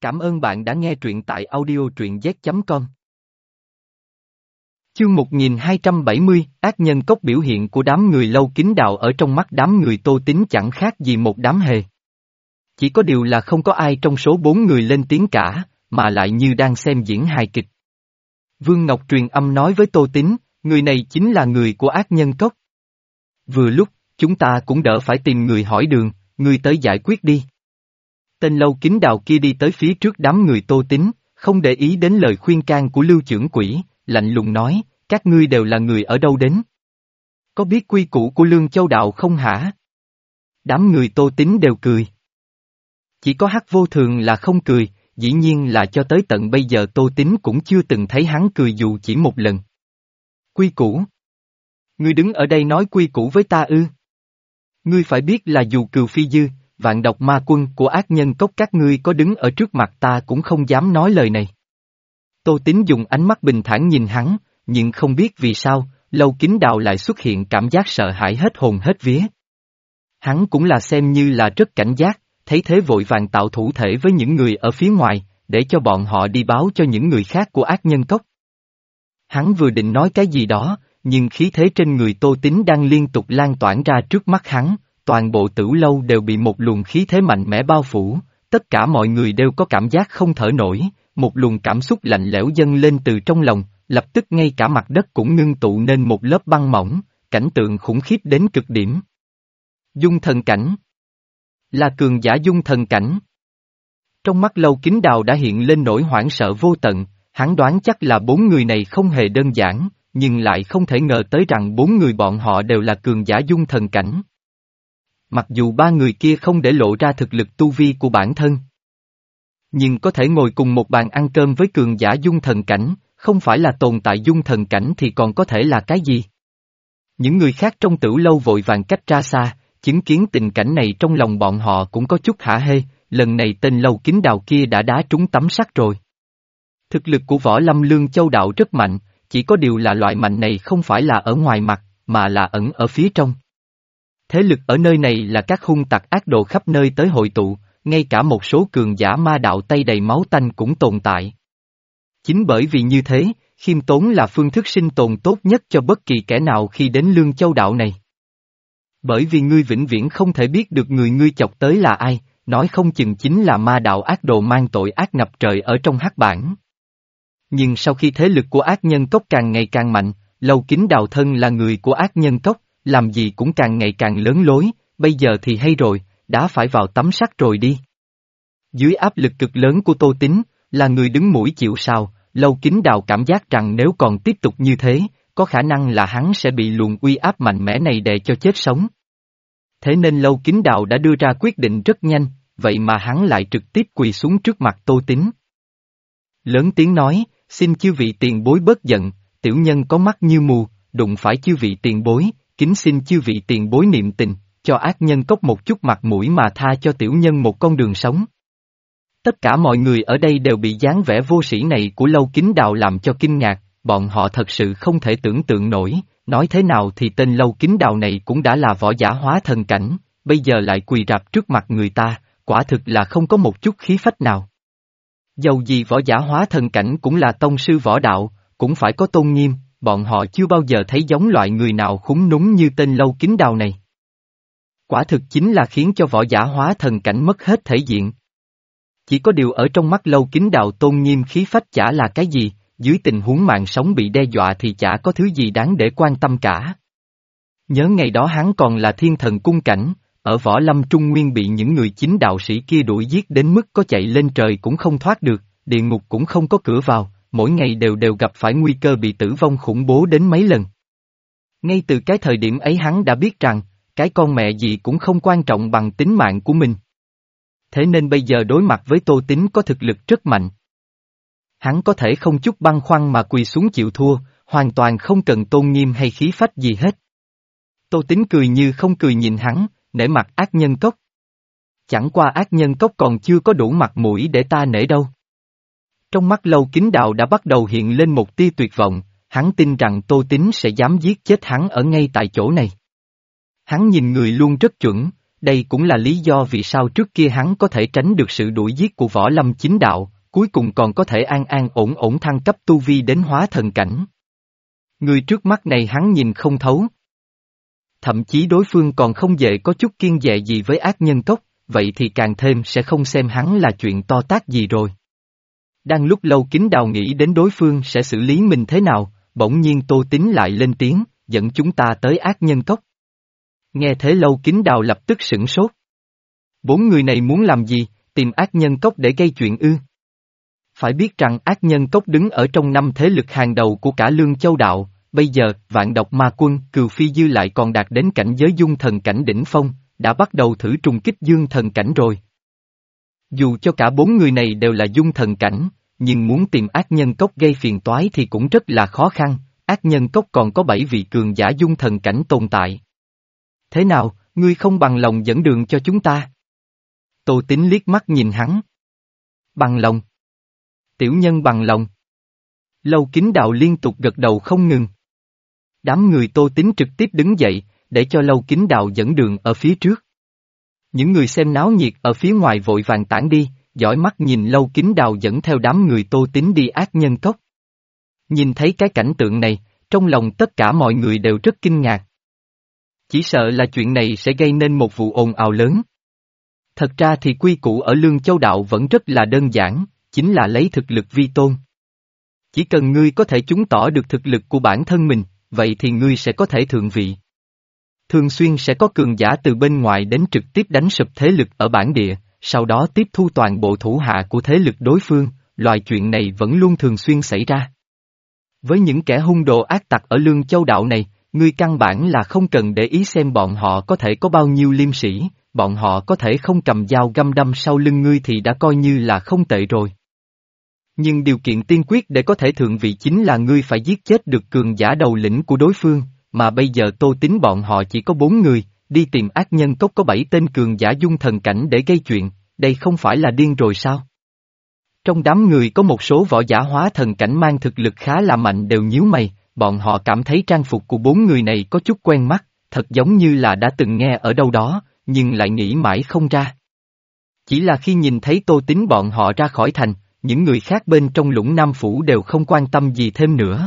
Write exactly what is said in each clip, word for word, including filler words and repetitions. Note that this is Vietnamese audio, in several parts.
Cảm ơn bạn đã nghe truyện tại audio truyện z chấm com. Chương một nghìn hai trăm bảy mươi, ác nhân cốc. Biểu hiện của đám người Lâu Kính Đào ở trong mắt đám người Tô Tín chẳng khác gì một đám hề. Chỉ có điều là không có ai trong số bốn người lên tiếng cả, mà lại như đang xem diễn hài kịch. Vương Ngọc truyền âm nói với Tô Tín, người này chính là người của ác nhân cốc. Vừa lúc, chúng ta cũng đỡ phải tìm người hỏi đường, người tới giải quyết đi. Tên Lâu Kính Đào kia đi tới phía trước đám người Tô Tín, không để ý đến lời khuyên can của Lưu Chưởng Quỷ, lạnh lùng nói, các ngươi đều là người ở đâu đến? Có biết quy củ của Lương Châu Đạo không hả? Đám người Tô Tín đều cười. Chỉ có Hắc Vô Thường là không cười, dĩ nhiên là cho tới tận bây giờ Tô Tín cũng chưa từng thấy hắn cười dù chỉ một lần. Quy củ? Ngươi đứng ở đây nói quy củ với ta ư? Ngươi phải biết là dù Cừu Phi Dư, Vạn Độc Ma Quân của ác nhân cốc các ngươi có đứng ở trước mặt ta cũng không dám nói lời này. Tô Tín dùng ánh mắt bình thản nhìn hắn, nhưng không biết vì sao, Lâu Kính Đào lại xuất hiện cảm giác sợ hãi hết hồn hết vía. Hắn cũng là xem như là rất cảnh giác, thấy thế vội vàng tạo thủ thể với những người ở phía ngoài, để cho bọn họ đi báo cho những người khác của ác nhân cốc. Hắn vừa định nói cái gì đó, nhưng khí thế trên người Tô Tín đang liên tục lan tỏa ra trước mắt hắn, toàn bộ Tử Lâu đều bị một luồng khí thế mạnh mẽ bao phủ, tất cả mọi người đều có cảm giác không thở nổi, một luồng cảm xúc lạnh lẽo dâng lên từ trong lòng, lập tức ngay cả mặt đất cũng ngưng tụ nên một lớp băng mỏng, cảnh tượng khủng khiếp đến cực điểm. Dung thần cảnh. Là cường giả dung thần cảnh. Trong mắt Lâu Kính Đào đã hiện lên nỗi hoảng sợ vô tận, hắn đoán chắc là bốn người này không hề đơn giản, nhưng lại không thể ngờ tới rằng bốn người bọn họ đều là cường giả dung thần cảnh. Mặc dù ba người kia không để lộ ra thực lực tu vi của bản thân, nhưng có thể ngồi cùng một bàn ăn cơm với cường giả dung thần cảnh, không phải là tồn tại dung thần cảnh thì còn có thể là cái gì? Những người khác trong Tử Lâu vội vàng cách ra xa, chứng kiến tình cảnh này trong lòng bọn họ cũng có chút hả hê, lần này tên Lâu Kính Đào kia đã đá trúng tấm sắt rồi. Thực lực của Võ Lâm Lương Châu Đạo rất mạnh, chỉ có điều là loại mạnh này không phải là ở ngoài mặt, mà là ẩn ở phía trong. Thế lực ở nơi này là các hung tặc ác đồ khắp nơi tới hội tụ, ngay cả một số cường giả ma đạo tay đầy máu tanh cũng tồn tại. Chính bởi vì như thế, khiêm tốn là phương thức sinh tồn tốt nhất cho bất kỳ kẻ nào khi đến Lương Châu Đạo này. Bởi vì ngươi vĩnh viễn không thể biết được người ngươi chọc tới là ai, nói không chừng chính là ma đạo ác đồ mang tội ác ngập trời ở trong hắc bảng. Nhưng sau khi thế lực của ác nhân cốc càng ngày càng mạnh, Lâu Kính Đào thân là người của ác nhân cốc, làm gì cũng càng ngày càng lớn lối, bây giờ thì hay rồi, đã phải vào tấm sắt rồi đi. Dưới áp lực cực lớn của Tô Tín, là người đứng mũi chịu sào, Lâu Kính Đào cảm giác rằng nếu còn tiếp tục như thế, có khả năng là hắn sẽ bị luồng uy áp mạnh mẽ này đè cho chết sống. Thế nên Lâu Kính Đào đã đưa ra quyết định rất nhanh, vậy mà hắn lại trực tiếp quỳ xuống trước mặt Tô Tín. Lớn tiếng nói, xin chư vị tiền bối bớt giận, tiểu nhân có mắt như mù, đụng phải chư vị tiền bối, kính xin chư vị tiền bối niệm tình, cho ác nhân cốc một chút mặt mũi mà tha cho tiểu nhân một con đường sống. Tất cả mọi người ở đây đều bị dáng vẻ vô sĩ này của Lâu Kính Đào làm cho kinh ngạc, bọn họ thật sự không thể tưởng tượng nổi, nói thế nào thì tên Lâu Kính Đào này cũng đã là võ giả hóa thần cảnh, bây giờ lại quỳ rạp trước mặt người ta, quả thực là không có một chút khí phách nào. Dầu gì võ giả hóa thần cảnh cũng là tông sư võ đạo, cũng phải có tôn nghiêm, bọn họ chưa bao giờ thấy giống loại người nào khúng núng như tên Lâu Kính Đào này. Quả thực chính là khiến cho võ giả hóa thần cảnh mất hết thể diện. Chỉ có điều ở trong mắt Lâu Kính Đào tôn nghiêm khí phách chả là cái gì, dưới tình huống mạng sống bị đe dọa thì chả có thứ gì đáng để quan tâm cả. Nhớ ngày đó hắn còn là thiên thần cung cảnh, ở Võ Lâm Trung Nguyên bị những người chính đạo sĩ kia đuổi giết đến mức có chạy lên trời cũng không thoát được, địa ngục cũng không có cửa vào, mỗi ngày đều đều gặp phải nguy cơ bị tử vong khủng bố đến mấy lần. Ngay từ cái thời điểm ấy hắn đã biết rằng, cái con mẹ gì cũng không quan trọng bằng tính mạng của mình. Thế nên bây giờ đối mặt với Tô Tín có thực lực rất mạnh. Hắn có thể không chút băn khoăn mà quỳ xuống chịu thua, hoàn toàn không cần tôn nghiêm hay khí phách gì hết. Tô Tín cười như không cười nhìn hắn, nể mặt ác nhân cốc. Chẳng qua ác nhân cốc còn chưa có đủ mặt mũi để ta nể đâu. Trong mắt Lâu Kính Đào đã bắt đầu hiện lên một tia tuyệt vọng, hắn tin rằng Tô Tín sẽ dám giết chết hắn ở ngay tại chỗ này. Hắn nhìn người luôn rất chuẩn, Đây cũng là lý do vì sao trước kia hắn có thể tránh được sự đuổi giết của võ lâm chính đạo, cuối cùng còn có thể an an ổn ổn thăng cấp tu vi đến hóa thần cảnh. Người trước mắt này hắn nhìn không thấu. Thậm chí đối phương còn không dễ có chút kiêng dè gì với ác nhân cốc, vậy thì càng thêm sẽ không xem hắn là chuyện to tát gì rồi. Đang lúc Lâu Kính Đào nghĩ đến đối phương sẽ xử lý mình thế nào, bỗng nhiên Tô Tín lại lên tiếng, dẫn chúng ta tới ác nhân cốc. Nghe thế Lâu Kính Đào lập tức sửng sốt. Bốn người này muốn làm gì, tìm ác nhân cốc để gây chuyện ư? Phải biết rằng ác nhân cốc đứng ở trong năm thế lực hàng đầu của cả Lương Châu Đạo, bây giờ Vạn Độc Ma Quân, Cừu Phi Dư lại còn đạt đến cảnh giới dung thần cảnh đỉnh phong, đã bắt đầu thử trùng kích dương thần cảnh rồi. Dù cho cả bốn người này đều là dung thần cảnh, nhưng muốn tìm ác nhân cốc gây phiền toái thì cũng rất là khó khăn, ác nhân cốc còn có bảy vị cường giả dung thần cảnh tồn tại. Thế nào, ngươi không bằng lòng dẫn đường cho chúng ta? Tô Tín liếc mắt nhìn hắn. Bằng lòng. Tiểu nhân bằng lòng. Lâu Kính Đạo liên tục gật đầu không ngừng. Đám người Tô Tín trực tiếp đứng dậy, để cho Lâu Kính Đạo dẫn đường ở phía trước. Những người xem náo nhiệt ở phía ngoài vội vàng tản đi, dõi mắt nhìn Lâu Kính Đào dẫn theo đám người Tô Tín đi ác nhân cốc. Nhìn thấy cái cảnh tượng này, trong lòng tất cả mọi người đều rất kinh ngạc. Chỉ sợ là chuyện này sẽ gây nên một vụ ồn ào lớn. Thật ra thì quy củ ở Lương Châu Đạo vẫn rất là đơn giản, chính là lấy thực lực vi tôn. Chỉ cần ngươi có thể chứng tỏ được thực lực của bản thân mình, vậy thì ngươi sẽ có thể thượng vị. Thường xuyên sẽ có cường giả từ bên ngoài đến trực tiếp đánh sụp thế lực ở bản địa, sau đó tiếp thu toàn bộ thủ hạ của thế lực đối phương, loại chuyện này vẫn luôn thường xuyên xảy ra. Với những kẻ hung đồ ác tặc ở Lương Châu Đạo này, ngươi căn bản là không cần để ý xem bọn họ có thể có bao nhiêu liêm sĩ, bọn họ có thể không cầm dao găm đâm sau lưng ngươi thì đã coi như là không tệ rồi. Nhưng điều kiện tiên quyết để có thể thượng vị chính là ngươi phải giết chết được cường giả đầu lĩnh của đối phương, mà bây giờ Tô Tín bọn họ chỉ có bốn người, đi tìm ác nhân cốc có bảy tên cường giả dung thần cảnh để gây chuyện, đây không phải là điên rồi sao? Trong đám người có một số võ giả hóa thần cảnh mang thực lực khá là mạnh đều nhíu mày, bọn họ cảm thấy trang phục của bốn người này có chút quen mắt, thật giống như là đã từng nghe ở đâu đó, nhưng lại nghĩ mãi không ra. Chỉ là khi nhìn thấy Tô Tín bọn họ ra khỏi thành, những người khác bên trong Lũng Nam Phủ đều không quan tâm gì thêm nữa.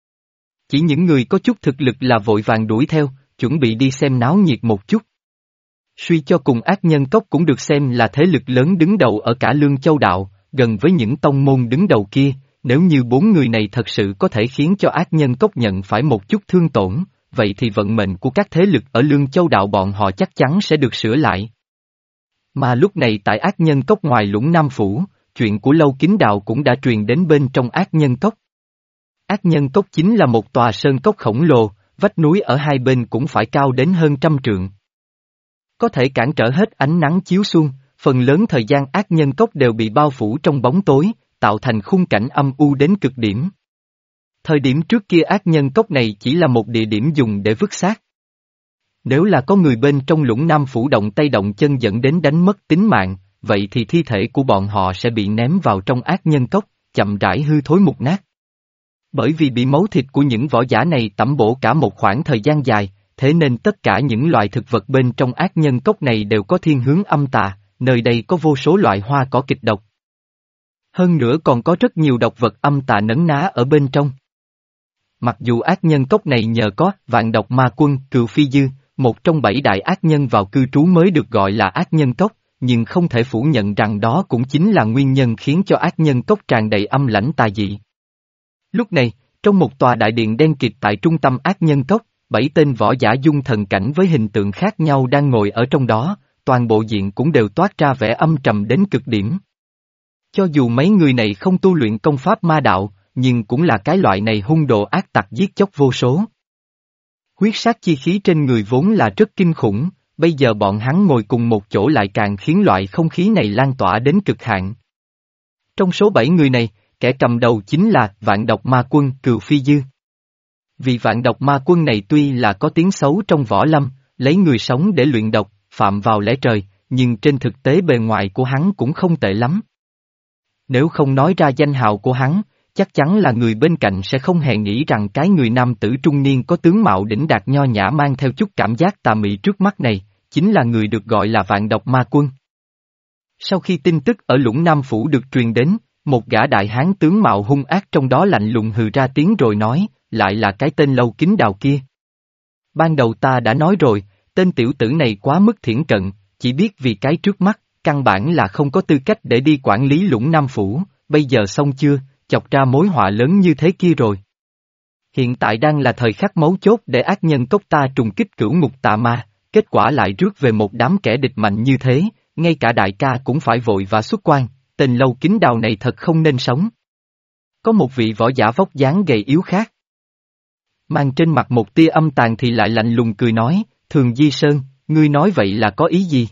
Chỉ những người có chút thực lực là vội vàng đuổi theo, chuẩn bị đi xem náo nhiệt một chút. Suy cho cùng ác nhân cốc cũng được xem là thế lực lớn đứng đầu ở cả Lương Châu Đạo, gần với những tông môn đứng đầu kia, nếu như bốn người này thật sự có thể khiến cho ác nhân cốc nhận phải một chút thương tổn, vậy thì vận mệnh của các thế lực ở Lương Châu Đạo bọn họ chắc chắn sẽ được sửa lại. Mà lúc này tại ác nhân cốc ngoài Lũng Nam Phủ, chuyện của Lâu Kính Đạo cũng đã truyền đến bên trong ác nhân cốc. Ác nhân cốc chính là một tòa sơn cốc khổng lồ, vách núi ở hai bên cũng phải cao đến hơn trăm trượng. Có thể cản trở hết ánh nắng chiếu xuân, phần lớn thời gian ác nhân cốc đều bị bao phủ trong bóng tối, tạo thành khung cảnh âm u đến cực điểm. Thời điểm trước kia ác nhân cốc này chỉ là một địa điểm dùng để vứt xác. Nếu là có người bên trong Lũng Nam Phủ động tay động chân dẫn đến đánh mất tính mạng, vậy thì thi thể của bọn họ sẽ bị ném vào trong ác nhân cốc, chậm rãi hư thối mục nát. Bởi vì bị máu thịt của những võ giả này tẩm bổ cả một khoảng thời gian dài, thế nên tất cả những loài thực vật bên trong ác nhân cốc này đều có thiên hướng âm tà, nơi đây có vô số loại hoa cỏ kịch độc. Hơn nữa còn có rất nhiều độc vật âm tà nấn ná ở bên trong. Mặc dù ác nhân cốc này nhờ có Vạn Độc Ma Quân, Cừu Phi Dư, một trong bảy đại ác nhân vào cư trú mới được gọi là ác nhân cốc, nhưng không thể phủ nhận rằng đó cũng chính là nguyên nhân khiến cho ác nhân cốc tràn đầy âm lãnh tà dị. Lúc này, trong một tòa đại điện đen kịt tại trung tâm ác nhân cốc, bảy tên võ giả dung thần cảnh với hình tượng khác nhau đang ngồi ở trong đó, toàn bộ diện cũng đều toát ra vẻ âm trầm đến cực điểm. Cho dù mấy người này không tu luyện công pháp ma đạo, nhưng cũng là cái loại này hung đồ ác tặc giết chóc vô số. Huyết sát chi khí trên người vốn là rất kinh khủng, bây giờ bọn hắn ngồi cùng một chỗ lại càng khiến loại không khí này lan tỏa đến cực hạn. Trong số bảy người này, kẻ cầm đầu chính là Vạn Độc Ma Quân, Cừu Phi Dư. Vì Vạn Độc Ma Quân này tuy là có tiếng xấu trong võ lâm, lấy người sống để luyện độc, phạm vào lẽ trời, nhưng trên thực tế bề ngoài của hắn cũng không tệ lắm. Nếu không nói ra danh hào của hắn, chắc chắn là người bên cạnh sẽ không hề nghĩ rằng cái người nam tử trung niên có tướng mạo đỉnh đạt nho nhã mang theo chút cảm giác tà mị trước mắt này, chính là người được gọi là Vạn Độc Ma Quân. Sau khi tin tức ở Lũng Nam Phủ được truyền đến, một gã đại hán tướng mạo hung ác trong đó lạnh lùng hừ ra tiếng rồi nói, lại là cái tên Lâu Kính Đào kia. Ban đầu ta đã nói rồi, tên tiểu tử này quá mức thiển cận, chỉ biết vì cái trước mắt, căn bản là không có tư cách để đi quản lý Lũng Nam Phủ, bây giờ xong chưa, chọc ra mối họa lớn như thế kia rồi. Hiện tại đang là thời khắc mấu chốt để ác nhân cốc ta trùng kích cửu ngục tà ma, kết quả lại rước về một đám kẻ địch mạnh như thế, ngay cả đại ca cũng phải vội và xuất quan, tên Lâu Kính Đào này thật không nên sống. Có một vị võ giả vóc dáng gầy yếu khác, mang trên mặt một tia âm tàn thì lại lạnh lùng cười nói, Thường Di Sơn, ngươi nói vậy là có ý gì?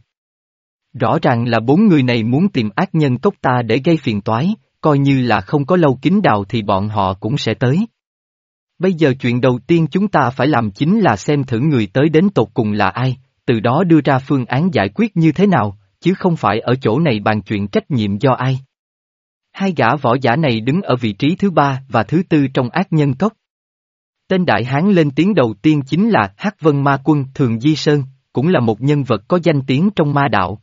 Rõ ràng là bốn người này muốn tìm ác nhân cốc ta để gây phiền toái, coi như là không có Lâu Kính Đào thì bọn họ cũng sẽ tới. Bây giờ chuyện đầu tiên chúng ta phải làm chính là xem thử người tới đến tột cùng là ai, từ đó đưa ra phương án giải quyết như thế nào, chứ không phải ở chỗ này bàn chuyện trách nhiệm do ai. Hai gã võ giả này đứng ở vị trí thứ ba và thứ tư trong ác nhân cốc. Tên đại hán lên tiếng đầu tiên chính là Hắc Vân Ma Quân Thường Di Sơn, cũng là một nhân vật có danh tiếng trong ma đạo.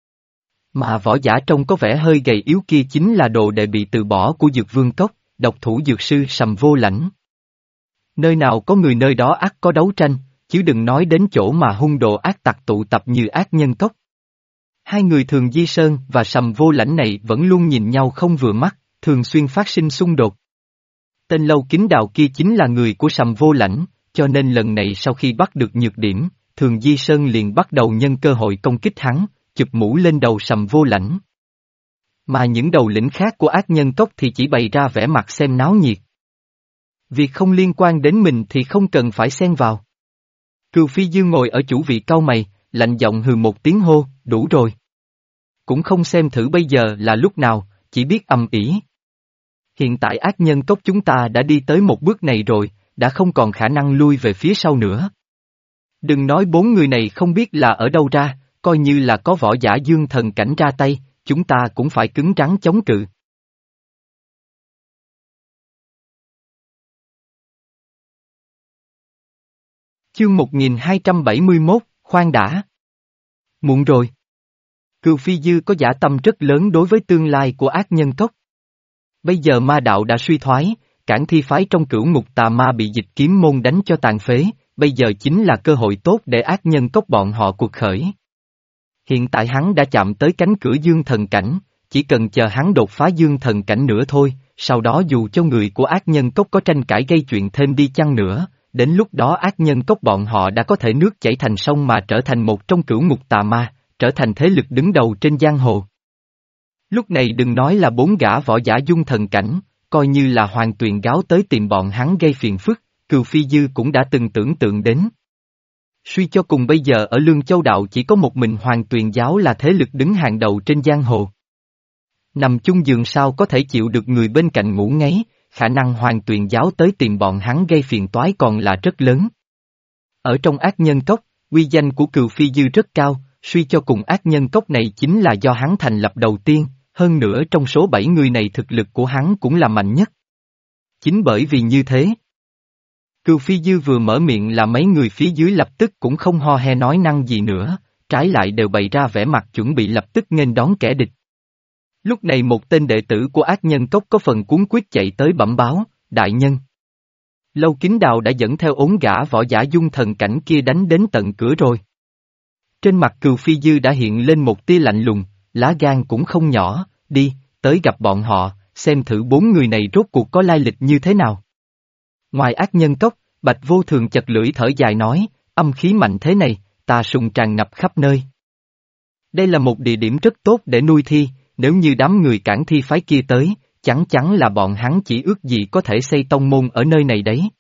Mà võ giả trông có vẻ hơi gầy yếu kia chính là đồ đệ bị từ bỏ của Dược Vương Cốc, độc thủ dược sư Sầm Vô Lãnh. Nơi nào có người nơi đó ắt có đấu tranh, chứ đừng nói đến chỗ mà hung đồ ác tặc tụ tập như ác nhân cốc. Hai người Thường Di Sơn và Sầm Vô Lãnh này vẫn luôn nhìn nhau không vừa mắt, thường xuyên phát sinh xung đột. Tên Lâu Kính Đào kia chính là người của Sầm Vô Lãnh, cho nên lần này sau khi bắt được nhược điểm, Thường Di Sơn liền bắt đầu nhân cơ hội công kích hắn, chụp mũ lên đầu Sầm Vô Lãnh. Mà những đầu lĩnh khác của ác nhân cốc thì chỉ bày ra vẻ mặt xem náo nhiệt. Việc không liên quan đến mình thì không cần phải xen vào. Cừu Phi Dương ngồi ở chủ vị cau mày, lạnh giọng hừ một tiếng hô, đủ rồi. Cũng không xem thử bây giờ là lúc nào, chỉ biết ầm ĩ. Hiện tại ác nhân cốc chúng ta đã đi tới một bước này rồi, đã không còn khả năng lui về phía sau nữa. Đừng nói bốn người này không biết là ở đâu ra, coi như là có võ giả dương thần cảnh ra tay, chúng ta cũng phải cứng rắn chống cự. Chương một nghìn hai trăm bảy mươi mốt, khoan đã. Muộn rồi. Cừu Phi Dư có dã tâm rất lớn đối với tương lai của ác nhân cốc. Bây giờ ma đạo đã suy thoái, cản thi phái trong cửu ngục tà ma bị dịch kiếm môn đánh cho tàn phế, bây giờ chính là cơ hội tốt để ác nhân cốc bọn họ cuộc khởi. Hiện tại hắn đã chạm tới cánh cửa dương thần cảnh, chỉ cần chờ hắn đột phá dương thần cảnh nữa thôi, sau đó dù cho người của ác nhân cốc có tranh cãi gây chuyện thêm đi chăng nữa, đến lúc đó ác nhân cốc bọn họ đã có thể nước chảy thành sông mà trở thành một trong cửu ngục tà ma, trở thành thế lực đứng đầu trên giang hồ. Lúc này đừng nói là bốn gã võ giả dung thần cảnh, coi như là Hoàng Tuyền Gáo tới tìm bọn hắn gây phiền phức, Cừu Phi Dư cũng đã từng tưởng tượng đến. Suy cho cùng bây giờ ở Lương Châu Đạo chỉ có một mình Hoàng Tuyền Giáo là thế lực đứng hàng đầu trên giang hồ. Nằm chung giường sao có thể chịu được người bên cạnh ngủ ngáy, khả năng Hoàng Tuyền Giáo tới tìm bọn hắn gây phiền toái còn là rất lớn. Ở trong ác nhân cốc, uy danh của Cừu Phi Dư rất cao, suy cho cùng ác nhân cốc này chính là do hắn thành lập đầu tiên, hơn nữa trong số bảy người này thực lực của hắn cũng là mạnh nhất. Chính bởi vì như thế, Cừu Phi Dư vừa mở miệng là mấy người phía dưới lập tức cũng không ho he nói năng gì nữa, trái lại đều bày ra vẻ mặt chuẩn bị lập tức nghênh đón kẻ địch. Lúc này một tên đệ tử của ác nhân cốc có phần cuống quýt chạy tới bẩm báo, đại nhân. Lâu Kính Đào đã dẫn theo ốn gã võ giả dung thần cảnh kia đánh đến tận cửa rồi. Trên mặt Cừu Phi Dư đã hiện lên một tia lạnh lùng, lá gan cũng không nhỏ, đi, tới gặp bọn họ, xem thử bốn người này rốt cuộc có lai lịch như thế nào. Ngoài ác nhân cốc, Bạch Vô Thường chật lưỡi thở dài nói, âm khí mạnh thế này, tà sùng tràn ngập khắp nơi. Đây là một địa điểm rất tốt để nuôi thi, nếu như đám người cản thi phái kia tới, chắn chắn là bọn hắn chỉ ước gì có thể xây tông môn ở nơi này đấy.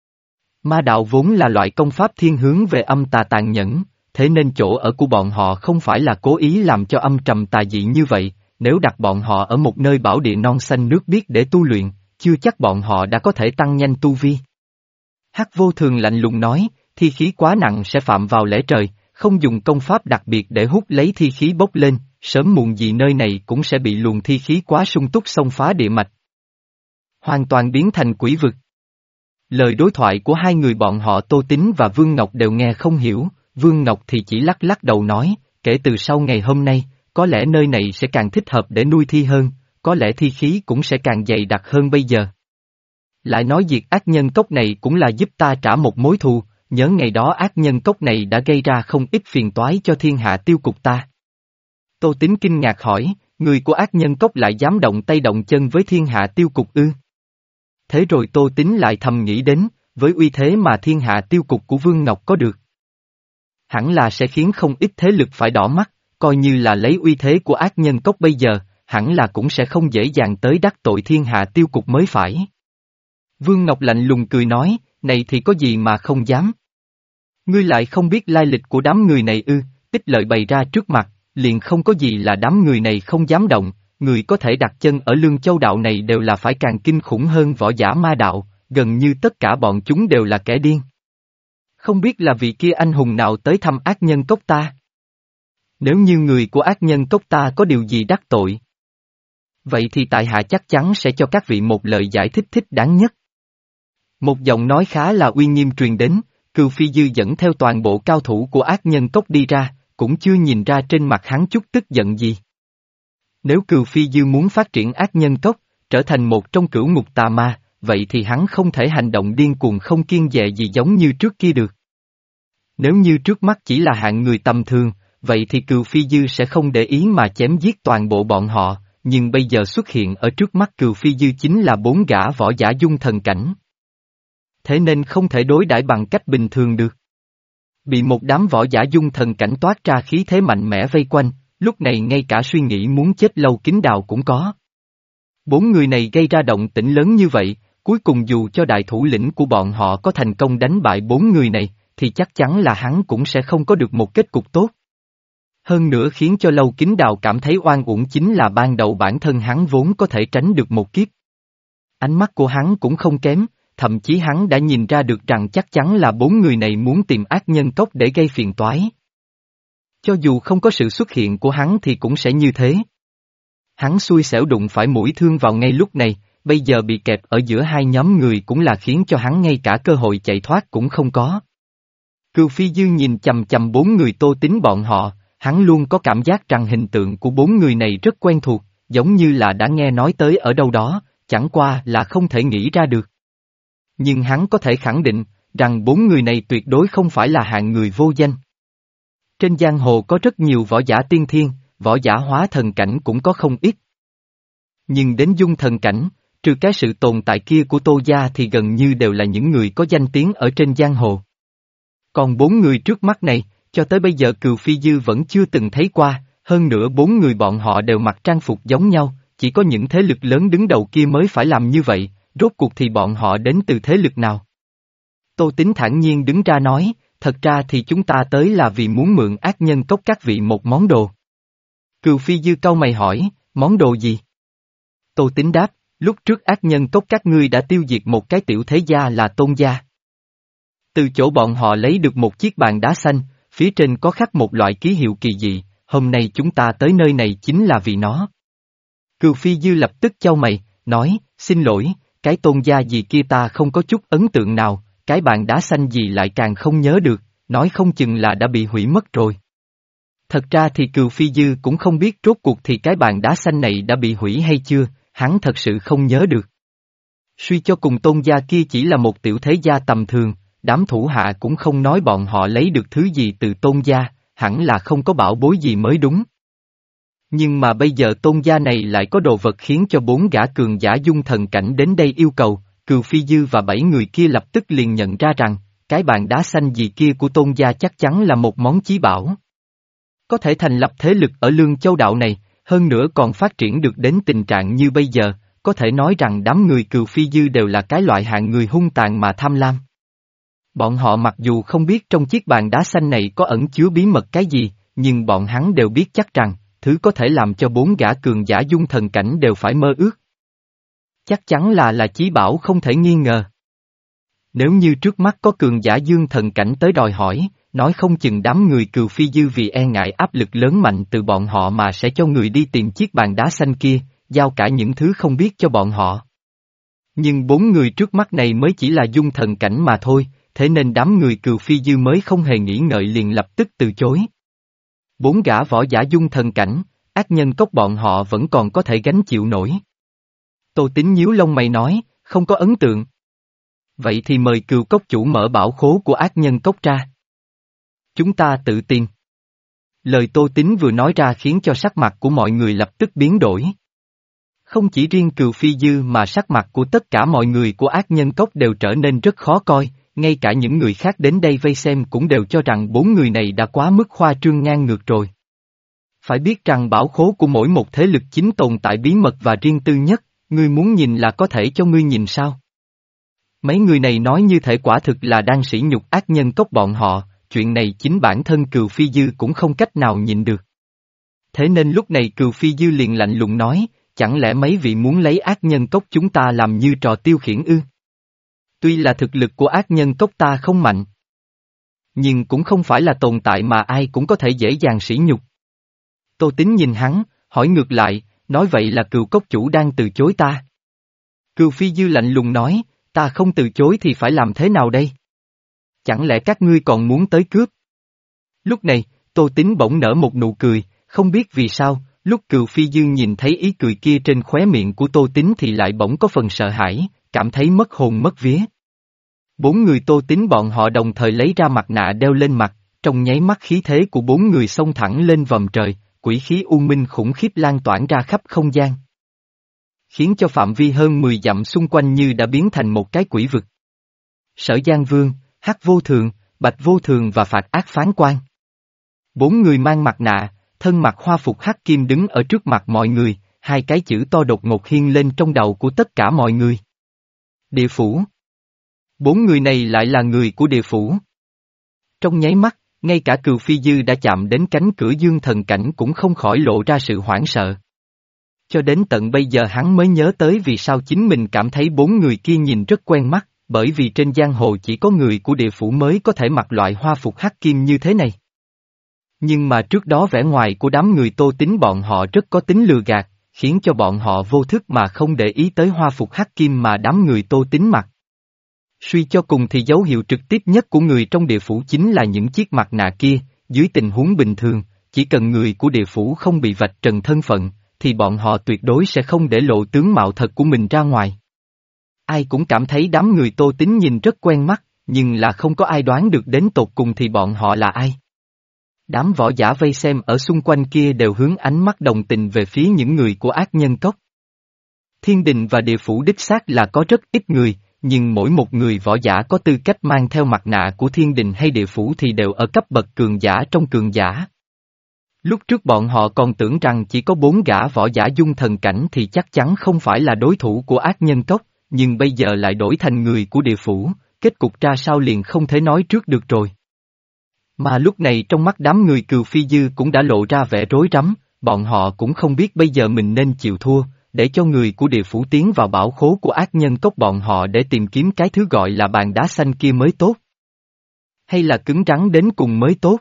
Ma đạo vốn là loại công pháp thiên hướng về âm tà tàn nhẫn, thế nên chỗ ở của bọn họ không phải là cố ý làm cho âm trầm tà dị như vậy, nếu đặt bọn họ ở một nơi bảo địa non xanh nước biếc để tu luyện, chưa chắc bọn họ đã có thể tăng nhanh tu vi. Hắc Vô Thường lạnh lùng nói, thi khí quá nặng sẽ phạm vào lẽ trời, không dùng công pháp đặc biệt để hút lấy thi khí bốc lên, sớm muộn gì nơi này cũng sẽ bị luồng thi khí quá sung túc xông phá địa mạch. Hoàn toàn biến thành quỷ vực. Lời đối thoại của hai người bọn họ Tô Tín và Vương Ngọc đều nghe không hiểu, Vương Ngọc thì chỉ lắc lắc đầu nói, kể từ sau ngày hôm nay, có lẽ nơi này sẽ càng thích hợp để nuôi thi hơn, có lẽ thi khí cũng sẽ càng dày đặc hơn bây giờ. Lại nói diệt ác nhân cốc này cũng là giúp ta trả một mối thù, nhớ ngày đó ác nhân cốc này đã gây ra không ít phiền toái cho thiên hạ tiêu cục ta. Tô Tín kinh ngạc hỏi, người của ác nhân cốc lại dám động tay động chân với thiên hạ tiêu cục ư? Thế rồi Tô Tín lại thầm nghĩ đến, với uy thế mà thiên hạ tiêu cục của Vương Ngọc có được, hẳn là sẽ khiến không ít thế lực phải đỏ mắt, coi như là lấy uy thế của ác nhân cốc bây giờ, hẳn là cũng sẽ không dễ dàng tới đắc tội thiên hạ tiêu cục mới phải. Vương Ngọc lạnh lùng cười nói, này thì có gì mà không dám. Ngươi lại không biết lai lịch của đám người này ư, tích lợi bày ra trước mặt, liền không có gì là đám người này không dám động, người có thể đặt chân ở Lương Châu đạo này đều là phải càng kinh khủng hơn võ giả ma đạo, gần như tất cả bọn chúng đều là kẻ điên. Không biết là vị kia anh hùng nào tới thăm ác nhân cốc ta? Nếu như người của ác nhân cốc ta có điều gì đắc tội, vậy thì tại hạ chắc chắn sẽ cho các vị một lời giải thích thích đáng nhất. Một giọng nói khá là uy nghiêm truyền đến, Cừu Phi Dư dẫn theo toàn bộ cao thủ của ác nhân cốc đi ra, cũng chưa nhìn ra trên mặt hắn chút tức giận gì. Nếu Cừu Phi Dư muốn phát triển ác nhân cốc, trở thành một trong cửu ngục tà ma, vậy thì hắn không thể hành động điên cuồng không kiêng dè gì giống như trước kia được. Nếu như trước mắt chỉ là hạng người tầm thường, vậy thì Cừu Phi Dư sẽ không để ý mà chém giết toàn bộ bọn họ, nhưng bây giờ xuất hiện ở trước mắt Cừu Phi Dư chính là bốn gã võ giả dung thần cảnh. Thế nên không thể đối đãi bằng cách bình thường được. Bị một đám võ giả dung thần cảnh toát ra khí thế mạnh mẽ vây quanh, lúc này ngay cả suy nghĩ muốn chết Lâu Kính Đào cũng có. Bốn người này gây ra động tĩnh lớn như vậy, cuối cùng dù cho đại thủ lĩnh của bọn họ có thành công đánh bại bốn người này, thì chắc chắn là hắn cũng sẽ không có được một kết cục tốt. Hơn nữa khiến cho Lâu Kính Đào cảm thấy oan uổng chính là ban đầu bản thân hắn vốn có thể tránh được một kiếp. Ánh mắt của hắn cũng không kém, thậm chí hắn đã nhìn ra được rằng chắc chắn là bốn người này muốn tìm ác nhân cốc để gây phiền toái. Cho dù không có sự xuất hiện của hắn thì cũng sẽ như thế. Hắn xui xẻo đụng phải mũi thương vào ngay lúc này, bây giờ bị kẹp ở giữa hai nhóm người cũng là khiến cho hắn ngay cả cơ hội chạy thoát cũng không có. Cừu Phi Dư nhìn chầm chầm bốn người Tô Tín bọn họ, hắn luôn có cảm giác rằng hình tượng của bốn người này rất quen thuộc, giống như là đã nghe nói tới ở đâu đó, chẳng qua là không thể nghĩ ra được. Nhưng hắn có thể khẳng định, rằng bốn người này tuyệt đối không phải là hạng người vô danh. Trên giang hồ có rất nhiều võ giả tiên thiên, võ giả hóa thần cảnh cũng có không ít. Nhưng đến dung thần cảnh, trừ cái sự tồn tại kia của Tô gia thì gần như đều là những người có danh tiếng ở trên giang hồ. Còn bốn người trước mắt này, cho tới bây giờ Cừu Phi Dư vẫn chưa từng thấy qua, hơn nữa bốn người bọn họ đều mặc trang phục giống nhau, chỉ có những thế lực lớn đứng đầu kia mới phải làm như vậy, rốt cuộc thì bọn họ đến từ thế lực nào? Tô Tín thản nhiên đứng ra nói, thật ra thì chúng ta tới là vì muốn mượn ác nhân cốc các vị một món đồ. Cừu Phi Dư cau mày hỏi, món đồ gì? Tô Tín đáp, lúc trước ác nhân cốc các ngươi đã tiêu diệt một cái tiểu thế gia là Tôn gia. Từ chỗ bọn họ lấy được một chiếc bàn đá xanh, phía trên có khắc một loại ký hiệu kỳ dị, hôm nay chúng ta tới nơi này chính là vì nó. Cừu Phi Dư lập tức chau mày, nói, xin lỗi, cái Tôn gia gì kia ta không có chút ấn tượng nào, cái bàn đá xanh gì lại càng không nhớ được, nói không chừng là đã bị hủy mất rồi. Thật ra thì Cừu Phi Dư cũng không biết rốt cuộc thì cái bàn đá xanh này đã bị hủy hay chưa, hắn thật sự không nhớ được. Suy cho cùng Tôn gia kia chỉ là một tiểu thế gia tầm thường, đám thủ hạ cũng không nói bọn họ lấy được thứ gì từ Tôn gia, hẳn là không có bảo bối gì mới đúng. Nhưng mà bây giờ Tôn gia này lại có đồ vật khiến cho bốn gã cường giả dung thần cảnh đến đây yêu cầu, Cừu Phi Dư và bảy người kia lập tức liền nhận ra rằng, cái bàn đá xanh gì kia của Tôn gia chắc chắn là một món chí bảo. Có thể thành lập thế lực ở Lương Châu đạo này, hơn nữa còn phát triển được đến tình trạng như bây giờ, có thể nói rằng đám người Cừu Phi Dư đều là cái loại hạng người hung tàn mà tham lam. Bọn họ mặc dù không biết trong chiếc bàn đá xanh này có ẩn chứa bí mật cái gì, nhưng bọn hắn đều biết chắc rằng, thứ có thể làm cho bốn gã cường giả dung thần cảnh đều phải mơ ước. Chắc chắn là là chí bảo không thể nghi ngờ. Nếu như trước mắt có cường giả dương thần cảnh tới đòi hỏi, nói không chừng đám người Cừu Phi Dư vì e ngại áp lực lớn mạnh từ bọn họ mà sẽ cho người đi tìm chiếc bàn đá xanh kia, giao cả những thứ không biết cho bọn họ. Nhưng bốn người trước mắt này mới chỉ là dung thần cảnh mà thôi, thế nên đám người Cừu Phi Dư mới không hề nghĩ ngợi liền lập tức từ chối. Bốn gã võ giả dung thần cảnh, ác nhân cốc bọn họ vẫn còn có thể gánh chịu nổi. Tô Tín nhíu lông mày nói, không có ấn tượng. Vậy thì mời Cừu cốc chủ mở bảo khố của ác nhân cốc ra. Chúng ta tự tìm. Lời Tô Tín vừa nói ra khiến cho sắc mặt của mọi người lập tức biến đổi. Không chỉ riêng Cừu Phi Dư mà sắc mặt của tất cả mọi người của ác nhân cốc đều trở nên rất khó coi, ngay cả những người khác đến đây vây xem cũng đều cho rằng bốn người này đã quá mức khoa trương ngang ngược rồi. Phải biết rằng bảo khố của mỗi một thế lực chính tồn tại bí mật và riêng tư nhất, ngươi muốn nhìn là có thể cho ngươi nhìn sao? Mấy người này nói như thể quả thực là đang sỉ nhục ác nhân cốc bọn họ, chuyện này chính bản thân Cừu Phi Dư cũng không cách nào nhịn được. Thế nên lúc này Cừu Phi Dư liền lạnh lùng nói, chẳng lẽ mấy vị muốn lấy ác nhân cốc chúng ta làm như trò tiêu khiển ư? Tuy là thực lực của ác nhân cốc ta không mạnh, nhưng cũng không phải là tồn tại mà ai cũng có thể dễ dàng sỉ nhục. Tô Tín nhìn hắn, hỏi ngược lại, nói vậy là Cừu cốc chủ đang từ chối ta. Cừu Phi Dư lạnh lùng nói, ta không từ chối thì phải làm thế nào đây? Chẳng lẽ các ngươi còn muốn tới cướp? Lúc này, Tô Tín bỗng nở một nụ cười, không biết vì sao, lúc Cừu Phi Dư nhìn thấy ý cười kia trên khóe miệng của Tô Tín thì lại bỗng có phần sợ hãi, cảm thấy mất hồn mất vía. Bốn người Tô Tín bọn họ đồng thời lấy ra mặt nạ đeo lên mặt, trong nháy mắt khí thế của bốn người xông thẳng lên vòm trời, quỷ khí u minh khủng khiếp lan tỏa ra khắp không gian. Khiến cho phạm vi hơn mười dặm xung quanh như đã biến thành một cái quỷ vực. Sở Giang Vương, Hắc Vô Thường, Bạch Vô Thường và Phạt Ác Phán Quan. Bốn người mang mặt nạ, thân mặc hoa phục hắc kim đứng ở trước mặt mọi người, hai cái chữ to đột ngột hiên lên trong đầu của tất cả mọi người. Địa phủ. Bốn người này lại là người của địa phủ. Trong nháy mắt, ngay cả Cừu Phi Dư đã chạm đến cánh cửa dương thần cảnh cũng không khỏi lộ ra sự hoảng sợ. Cho đến tận bây giờ hắn mới nhớ tới vì sao chính mình cảm thấy bốn người kia nhìn rất quen mắt, bởi vì trên giang hồ chỉ có người của địa phủ mới có thể mặc loại hoa phục hắc kim như thế này. Nhưng mà trước đó vẻ ngoài của đám người Tô Tín bọn họ rất có tính lừa gạt, khiến cho bọn họ vô thức mà không để ý tới hoa phục hắc kim mà đám người Tô Tín mặc. Suy cho cùng thì dấu hiệu trực tiếp nhất của người trong địa phủ chính là những chiếc mặt nạ kia, dưới tình huống bình thường, chỉ cần người của địa phủ không bị vạch trần thân phận, thì bọn họ tuyệt đối sẽ không để lộ tướng mạo thật của mình ra ngoài. Ai cũng cảm thấy đám người Tô Tín nhìn rất quen mắt, nhưng là không có ai đoán được đến tột cùng thì bọn họ là ai. Đám võ giả vây xem ở xung quanh kia đều hướng ánh mắt đồng tình về phía những người của ác nhân cốc. Thiên đình và địa phủ đích xác là có rất ít người, nhưng mỗi một người võ giả có tư cách mang theo mặt nạ của thiên đình hay địa phủ thì đều ở cấp bậc cường giả trong cường giả. Lúc trước bọn họ còn tưởng rằng chỉ có bốn gã võ giả dung thần cảnh thì chắc chắn không phải là đối thủ của ác nhân cốc, nhưng bây giờ lại đổi thành người của địa phủ, kết cục ra sao liền không thể nói trước được rồi. Mà lúc này trong mắt đám người Cừu Phi Dư cũng đã lộ ra vẻ rối rắm, bọn họ cũng không biết bây giờ mình nên chịu thua, để cho người của địa phủ tiến vào bảo khố của ác nhân cốc bọn họ để tìm kiếm cái thứ gọi là bàn đá xanh kia mới tốt. Hay là cứng rắn đến cùng mới tốt.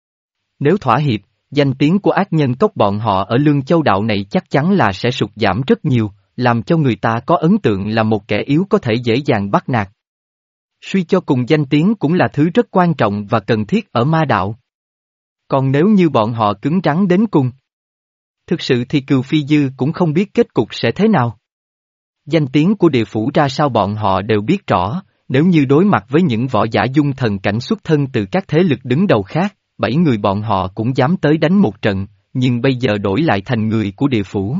Nếu thỏa hiệp, danh tiếng của ác nhân cốc bọn họ ở Lương Châu đạo này chắc chắn là sẽ sụt giảm rất nhiều, làm cho người ta có ấn tượng là một kẻ yếu có thể dễ dàng bắt nạt. Suy cho cùng danh tiếng cũng là thứ rất quan trọng và cần thiết ở ma đạo. Còn nếu như bọn họ cứng rắn đến cùng, thực sự thì Cừu Phi Dư cũng không biết kết cục sẽ thế nào. Danh tiếng của địa phủ ra sao bọn họ đều biết rõ, nếu như đối mặt với những võ giả dung thần cảnh xuất thân từ các thế lực đứng đầu khác, bảy người bọn họ cũng dám tới đánh một trận, nhưng bây giờ đổi lại thành người của địa phủ.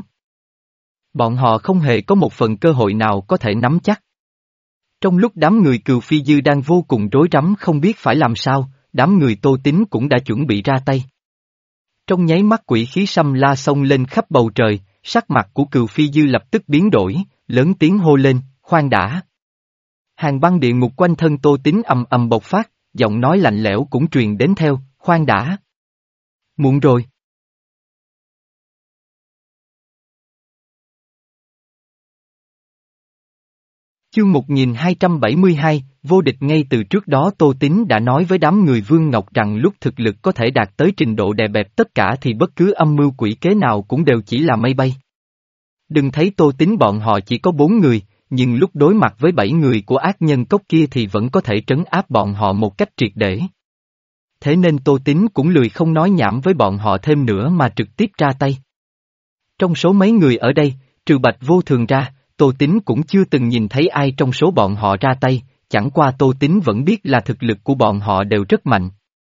Bọn họ không hề có một phần cơ hội nào có thể nắm chắc. Trong lúc đám người Cừu Phi Dư đang vô cùng rối rắm không biết phải làm sao, đám người Tô Tín cũng đã chuẩn bị ra tay. Trong nháy mắt quỷ khí xâm la xông lên khắp bầu trời, sắc mặt của Cừu Phi Dư lập tức biến đổi, lớn tiếng hô lên, khoan đã. Hàng băng địa ngục quanh thân Tô Tín ầm ầm bộc phát, giọng nói lạnh lẽo cũng truyền đến theo, khoan đã. Muộn rồi. Chương một nghìn hai trăm bảy mươi hai, vô địch. Ngay từ trước đó Tô Tín đã nói với đám người Vương Ngọc rằng lúc thực lực có thể đạt tới trình độ đè bẹp tất cả thì bất cứ âm mưu quỷ kế nào cũng đều chỉ là mây bay. Đừng thấy Tô Tín bọn họ chỉ có bốn người, nhưng lúc đối mặt với bảy người của ác nhân cốc kia thì vẫn có thể trấn áp bọn họ một cách triệt để. Thế nên Tô Tín cũng lười không nói nhảm với bọn họ thêm nữa mà trực tiếp ra tay. Trong số mấy người ở đây, trừ Bạch Vô Thường ra, Tô Tín cũng chưa từng nhìn thấy ai trong số bọn họ ra tay, chẳng qua Tô Tín vẫn biết là thực lực của bọn họ đều rất mạnh.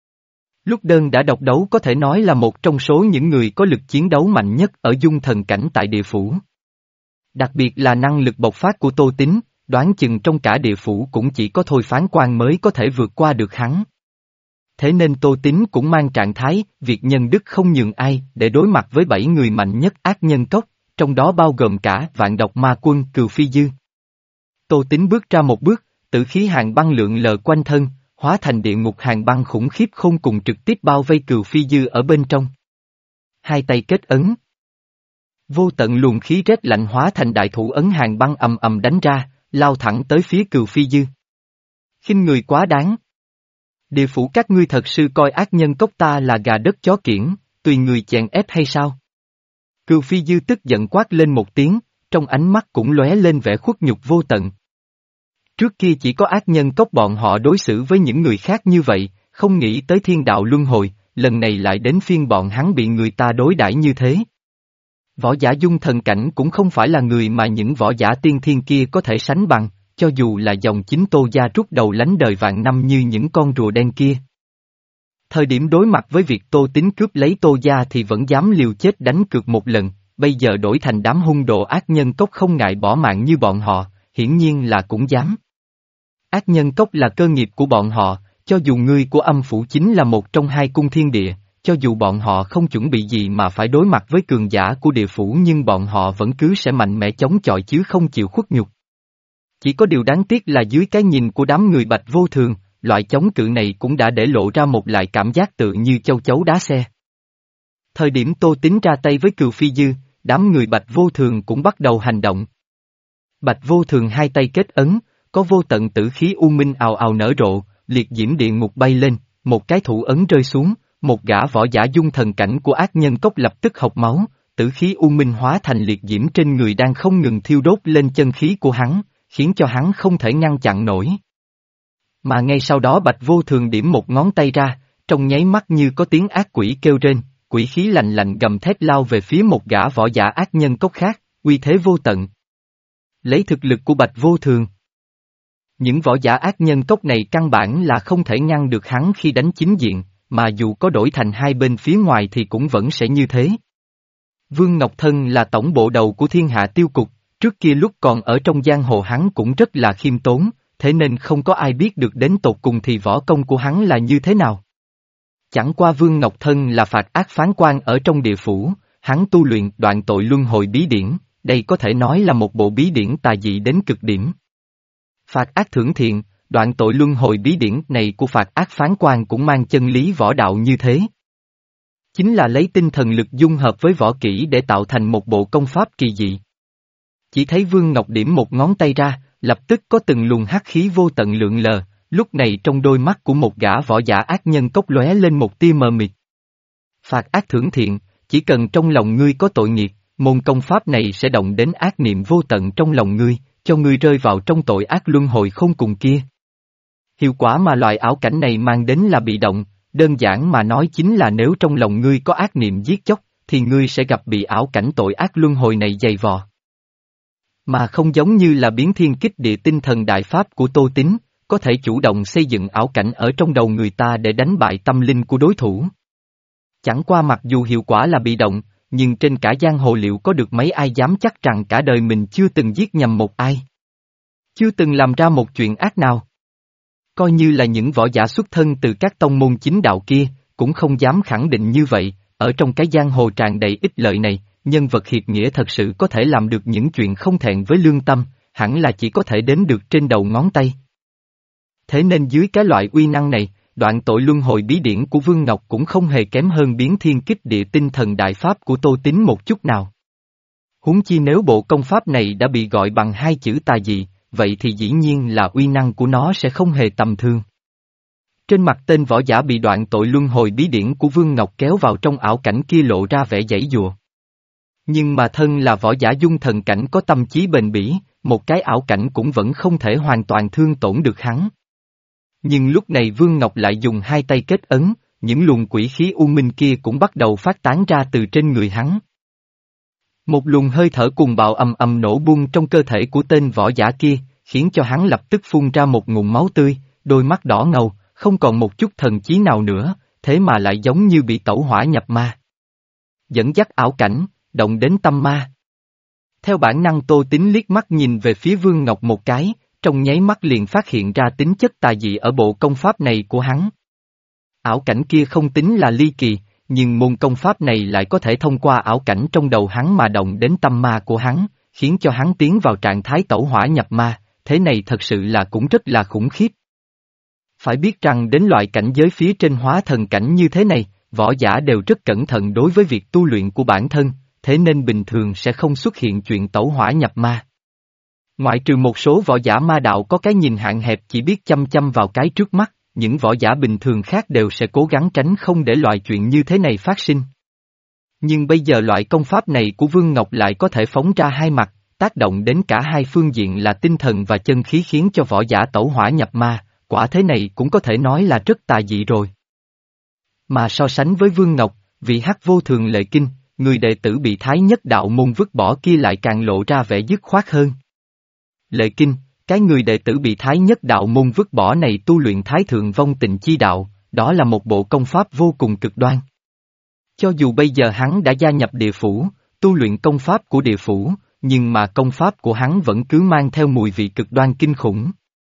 Lúc đơn đã độc đấu có thể nói là một trong số những người có lực chiến đấu mạnh nhất ở dung thần cảnh tại địa phủ. Đặc biệt là năng lực bộc phát của Tô Tín, đoán chừng trong cả địa phủ cũng chỉ có Thôi Phán Quan mới có thể vượt qua được hắn. Thế nên Tô Tín cũng mang trạng thái, việc nhân đức không nhường ai, để đối mặt với bảy người mạnh nhất ác nhân cốc, trong đó bao gồm cả vạn độc ma quân Cừu Phi Dư. Tô Tín bước ra một bước, tử khí hàng băng lượn lờ quanh thân, hóa thành địa ngục hàng băng khủng khiếp không cùng trực tiếp bao vây Cừu Phi Dư ở bên trong. Hai tay kết ấn. Vô tận luồng khí rét lạnh hóa thành đại thủ ấn hàng băng ầm ầm đánh ra, lao thẳng tới phía Cừu Phi Dư. Khinh người quá đáng. Địa phủ các ngươi thật sự coi ác nhân cốc ta là gà đất chó kiểng, tùy người chèn ép hay sao? Cừu Phi Dư tức giận quát lên một tiếng, trong ánh mắt cũng lóe lên vẻ khuất nhục vô tận. Trước kia chỉ có ác nhân cốc bọn họ đối xử với những người khác như vậy, không nghĩ tới thiên đạo luân hồi, lần này lại đến phiên bọn hắn bị người ta đối đãi như thế. Võ giả dung thần cảnh cũng không phải là người mà những võ giả tiên thiên kia có thể sánh bằng, cho dù là dòng chính Tô gia rút đầu lánh đời vạn năm như những con rùa đen kia. Thời điểm đối mặt với việc Tô Tín cướp lấy Tô gia thì vẫn dám liều chết đánh cược một lần, bây giờ đổi thành đám hung đồ ác nhân cốc không ngại bỏ mạng như bọn họ, hiển nhiên là cũng dám. Ác nhân cốc là cơ nghiệp của bọn họ, cho dù ngươi của âm phủ chính là một trong hai cung thiên địa, cho dù bọn họ không chuẩn bị gì mà phải đối mặt với cường giả của địa phủ nhưng bọn họ vẫn cứ sẽ mạnh mẽ chống chọi chứ không chịu khuất nhục. Chỉ có điều đáng tiếc là dưới cái nhìn của đám người Bạch Vô Thường, loại chống cự này cũng đã để lộ ra một loại cảm giác tự như châu chấu đá xe. Thời điểm Tô Tín ra tay với Cừu Phi Dư, đám người Bạch Vô Thường cũng bắt đầu hành động. Bạch Vô Thường hai tay kết ấn, có vô tận tử khí u minh ào ào nở rộ, liệt diễm địa ngục bay lên, một cái thủ ấn rơi xuống, một gã võ giả dung thần cảnh của ác nhân cốc lập tức hộc máu, tử khí u minh hóa thành liệt diễm trên người đang không ngừng thiêu đốt lên chân khí của hắn, khiến cho hắn không thể ngăn chặn nổi. Mà ngay sau đó Bạch Vô Thường điểm một ngón tay ra, trong nháy mắt như có tiếng ác quỷ kêu rên, quỷ khí lạnh lạnh gầm thét lao về phía một gã võ giả ác nhân cốc khác, uy thế vô tận. Lấy thực lực của Bạch Vô Thường, những võ giả ác nhân cốc này căn bản là không thể ngăn được hắn khi đánh chính diện, mà dù có đổi thành hai bên phía ngoài thì cũng vẫn sẽ như thế. Vương Ngọc Thân là tổng bộ đầu của thiên hạ tiêu cục, trước kia lúc còn ở trong giang hồ hắn cũng rất là khiêm tốn, thế nên không có ai biết được đến tột cùng thì võ công của hắn là như thế nào. Chẳng qua Vương Ngọc Thân là phạt ác phán quan ở trong địa phủ, hắn tu luyện đoạn tội luân hồi bí điển, đây có thể nói là một bộ bí điển tà dị đến cực điểm. Phạt ác thưởng thiện, đoạn tội luân hồi bí điển này của phạt ác phán quan cũng mang chân lý võ đạo như thế. Chính là lấy tinh thần lực dung hợp với võ kỹ để tạo thành một bộ công pháp kỳ dị. Chỉ thấy Vương Ngọc điểm một ngón tay ra, lập tức có từng luồng hắc khí vô tận lượn lờ, lúc này trong đôi mắt của một gã võ giả ác nhân cốc lóe lên một tia mờ mịt. Phạt ác thưởng thiện, chỉ cần trong lòng ngươi có tội nghiệp, môn công pháp này sẽ động đến ác niệm vô tận trong lòng ngươi, cho ngươi rơi vào trong tội ác luân hồi không cùng kia. Hiệu quả mà loại ảo cảnh này mang đến là bị động, đơn giản mà nói chính là nếu trong lòng ngươi có ác niệm giết chóc, thì ngươi sẽ gặp bị ảo cảnh tội ác luân hồi này dày vò. Mà không giống như là biến thiên kích địa tinh thần đại pháp của Tô Tín, có thể chủ động xây dựng ảo cảnh ở trong đầu người ta để đánh bại tâm linh của đối thủ. Chẳng qua mặc dù hiệu quả là bị động, nhưng trên cả giang hồ liệu có được mấy ai dám chắc rằng cả đời mình chưa từng giết nhầm một ai. Chưa từng làm ra một chuyện ác nào. Coi như là những võ giả xuất thân từ các tông môn chính đạo kia, cũng không dám khẳng định như vậy, ở trong cái giang hồ tràn đầy ích lợi này, nhân vật hiệp nghĩa thật sự có thể làm được những chuyện không thẹn với lương tâm, hẳn là chỉ có thể đếm được trên đầu ngón tay. Thế nên dưới cái loại uy năng này, đoạn tội luân hồi bí điển của Vương Ngọc cũng không hề kém hơn biến thiên kích địa tinh thần đại pháp của Tô Tín một chút nào. Huống chi nếu bộ công pháp này đã bị gọi bằng hai chữ tà dị, vậy thì dĩ nhiên là uy năng của nó sẽ không hề tầm thường. Trên mặt tên võ giả bị đoạn tội luân hồi bí điển của Vương Ngọc kéo vào trong ảo cảnh kia lộ ra vẻ giãy giụa. Nhưng mà thân là võ giả dung thần cảnh có tâm trí bền bỉ, một cái ảo cảnh cũng vẫn không thể hoàn toàn thương tổn được hắn. Nhưng lúc này Vương Ngọc lại dùng hai tay kết ấn, những luồng quỷ khí u minh kia cũng bắt đầu phát tán ra từ trên người hắn. Một luồng hơi thở cuồng bạo ầm ầm nổ bung trong cơ thể của tên võ giả kia, khiến cho hắn lập tức phun ra một ngụm máu tươi, đôi mắt đỏ ngầu, không còn một chút thần trí nào nữa, thế mà lại giống như bị tẩu hỏa nhập ma. Dẫn dắt ảo cảnh, động đến tâm ma. Theo bản năng Tô Tín liếc mắt nhìn về phía Vương Ngọc một cái, trong nháy mắt liền phát hiện ra tính chất tà dị ở bộ công pháp này của hắn. Ảo cảnh kia không tính là ly kỳ, nhưng môn công pháp này lại có thể thông qua ảo cảnh trong đầu hắn mà động đến tâm ma của hắn, khiến cho hắn tiến vào trạng thái tẩu hỏa nhập ma, thế này thật sự là cũng rất là khủng khiếp. Phải biết rằng đến loại cảnh giới phía trên hóa thần cảnh như thế này, võ giả đều rất cẩn thận đối với việc tu luyện của bản thân, thế nên bình thường sẽ không xuất hiện chuyện tẩu hỏa nhập ma. Ngoại trừ một số võ giả ma đạo có cái nhìn hạn hẹp chỉ biết chăm chăm vào cái trước mắt, những võ giả bình thường khác đều sẽ cố gắng tránh không để loại chuyện như thế này phát sinh. Nhưng bây giờ loại công pháp này của Vương Ngọc lại có thể phóng ra hai mặt, tác động đến cả hai phương diện là tinh thần và chân khí khiến cho võ giả tẩu hỏa nhập ma, quả thế này cũng có thể nói là rất tà dị rồi. Mà so sánh với Vương Ngọc, vị hắc vô thường Lệ Kinh, người đệ tử bị Thái Nhất đạo môn vứt bỏ kia lại càng lộ ra vẻ dứt khoát hơn. Lệ Kinh, cái người đệ tử bị Thái Nhất đạo môn vứt bỏ này tu luyện Thái Thượng Vong Tình Chi đạo, đó là một bộ công pháp vô cùng cực đoan. Cho dù bây giờ hắn đã gia nhập địa phủ, tu luyện công pháp của địa phủ, nhưng mà công pháp của hắn vẫn cứ mang theo mùi vị cực đoan kinh khủng.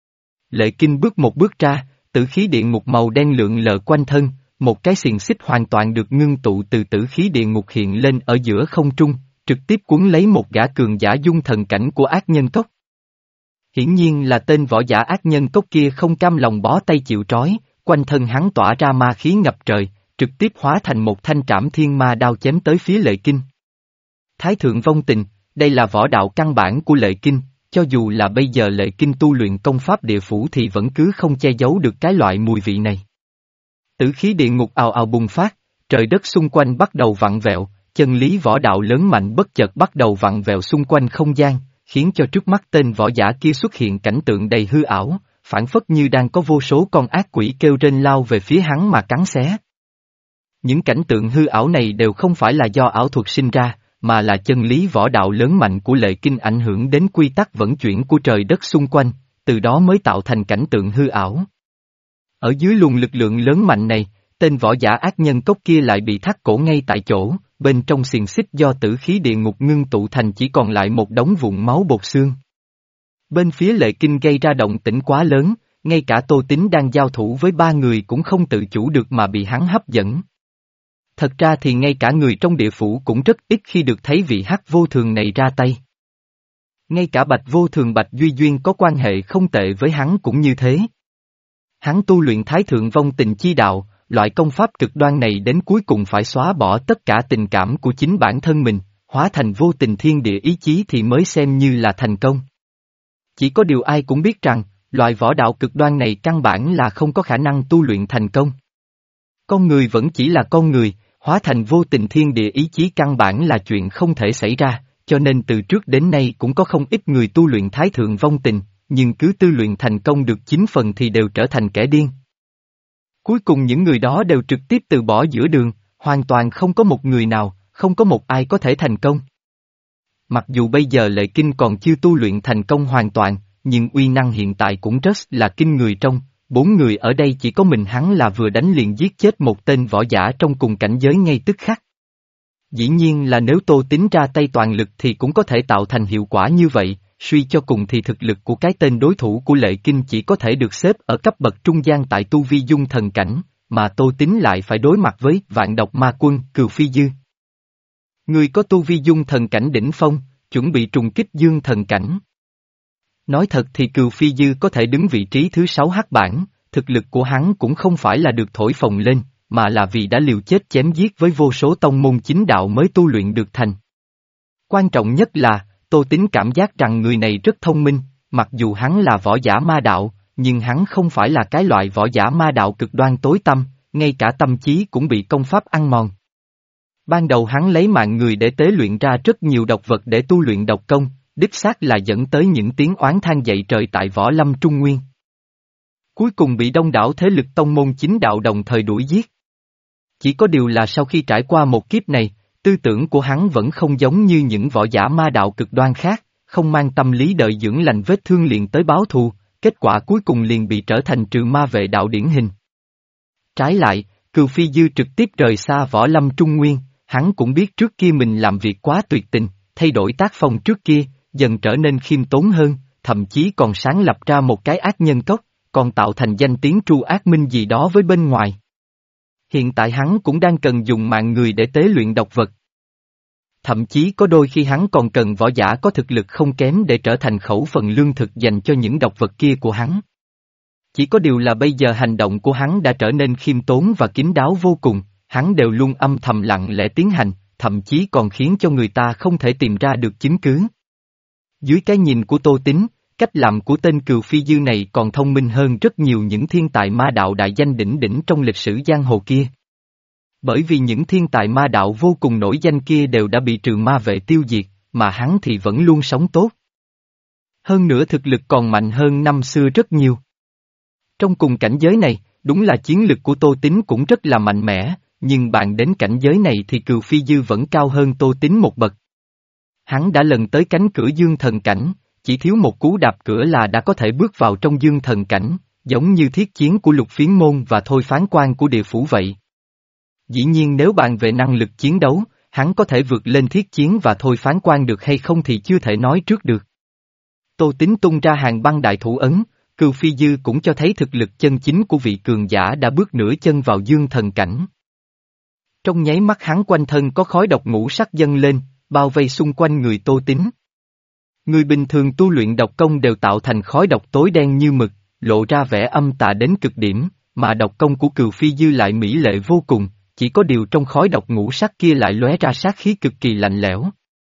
Lệ Kinh bước một bước ra, tử khí địa ngục màu đen lượn lờ quanh thân, một cái xiềng xích hoàn toàn được ngưng tụ từ tử khí địa ngục hiện lên ở giữa không trung, trực tiếp cuốn lấy một gã cường giả dung thần cảnh của ác nhân cốc. Hiển nhiên là tên võ giả ác nhân cốc kia không cam lòng bó tay chịu trói, quanh thân hắn tỏa ra ma khí ngập trời, trực tiếp hóa thành một thanh trảm thiên ma đao chém tới phía Lệ Kinh. Thái Thượng Vong Tình, đây là võ đạo căn bản của Lệ Kinh, cho dù là bây giờ Lệ Kinh tu luyện công pháp địa phủ thì vẫn cứ không che giấu được cái loại mùi vị này. Tử khí địa ngục ào ào bùng phát, trời đất xung quanh bắt đầu vặn vẹo, chân lý võ đạo lớn mạnh bất chợt bắt đầu vặn vẹo xung quanh không gian, khiến cho trước mắt tên võ giả kia xuất hiện cảnh tượng đầy hư ảo, phản phất như đang có vô số con ác quỷ kêu rên lao về phía hắn mà cắn xé. Những cảnh tượng hư ảo này đều không phải là do ảo thuật sinh ra, mà là chân lý võ đạo lớn mạnh của Lệ Kinh ảnh hưởng đến quy tắc vận chuyển của trời đất xung quanh, từ đó mới tạo thành cảnh tượng hư ảo. Ở dưới luồng lực lượng lớn mạnh này, tên võ giả ác nhân cốc kia lại bị thắt cổ ngay tại chỗ, bên trong xiềng xích do tử khí địa ngục ngưng tụ thành chỉ còn lại một đống vụn máu bột xương. Bên phía Lệ Kinh gây ra động tĩnh quá lớn, ngay cả Tô Tín đang giao thủ với ba người cũng không tự chủ được mà bị hắn hấp dẫn. Thật ra thì ngay cả người trong địa phủ cũng rất ít khi được thấy vị hắc vô thường này ra tay. Ngay cả Bạch vô thường Bạch Duy Duyên có quan hệ không tệ với hắn cũng như thế. Hắn tu luyện Thái Thượng Vong Tình Chi đạo, loại công pháp cực đoan này đến cuối cùng phải xóa bỏ tất cả tình cảm của chính bản thân mình, hóa thành vô tình thiên địa ý chí thì mới xem như là thành công. Chỉ có điều ai cũng biết rằng, loại võ đạo cực đoan này căn bản là không có khả năng tu luyện thành công. Con người vẫn chỉ là con người, hóa thành vô tình thiên địa ý chí căn bản là chuyện không thể xảy ra, cho nên từ trước đến nay cũng có không ít người tu luyện Thái Thượng Vong Tình, nhưng cứ tu luyện thành công được chín phần thì đều trở thành kẻ điên. Cuối cùng những người đó đều trực tiếp từ bỏ giữa đường, hoàn toàn không có một người nào, không có một ai có thể thành công. Mặc dù bây giờ Lệ Kinh còn chưa tu luyện thành công hoàn toàn, nhưng uy năng hiện tại cũng rất là kinh người trong, bốn người ở đây chỉ có mình hắn là vừa đánh liền giết chết một tên võ giả trong cùng cảnh giới ngay tức khắc. Dĩ nhiên là nếu Tô Tín ra tay toàn lực thì cũng có thể tạo thành hiệu quả như vậy, suy cho cùng thì thực lực của cái tên đối thủ của Lệ Kinh chỉ có thể được xếp ở cấp bậc trung gian tại tu vi dung thần cảnh, mà Tô Tín lại phải đối mặt với vạn độc ma quân Cừu Phi Dư. Người có tu vi dung thần cảnh đỉnh phong, chuẩn bị trùng kích dương thần cảnh. Nói thật thì Cừu Phi Dư có thể đứng vị trí thứ sáu hắc bảng, thực lực của hắn cũng không phải là được thổi phồng lên, mà là vì đã liều chết chém giết với vô số tông môn chính đạo mới tu luyện được thành. Quan trọng nhất là, Tô Tín cảm giác rằng người này rất thông minh, mặc dù hắn là võ giả ma đạo, nhưng hắn không phải là cái loại võ giả ma đạo cực đoan tối tăm, ngay cả tâm trí cũng bị công pháp ăn mòn. Ban đầu hắn lấy mạng người để tế luyện ra rất nhiều độc vật để tu luyện độc công, đích xác là dẫn tới những tiếng oán than dậy trời tại Võ Lâm Trung Nguyên. Cuối cùng bị đông đảo thế lực tông môn chính đạo đồng thời đuổi giết. Chỉ có điều là sau khi trải qua một kiếp này, tư tưởng của hắn vẫn không giống như những võ giả ma đạo cực đoan khác, không mang tâm lý đợi dưỡng lành vết thương liền tới báo thù, kết quả cuối cùng liền bị trở thành trừ ma vệ đạo điển hình. Trái lại, Cừu Phi Dư trực tiếp rời xa Võ Lâm Trung Nguyên, hắn cũng biết trước kia mình làm việc quá tuyệt tình, thay đổi tác phong trước kia, dần trở nên khiêm tốn hơn, thậm chí còn sáng lập ra một cái ác nhân cốc, còn tạo thành danh tiếng tru ác minh gì đó với bên ngoài. Hiện tại hắn cũng đang cần dùng mạng người để tế luyện độc vật. Thậm chí có đôi khi hắn còn cần võ giả có thực lực không kém để trở thành khẩu phần lương thực dành cho những độc vật kia của hắn. Chỉ có điều là bây giờ hành động của hắn đã trở nên khiêm tốn và kín đáo vô cùng, hắn đều luôn âm thầm lặng lẽ tiến hành, thậm chí còn khiến cho người ta không thể tìm ra được chứng cứ. Dưới cái nhìn của Tô Tín, cách làm của tên Cừu Phi Dư này còn thông minh hơn rất nhiều những thiên tài ma đạo đại danh đỉnh đỉnh trong lịch sử giang hồ kia. Bởi vì những thiên tài ma đạo vô cùng nổi danh kia đều đã bị trừ ma vệ tiêu diệt, mà hắn thì vẫn luôn sống tốt. Hơn nữa thực lực còn mạnh hơn năm xưa rất nhiều. Trong cùng cảnh giới này, đúng là chiến lực của Tô Tín cũng rất là mạnh mẽ, nhưng bạn đến cảnh giới này thì Cừu Phi Dư vẫn cao hơn Tô Tín một bậc. Hắn đã lần tới cánh cửa dương thần cảnh, chỉ thiếu một cú đạp cửa là đã có thể bước vào trong dương thần cảnh, giống như thiết chiến của Lục Phiến Môn và Thôi Phán Quan của địa phủ vậy. Dĩ nhiên nếu bàn về năng lực chiến đấu, hắn có thể vượt lên thiết chiến và Thôi Phán Quan được hay không thì chưa thể nói trước được. Tô Tín tung ra hàng băng đại thủ ấn, Cừu Phi Dư cũng cho thấy thực lực chân chính của vị cường giả đã bước nửa chân vào dương thần cảnh. Trong nháy mắt hắn quanh thân có khói độc ngũ sắc dâng lên, bao vây xung quanh người Tô Tín. Người bình thường tu luyện độc công đều tạo thành khói độc tối đen như mực, lộ ra vẻ âm tà đến cực điểm, mà độc công của Cừu Phi Dư lại mỹ lệ vô cùng, chỉ có điều trong khói độc ngũ sắc kia lại lóe ra sát khí cực kỳ lạnh lẽo.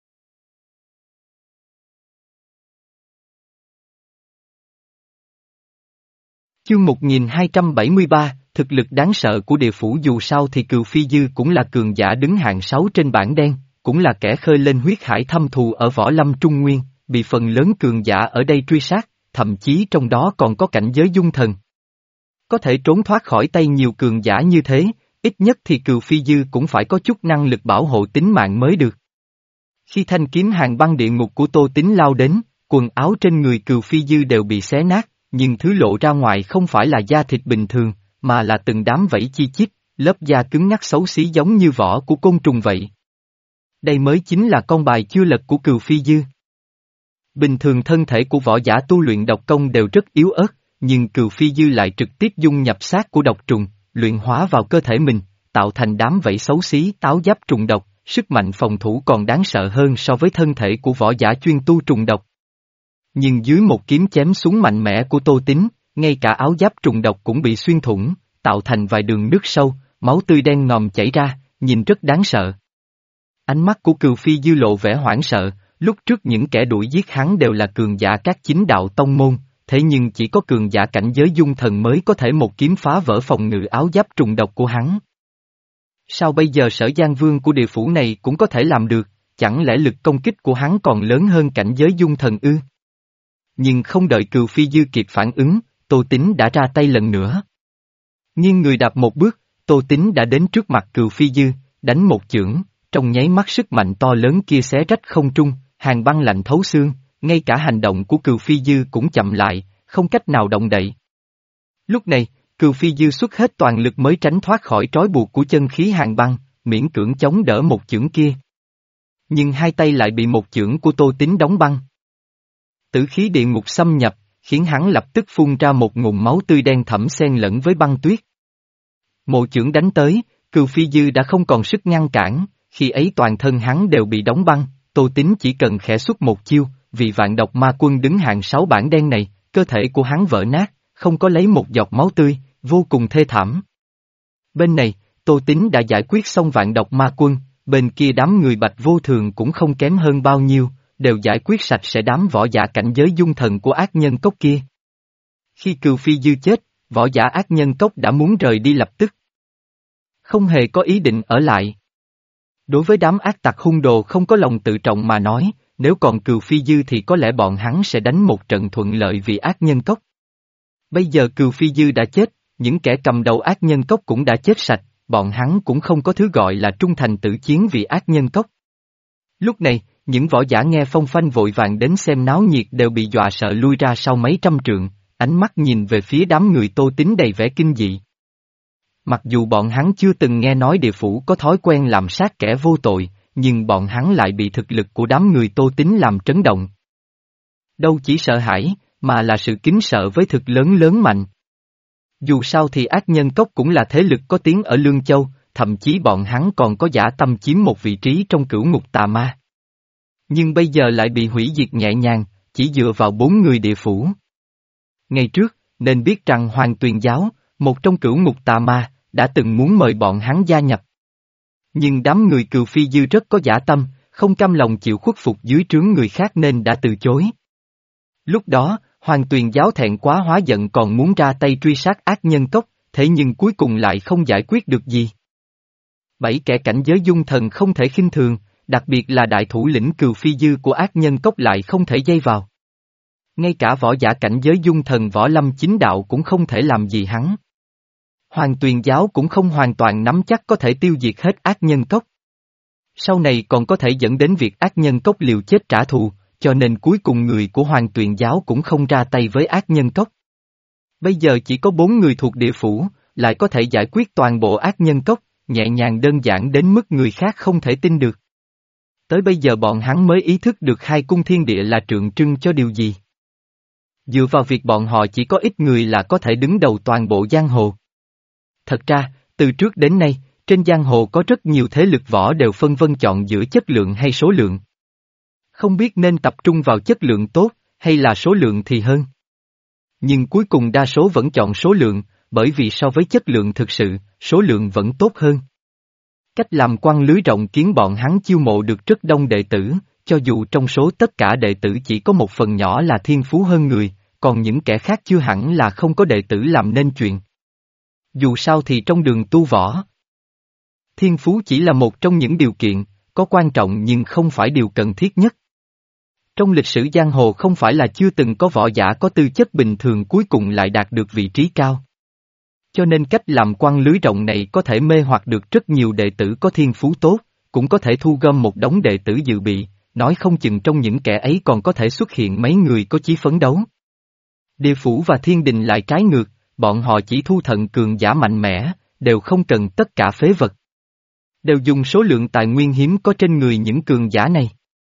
Chương một nghìn hai trăm bảy mươi ba, thực lực đáng sợ của địa phủ dù sao thì Cừu Phi Dư cũng là cường giả đứng hạng sáu trên bảng đen, cũng là kẻ khơi lên huyết hải thâm thù ở Võ Lâm Trung Nguyên, bị phần lớn cường giả ở đây truy sát, thậm chí trong đó còn có cảnh giới dung thần. Có thể trốn thoát khỏi tay nhiều cường giả như thế, ít nhất thì Cừu Phi Dư cũng phải có chút năng lực bảo hộ tính mạng mới được. Khi thanh kiếm hàng băng địa ngục của Tô Tín lao đến, quần áo trên người Cừu Phi Dư đều bị xé nát, nhưng thứ lộ ra ngoài không phải là da thịt bình thường, mà là từng đám vảy chi chít, lớp da cứng ngắc xấu xí giống như vỏ của côn trùng vậy. Đây mới chính là con bài chưa lật của Cừu Phi Dư. Bình thường thân thể của võ giả tu luyện độc công đều rất yếu ớt, nhưng Cừu Phi Dư lại trực tiếp dung nhập xác của độc trùng, luyện hóa vào cơ thể mình, tạo thành đám vảy xấu xí táo giáp trùng độc, sức mạnh phòng thủ còn đáng sợ hơn so với thân thể của võ giả chuyên tu trùng độc. Nhưng dưới một kiếm chém xuống mạnh mẽ của Tô Tín, ngay cả áo giáp trùng độc cũng bị xuyên thủng, tạo thành vài đường nứt sâu, máu tươi đen ngòm chảy ra, nhìn rất đáng sợ. Ánh mắt của Cừu Phi Dư lộ vẻ hoảng sợ, lúc trước những kẻ đuổi giết hắn đều là cường giả các chính đạo tông môn, thế nhưng chỉ có cường giả cảnh giới dung thần mới có thể một kiếm phá vỡ phòng ngự áo giáp trùng độc của hắn. Sao bây giờ Sở Giang Vương của địa phủ này cũng có thể làm được, chẳng lẽ lực công kích của hắn còn lớn hơn cảnh giới dung thần ư? Nhưng không đợi Cừu Phi Dư kịp phản ứng, Tô Tín đã ra tay lần nữa. Nhưng người đạp một bước, Tô Tín đã đến trước mặt Cừu Phi Dư, đánh một chưởng, trong nháy mắt sức mạnh to lớn kia xé rách không trung, hàng băng lạnh thấu xương, ngay cả hành động của Cừu Phi Dư cũng chậm lại, không cách nào động đậy. Lúc này, Cừu Phi Dư xuất hết toàn lực mới tránh thoát khỏi trói buộc của chân khí hàng băng, miễn cưỡng chống đỡ một chưởng kia. Nhưng hai tay lại bị một chưởng của Tô Tín đóng băng. Tử khí địa ngục xâm nhập, khiến hắn lập tức phun ra một ngụm máu tươi đen thẫm xen lẫn với băng tuyết. Một chưởng đánh tới, Cừu Phi Dư đã không còn sức ngăn cản, khi ấy toàn thân hắn đều bị đóng băng, Tô Tín chỉ cần khẽ xuất một chiêu, vì vạn độc ma quân đứng hạng sáu bảng đen này, cơ thể của hắn vỡ nát, không có lấy một giọt máu tươi, vô cùng thê thảm. Bên này, Tô Tín đã giải quyết xong vạn độc ma quân, bên kia đám người Bạch Vô Thường cũng không kém hơn bao nhiêu, đều giải quyết sạch sẽ đám võ giả cảnh giới dung thần của ác nhân cốc kia. Khi Cừu Phi Dư chết, võ giả ác nhân cốc đã muốn rời đi lập tức. Không hề có ý định ở lại. Đối với đám ác tặc hung đồ không có lòng tự trọng mà nói, nếu còn Cừu Phi Dư thì có lẽ bọn hắn sẽ đánh một trận thuận lợi vì ác nhân cốc. Bây giờ Cừu Phi Dư đã chết, những kẻ cầm đầu ác nhân cốc cũng đã chết sạch, bọn hắn cũng không có thứ gọi là trung thành tử chiến vì ác nhân cốc. Lúc này, những võ giả nghe phong phanh vội vàng đến xem náo nhiệt đều bị dọa sợ lui ra sau mấy trăm trượng, ánh mắt nhìn về phía đám người Tô Tín đầy vẻ kinh dị. Mặc dù bọn hắn chưa từng nghe nói địa phủ có thói quen làm sát kẻ vô tội, nhưng bọn hắn lại bị thực lực của đám người Tô Tín làm trấn động. Đâu chỉ sợ hãi, mà là sự kính sợ với thực lớn lớn mạnh. Dù sao thì ác nhân cốc cũng là thế lực có tiếng ở Lương Châu, thậm chí bọn hắn còn có dã tâm chiếm một vị trí trong cửu ngục tà ma. Nhưng bây giờ lại bị hủy diệt nhẹ nhàng, chỉ dựa vào bốn người địa phủ. Ngày trước, nên biết rằng Hoàng Tuyền Giáo, một trong cửu ngục tà ma, đã từng muốn mời bọn hắn gia nhập. Nhưng đám người Cừu Phi Dư rất có dã tâm, không cam lòng chịu khuất phục dưới trướng người khác nên đã từ chối. Lúc đó, Hoàng Tuyền Giáo thẹn quá hóa giận còn muốn ra tay truy sát ác nhân cốc, thế nhưng cuối cùng lại không giải quyết được gì. Bảy kẻ cảnh giới dung thần không thể khinh thường, đặc biệt là đại thủ lĩnh Cừu Phi Dư của ác nhân cốc lại không thể dây vào. Ngay cả võ giả cảnh giới dung thần võ lâm chính đạo cũng không thể làm gì hắn. Hoàng Tuyền Giáo cũng không hoàn toàn nắm chắc có thể tiêu diệt hết ác nhân cốc. Sau này còn có thể dẫn đến việc ác nhân cốc liều chết trả thù, cho nên cuối cùng người của Hoàng Tuyền Giáo cũng không ra tay với ác nhân cốc. Bây giờ chỉ có bốn người thuộc địa phủ, lại có thể giải quyết toàn bộ ác nhân cốc, nhẹ nhàng đơn giản đến mức người khác không thể tin được. Tới bây giờ bọn hắn mới ý thức được hai cung thiên địa là tượng trưng cho điều gì. Dựa vào việc bọn họ chỉ có ít người là có thể đứng đầu toàn bộ giang hồ. Thật ra, từ trước đến nay, trên giang hồ có rất nhiều thế lực võ đều phân vân chọn giữa chất lượng hay số lượng. Không biết nên tập trung vào chất lượng tốt, hay là số lượng thì hơn. Nhưng cuối cùng đa số vẫn chọn số lượng, bởi vì so với chất lượng thực sự, số lượng vẫn tốt hơn. Cách làm quăng lưới rộng khiến bọn hắn chiêu mộ được rất đông đệ tử, cho dù trong số tất cả đệ tử chỉ có một phần nhỏ là thiên phú hơn người, còn những kẻ khác chưa hẳn là không có đệ tử làm nên chuyện. Dù sao thì trong đường tu võ, thiên phú chỉ là một trong những điều kiện, có quan trọng nhưng không phải điều cần thiết nhất. Trong lịch sử giang hồ không phải là chưa từng có võ giả có tư chất bình thường cuối cùng lại đạt được vị trí cao. Cho nên cách làm quăng lưới rộng này có thể mê hoặc được rất nhiều đệ tử có thiên phú tốt, cũng có thể thu gom một đống đệ tử dự bị, nói không chừng trong những kẻ ấy còn có thể xuất hiện mấy người có chí phấn đấu. Địa phủ và thiên đình lại trái ngược, bọn họ chỉ thu thận cường giả mạnh mẽ, đều không cần tất cả phế vật. Đều dùng số lượng tài nguyên hiếm có trên người những cường giả này.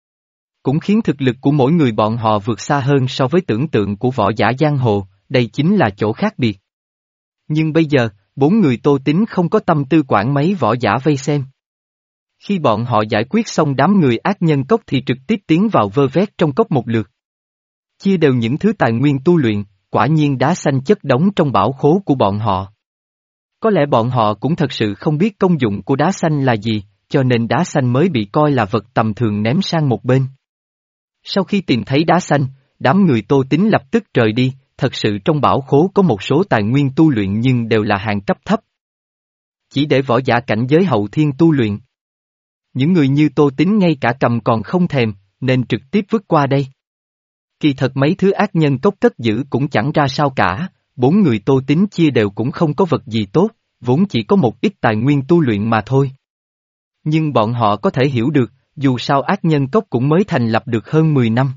Cũng khiến thực lực của mỗi người bọn họ vượt xa hơn so với tưởng tượng của võ giả giang hồ, đây chính là chỗ khác biệt. Nhưng bây giờ, bốn người Tô Tín không có tâm tư quản mấy võ giả vây xem. Khi bọn họ giải quyết xong đám người ác nhân cốc thì trực tiếp tiến vào vơ vét trong cốc một lượt. Chia đều những thứ tài nguyên tu luyện, quả nhiên đá xanh chất đống trong bảo khố của bọn họ. Có lẽ bọn họ cũng thật sự không biết công dụng của đá xanh là gì, cho nên đá xanh mới bị coi là vật tầm thường ném sang một bên. Sau khi tìm thấy đá xanh, đám người Tô Tín lập tức rời đi, thật sự trong bảo khố có một số tài nguyên tu luyện nhưng đều là hàng cấp thấp. Chỉ để võ giả cảnh giới hậu thiên tu luyện. Những người như Tô Tín ngay cả cầm còn không thèm, nên trực tiếp vứt qua đây. Kỳ thật mấy thứ ác nhân cốc cất giữ cũng chẳng ra sao cả, bốn người Tô Tín chia đều cũng không có vật gì tốt, vốn chỉ có một ít tài nguyên tu luyện mà thôi. Nhưng bọn họ có thể hiểu được, dù sao ác nhân cốc cũng mới thành lập được hơn mười năm.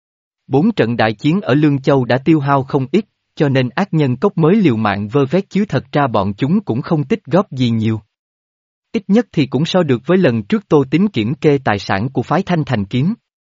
Bốn trận đại chiến ở Lương Châu đã tiêu hao không ít, cho nên ác nhân cốc mới liều mạng vơ vét chứ thật ra bọn chúng cũng không tích góp gì nhiều. Ít nhất thì cũng so được với lần trước Tô Tín kiểm kê tài sản của phái Thanh Thành Kiếm.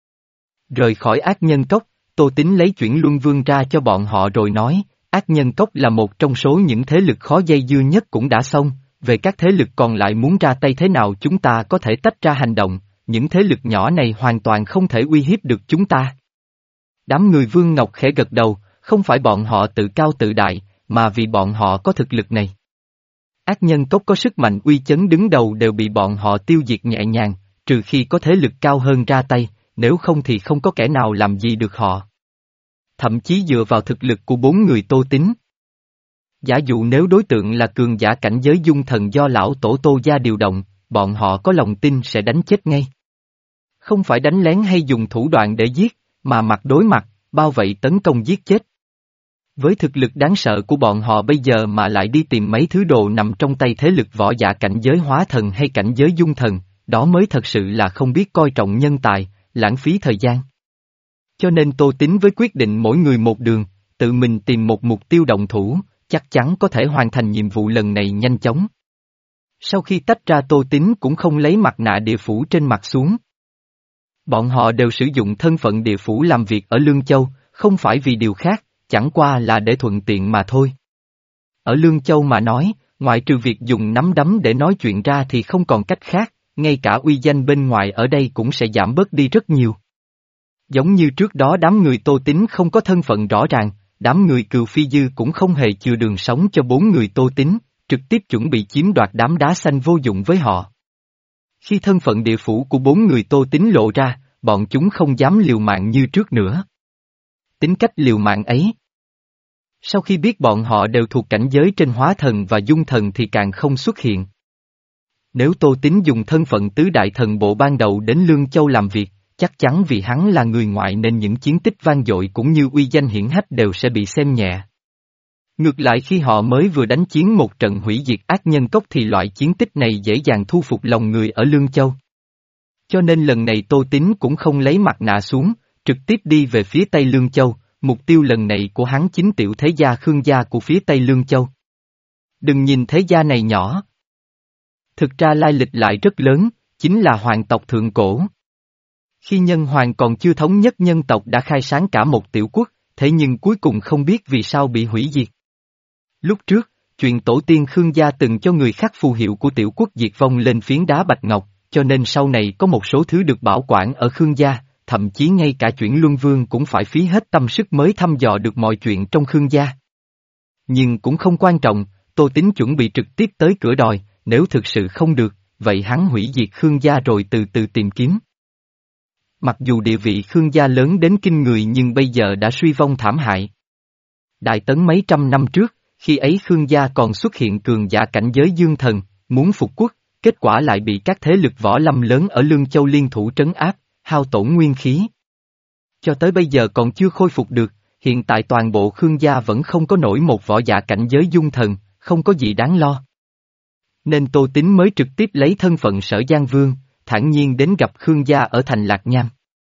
Rời khỏi ác nhân cốc, Tô Tín lấy chuyển luân vương ra cho bọn họ rồi nói, ác nhân cốc là một trong số những thế lực khó dây dưa nhất cũng đã xong, về các thế lực còn lại muốn ra tay thế nào chúng ta có thể tách ra hành động, những thế lực nhỏ này hoàn toàn không thể uy hiếp được chúng ta. Đám người Vương Ngọc khẽ gật đầu, không phải bọn họ tự cao tự đại, mà vì bọn họ có thực lực này. Ác nhân cốc có sức mạnh uy chấn đứng đầu đều bị bọn họ tiêu diệt nhẹ nhàng, trừ khi có thế lực cao hơn ra tay, nếu không thì không có kẻ nào làm gì được họ. Thậm chí dựa vào thực lực của bốn người Tô Tín. Giả dụ nếu đối tượng là cường giả cảnh giới dung thần do lão tổ Tô gia điều động, bọn họ có lòng tin sẽ đánh chết ngay. Không phải đánh lén hay dùng thủ đoạn để giết, mà mặt đối mặt, bao vây tấn công giết chết. Với thực lực đáng sợ của bọn họ bây giờ mà lại đi tìm mấy thứ đồ nằm trong tay thế lực võ giả cảnh giới hóa thần hay cảnh giới dung thần, đó mới thật sự là không biết coi trọng nhân tài, lãng phí thời gian. Cho nên Tô Tín với quyết định mỗi người một đường, tự mình tìm một mục tiêu động thủ, chắc chắn có thể hoàn thành nhiệm vụ lần này nhanh chóng. Sau khi tách ra Tô Tín cũng không lấy mặt nạ địa phủ trên mặt xuống. Bọn họ đều sử dụng thân phận địa phủ làm việc ở Lương Châu, không phải vì điều khác, chẳng qua là để thuận tiện mà thôi. Ở Lương Châu mà nói, ngoại trừ việc dùng nắm đấm để nói chuyện ra thì không còn cách khác, ngay cả uy danh bên ngoài ở đây cũng sẽ giảm bớt đi rất nhiều. Giống như trước đó đám người Tô Tín không có thân phận rõ ràng, đám người Cừu Phi Dư cũng không hề chừa đường sống cho bốn người Tô Tín, trực tiếp chuẩn bị chiếm đoạt đám đá xanh vô dụng với họ. Khi thân phận địa phủ của bốn người Tô Tín lộ ra, bọn chúng không dám liều mạng như trước nữa. Tính cách liều mạng ấy. Sau khi biết bọn họ đều thuộc cảnh giới trên hóa thần và dung thần thì càng không xuất hiện. Nếu Tô Tín dùng thân phận tứ đại thần bộ ban đầu đến Lương Châu làm việc, chắc chắn vì hắn là người ngoại nên những chiến tích vang dội cũng như uy danh hiển hách đều sẽ bị xem nhẹ. Ngược lại khi họ mới vừa đánh chiến một trận hủy diệt ác nhân cốc thì loại chiến tích này dễ dàng thu phục lòng người ở Lương Châu. Cho nên lần này Tô Tín cũng không lấy mặt nạ xuống, trực tiếp đi về phía Tây Lương Châu, mục tiêu lần này của hắn chính tiểu thế gia Khương gia của phía Tây Lương Châu. Đừng nhìn thế gia này nhỏ. Thực ra lai lịch lại rất lớn, chính là hoàng tộc thượng cổ. Khi nhân hoàng còn chưa thống nhất nhân tộc đã khai sáng cả một tiểu quốc, thế nhưng cuối cùng không biết vì sao bị hủy diệt. Lúc trước, chuyện tổ tiên Khương gia từng cho người khắc phù hiệu của tiểu quốc diệt vong lên phiến đá bạch ngọc, cho nên sau này có một số thứ được bảo quản ở Khương gia, thậm chí ngay cả chuyển luân vương cũng phải phí hết tâm sức mới thăm dò được mọi chuyện trong Khương gia. Nhưng cũng không quan trọng, Tô Tín chuẩn bị trực tiếp tới cửa đòi, nếu thực sự không được, vậy hắn hủy diệt Khương gia rồi từ từ tìm kiếm. Mặc dù địa vị Khương gia lớn đến kinh người nhưng bây giờ đã suy vong thảm hại. Đại tấn mấy trăm năm trước, khi ấy Khương gia còn xuất hiện cường giả cảnh giới dương thần, muốn phục quốc, kết quả lại bị các thế lực võ lâm lớn ở Lương Châu liên thủ trấn áp, hao tổn nguyên khí. Cho tới bây giờ còn chưa khôi phục được, hiện tại toàn bộ Khương gia vẫn không có nổi một võ giả cảnh giới dung thần, không có gì đáng lo. Nên Tô Tín mới trực tiếp lấy thân phận Sở Giang Vương, thản nhiên đến gặp Khương gia ở thành Lạc Nham.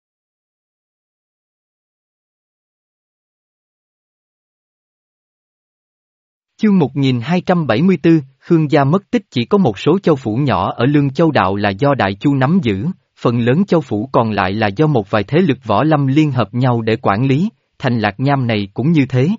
Chương một nghìn hai trăm bảy mươi tư, Khương gia mất tích chỉ có một số châu phủ nhỏ ở Lương Châu Đạo là do Đại Chu nắm giữ, phần lớn châu phủ còn lại là do một vài thế lực võ lâm liên hợp nhau để quản lý, thành Lạc Nham này cũng như thế.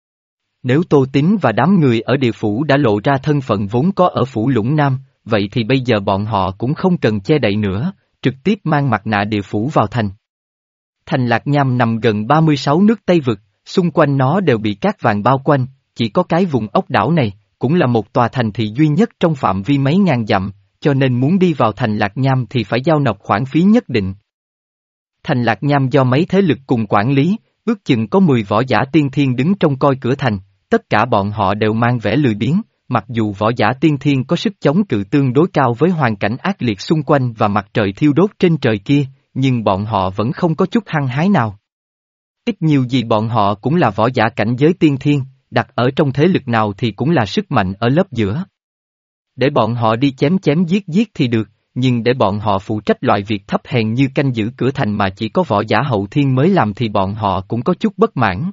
Nếu Tô Tín và đám người ở địa phủ đã lộ ra thân phận vốn có ở phủ Lũng Nam, vậy thì bây giờ bọn họ cũng không cần che đậy nữa, trực tiếp mang mặt nạ địa phủ vào thành. Thành Lạc Nham nằm gần ba mươi sáu nước Tây Vực, xung quanh nó đều bị cát vàng bao quanh, chỉ có cái vùng ốc đảo này, cũng là một tòa thành thị duy nhất trong phạm vi mấy ngàn dặm, cho nên muốn đi vào thành Lạc Nham thì phải giao nộp khoản phí nhất định. Thành Lạc Nham do mấy thế lực cùng quản lý, ước chừng có mười võ giả tiên thiên đứng trong coi cửa thành, tất cả bọn họ đều mang vẻ lười biếng, mặc dù võ giả tiên thiên có sức chống cự tương đối cao với hoàn cảnh ác liệt xung quanh và mặt trời thiêu đốt trên trời kia, nhưng bọn họ vẫn không có chút hăng hái nào. Ít nhiều gì bọn họ cũng là võ giả cảnh giới tiên thiên, đặt ở trong thế lực nào thì cũng là sức mạnh ở lớp giữa. Để bọn họ đi chém chém giết giết thì được, nhưng để bọn họ phụ trách loại việc thấp hèn như canh giữ cửa thành mà chỉ có võ giả hậu thiên mới làm thì bọn họ cũng có chút bất mãn.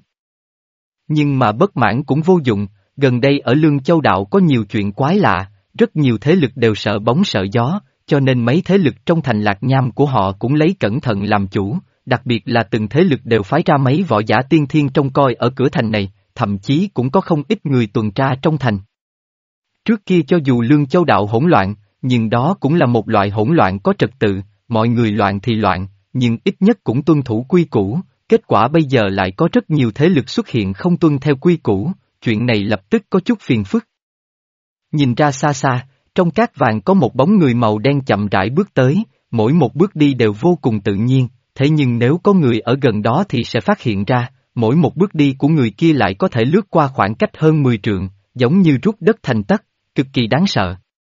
Nhưng mà bất mãn cũng vô dụng, gần đây ở Lương Châu Đạo có nhiều chuyện quái lạ, rất nhiều thế lực đều sợ bóng sợ gió, cho nên mấy thế lực trong thành Lạc Nham của họ cũng lấy cẩn thận làm chủ, đặc biệt là từng thế lực đều phái ra mấy võ giả tiên thiên trông coi ở cửa thành này, thậm chí cũng có không ít người tuần tra trong thành. Trước kia cho dù Lương Châu Đạo hỗn loạn, nhưng đó cũng là một loại hỗn loạn có trật tự, mọi người loạn thì loạn, nhưng ít nhất cũng tuân thủ quy củ, kết quả bây giờ lại có rất nhiều thế lực xuất hiện không tuân theo quy củ, chuyện này lập tức có chút phiền phức. Nhìn ra xa xa, trong cát vàng có một bóng người màu đen chậm rãi bước tới, mỗi một bước đi đều vô cùng tự nhiên, thế nhưng nếu có người ở gần đó thì sẽ phát hiện ra, mỗi một bước đi của người kia lại có thể lướt qua khoảng cách hơn mười trượng, giống như rút đất thành tất, cực kỳ đáng sợ.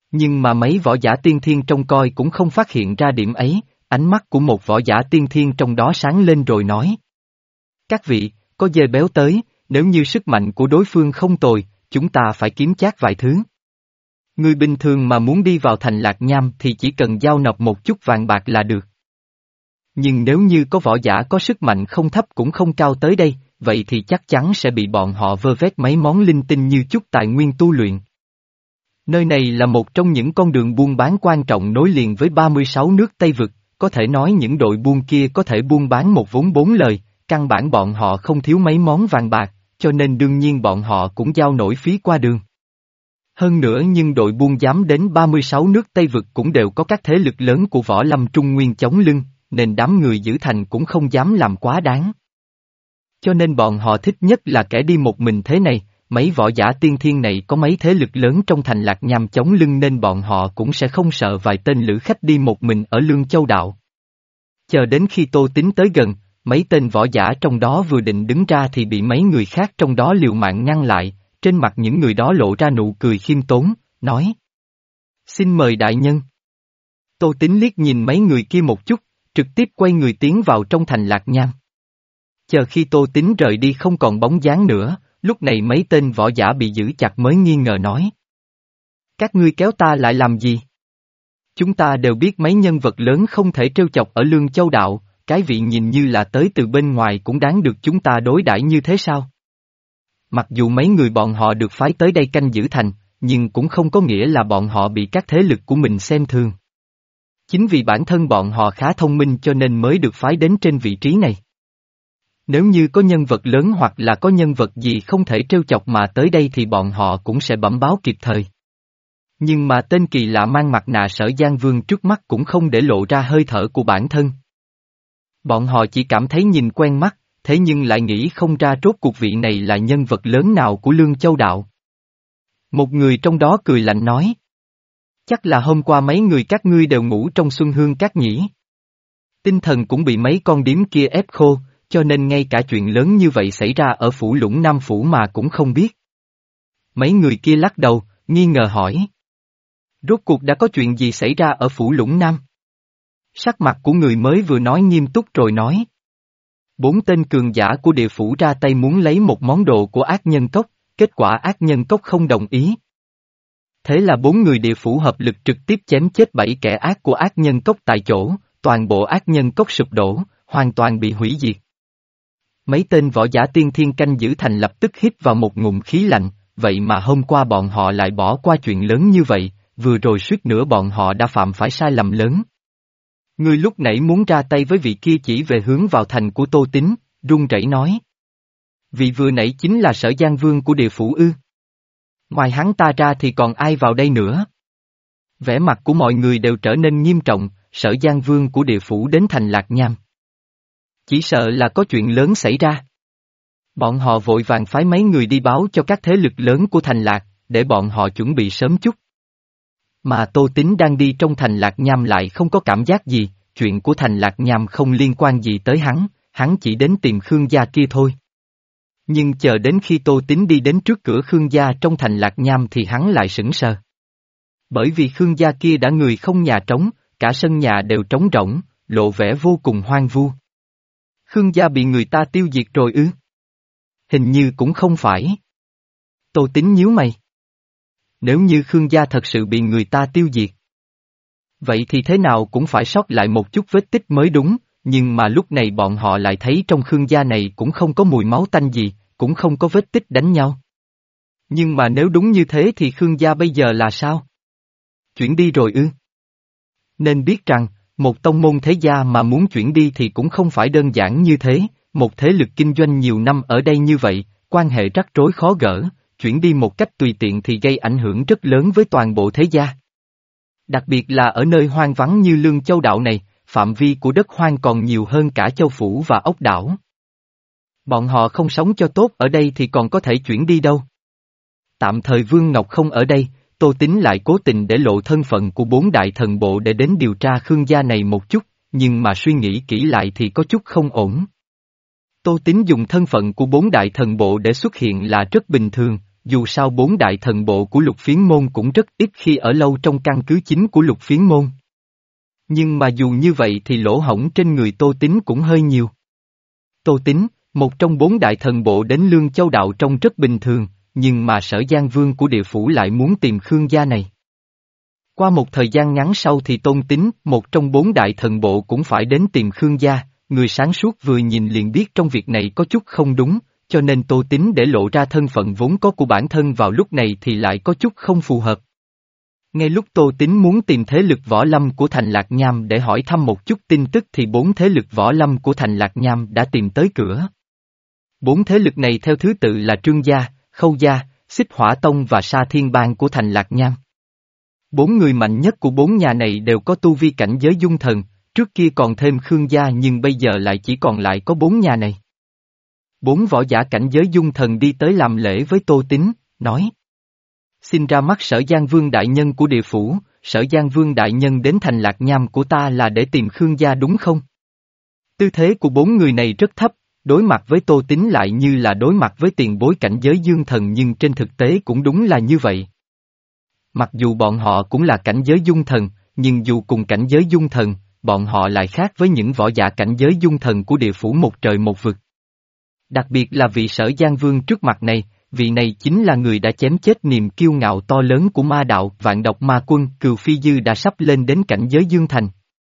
Nhưng mà mấy võ giả tiên thiên trông coi cũng không phát hiện ra điểm ấy, ánh mắt của một võ giả tiên thiên trong đó sáng lên rồi nói. Các vị, có dê béo tới, nếu như sức mạnh của đối phương không tồi, chúng ta phải kiếm chác vài thứ. Người bình thường mà muốn đi vào thành Lạc Nham thì chỉ cần giao nộp một chút vàng bạc là được. Nhưng nếu như có võ giả có sức mạnh không thấp cũng không cao tới đây, vậy thì chắc chắn sẽ bị bọn họ vơ vét mấy món linh tinh như chút tài nguyên tu luyện. Nơi này là một trong những con đường buôn bán quan trọng nối liền với ba mươi sáu nước Tây Vực, có thể nói những đội buôn kia có thể buôn bán một vốn bốn lời, căn bản bọn họ không thiếu mấy món vàng bạc, cho nên đương nhiên bọn họ cũng giao nổi phí qua đường. Hơn nữa nhưng đội buôn dám đến ba mươi sáu nước Tây Vực cũng đều có các thế lực lớn của võ lâm Trung Nguyên chống lưng, nên đám người giữ thành cũng không dám làm quá đáng. Cho nên bọn họ thích nhất là kẻ đi một mình thế này, mấy võ giả tiên thiên này có mấy thế lực lớn trong thành Lạc Nham chống lưng nên bọn họ cũng sẽ không sợ vài tên lữ khách đi một mình ở Lương Châu Đạo. Chờ đến khi Tô Tính tới gần, mấy tên võ giả trong đó vừa định đứng ra thì bị mấy người khác trong đó liều mạng ngăn lại, trên mặt những người đó lộ ra nụ cười khiêm tốn, nói. Xin mời đại nhân. Tô Tính liếc nhìn mấy người kia một chút, trực tiếp quay người tiến vào trong thành Lạc Nham. Chờ khi Tô Tính rời đi không còn bóng dáng nữa, lúc này mấy tên võ giả bị giữ chặt mới nghi ngờ nói. Các ngươi kéo ta lại làm gì? Chúng ta đều biết mấy nhân vật lớn không thể trêu chọc ở Lương Châu Đạo, cái vị nhìn như là tới từ bên ngoài cũng đáng được chúng ta đối đãi như thế sao? Mặc dù mấy người bọn họ được phái tới đây canh giữ thành, nhưng cũng không có nghĩa là bọn họ bị các thế lực của mình xem thường. Chính vì bản thân bọn họ khá thông minh cho nên mới được phái đến trên vị trí này. Nếu như có nhân vật lớn hoặc là có nhân vật gì không thể trêu chọc mà tới đây thì bọn họ cũng sẽ bẩm báo kịp thời. Nhưng mà tên kỳ lạ mang mặt nạ Sở Giang Vương trước mắt cũng không để lộ ra hơi thở của bản thân. Bọn họ chỉ cảm thấy nhìn quen mắt, thế nhưng lại nghĩ không ra rốt cuộc vị này là nhân vật lớn nào của Lương Châu Đạo. Một người trong đó cười lạnh nói. Chắc là hôm qua mấy người các ngươi đều ngủ trong Xuân Hương Các nhỉ. Tinh thần cũng bị mấy con điếm kia ép khô, cho nên ngay cả chuyện lớn như vậy xảy ra ở phủ Lũng Nam Phủ mà cũng không biết. Mấy người kia lắc đầu, nghi ngờ hỏi. Rốt cuộc đã có chuyện gì xảy ra ở phủ Lũng Nam? Sắc mặt của người mới vừa nói nghiêm túc rồi nói. Bốn tên cường giả của địa phủ ra tay muốn lấy một món đồ của ác nhân cốc, kết quả ác nhân cốc không đồng ý. Thế là bốn người địa phủ hợp lực trực tiếp chém chết bảy kẻ ác của ác nhân cốc tại chỗ, toàn bộ ác nhân cốc sụp đổ, hoàn toàn bị hủy diệt. Mấy tên võ giả tiên thiên canh giữ thành lập tức hít vào một ngụm khí lạnh, vậy mà hôm qua bọn họ lại bỏ qua chuyện lớn như vậy, vừa rồi suýt nữa bọn họ đã phạm phải sai lầm lớn. Ngươi lúc nãy muốn ra tay với vị kia chỉ về hướng vào thành của Tô Tính, run rẩy nói. Vị vừa nãy chính là Sở Giang Vương của địa phủ ư. Ngoài hắn ta ra thì còn ai vào đây nữa? Vẻ mặt của mọi người đều trở nên nghiêm trọng, Sở Giang Vương của địa phủ đến thành Lạc Nham. Chỉ sợ là có chuyện lớn xảy ra. Bọn họ vội vàng phái mấy người đi báo cho các thế lực lớn của thành Lạc, để bọn họ chuẩn bị sớm chút. Mà Tô Tính đang đi trong thành Lạc Nham lại không có cảm giác gì, chuyện của thành Lạc Nham không liên quan gì tới hắn, hắn chỉ đến tìm Khương gia kia thôi. Nhưng chờ đến khi Tô Tính đi đến trước cửa Khương gia trong thành Lạc Nham thì hắn lại sững sờ. Bởi vì Khương gia kia đã người không nhà trống, cả sân nhà đều trống rỗng, lộ vẻ vô cùng hoang vu. Khương gia bị người ta tiêu diệt rồi ư? Hình như cũng không phải. Tô Tính nhíu mày. Nếu như Khương gia thật sự bị người ta tiêu diệt, vậy thì thế nào cũng phải sót lại một chút vết tích mới đúng, nhưng mà lúc này bọn họ lại thấy trong Khương gia này cũng không có mùi máu tanh gì, cũng không có vết tích đánh nhau. Nhưng mà nếu đúng như thế thì Khương gia bây giờ là sao? Chuyển đi rồi ư? Nên biết rằng, một tông môn thế gia mà muốn chuyển đi thì cũng không phải đơn giản như thế, một thế lực kinh doanh nhiều năm ở đây như vậy, quan hệ rắc rối khó gỡ, chuyển đi một cách tùy tiện thì gây ảnh hưởng rất lớn với toàn bộ thế gia. Đặc biệt là ở nơi hoang vắng như Lương Châu Đạo này, phạm vi của đất hoang còn nhiều hơn cả châu phủ và ốc đảo. Bọn họ không sống cho tốt ở đây thì còn có thể chuyển đi đâu. Tạm thời Vương Ngọc không ở đây, Tô Tính lại cố tình để lộ thân phận của bốn đại thần bộ để đến điều tra Khương gia này một chút, nhưng mà suy nghĩ kỹ lại thì có chút không ổn. Tô Tính dùng thân phận của bốn đại thần bộ để xuất hiện là rất bình thường, dù sao bốn đại thần bộ của Lục Phiến Môn cũng rất ít khi ở lâu trong căn cứ chính của Lục Phiến Môn. Nhưng mà dù như vậy thì lỗ hổng trên người Tô Tín cũng hơi nhiều. Tô Tín, một trong bốn đại thần bộ đến Lương Châu Đạo trông rất bình thường, nhưng mà Sở Giang Vương của địa phủ lại muốn tìm Khương gia này. Qua một thời gian ngắn sau thì Tôn Tín, một trong bốn đại thần bộ cũng phải đến tìm Khương gia, người sáng suốt vừa nhìn liền biết trong việc này có chút không đúng, cho nên Tô Tín để lộ ra thân phận vốn có của bản thân vào lúc này thì lại có chút không phù hợp. Ngay lúc Tô Tín muốn tìm thế lực võ lâm của thành Lạc Nham để hỏi thăm một chút tin tức thì bốn thế lực võ lâm của thành Lạc Nham đã tìm tới cửa. Bốn thế lực này theo thứ tự là Trương gia, Khâu gia, Xích Hỏa Tông và Sa Thiên Bang của thành Lạc Nham. Bốn người mạnh nhất của bốn nhà này đều có tu vi cảnh giới dung thần, trước kia còn thêm Khương gia nhưng bây giờ lại chỉ còn lại có bốn nhà này. Bốn võ giả cảnh giới dung thần đi tới làm lễ với Tô Tín, nói: Xin ra mắt Sở Giang Vương đại nhân của địa phủ, Sở Giang Vương đại nhân đến thành Lạc Nham của ta là để tìm Khương gia đúng không? Tư thế của bốn người này rất thấp, đối mặt với Tô Tín lại như là đối mặt với tiền bối cảnh giới dương thần nhưng trên thực tế cũng đúng là như vậy. Mặc dù bọn họ cũng là cảnh giới dung thần, nhưng dù cùng cảnh giới dung thần, bọn họ lại khác với những võ giả cảnh giới dung thần của địa phủ một trời một vực. Đặc biệt là vị Sở Giang Vương trước mặt này, vị này chính là người đã chém chết niềm kiêu ngạo to lớn của ma đạo vạn độc ma quân Cừu Phi Dư đã sắp lên đến cảnh giới dương thành.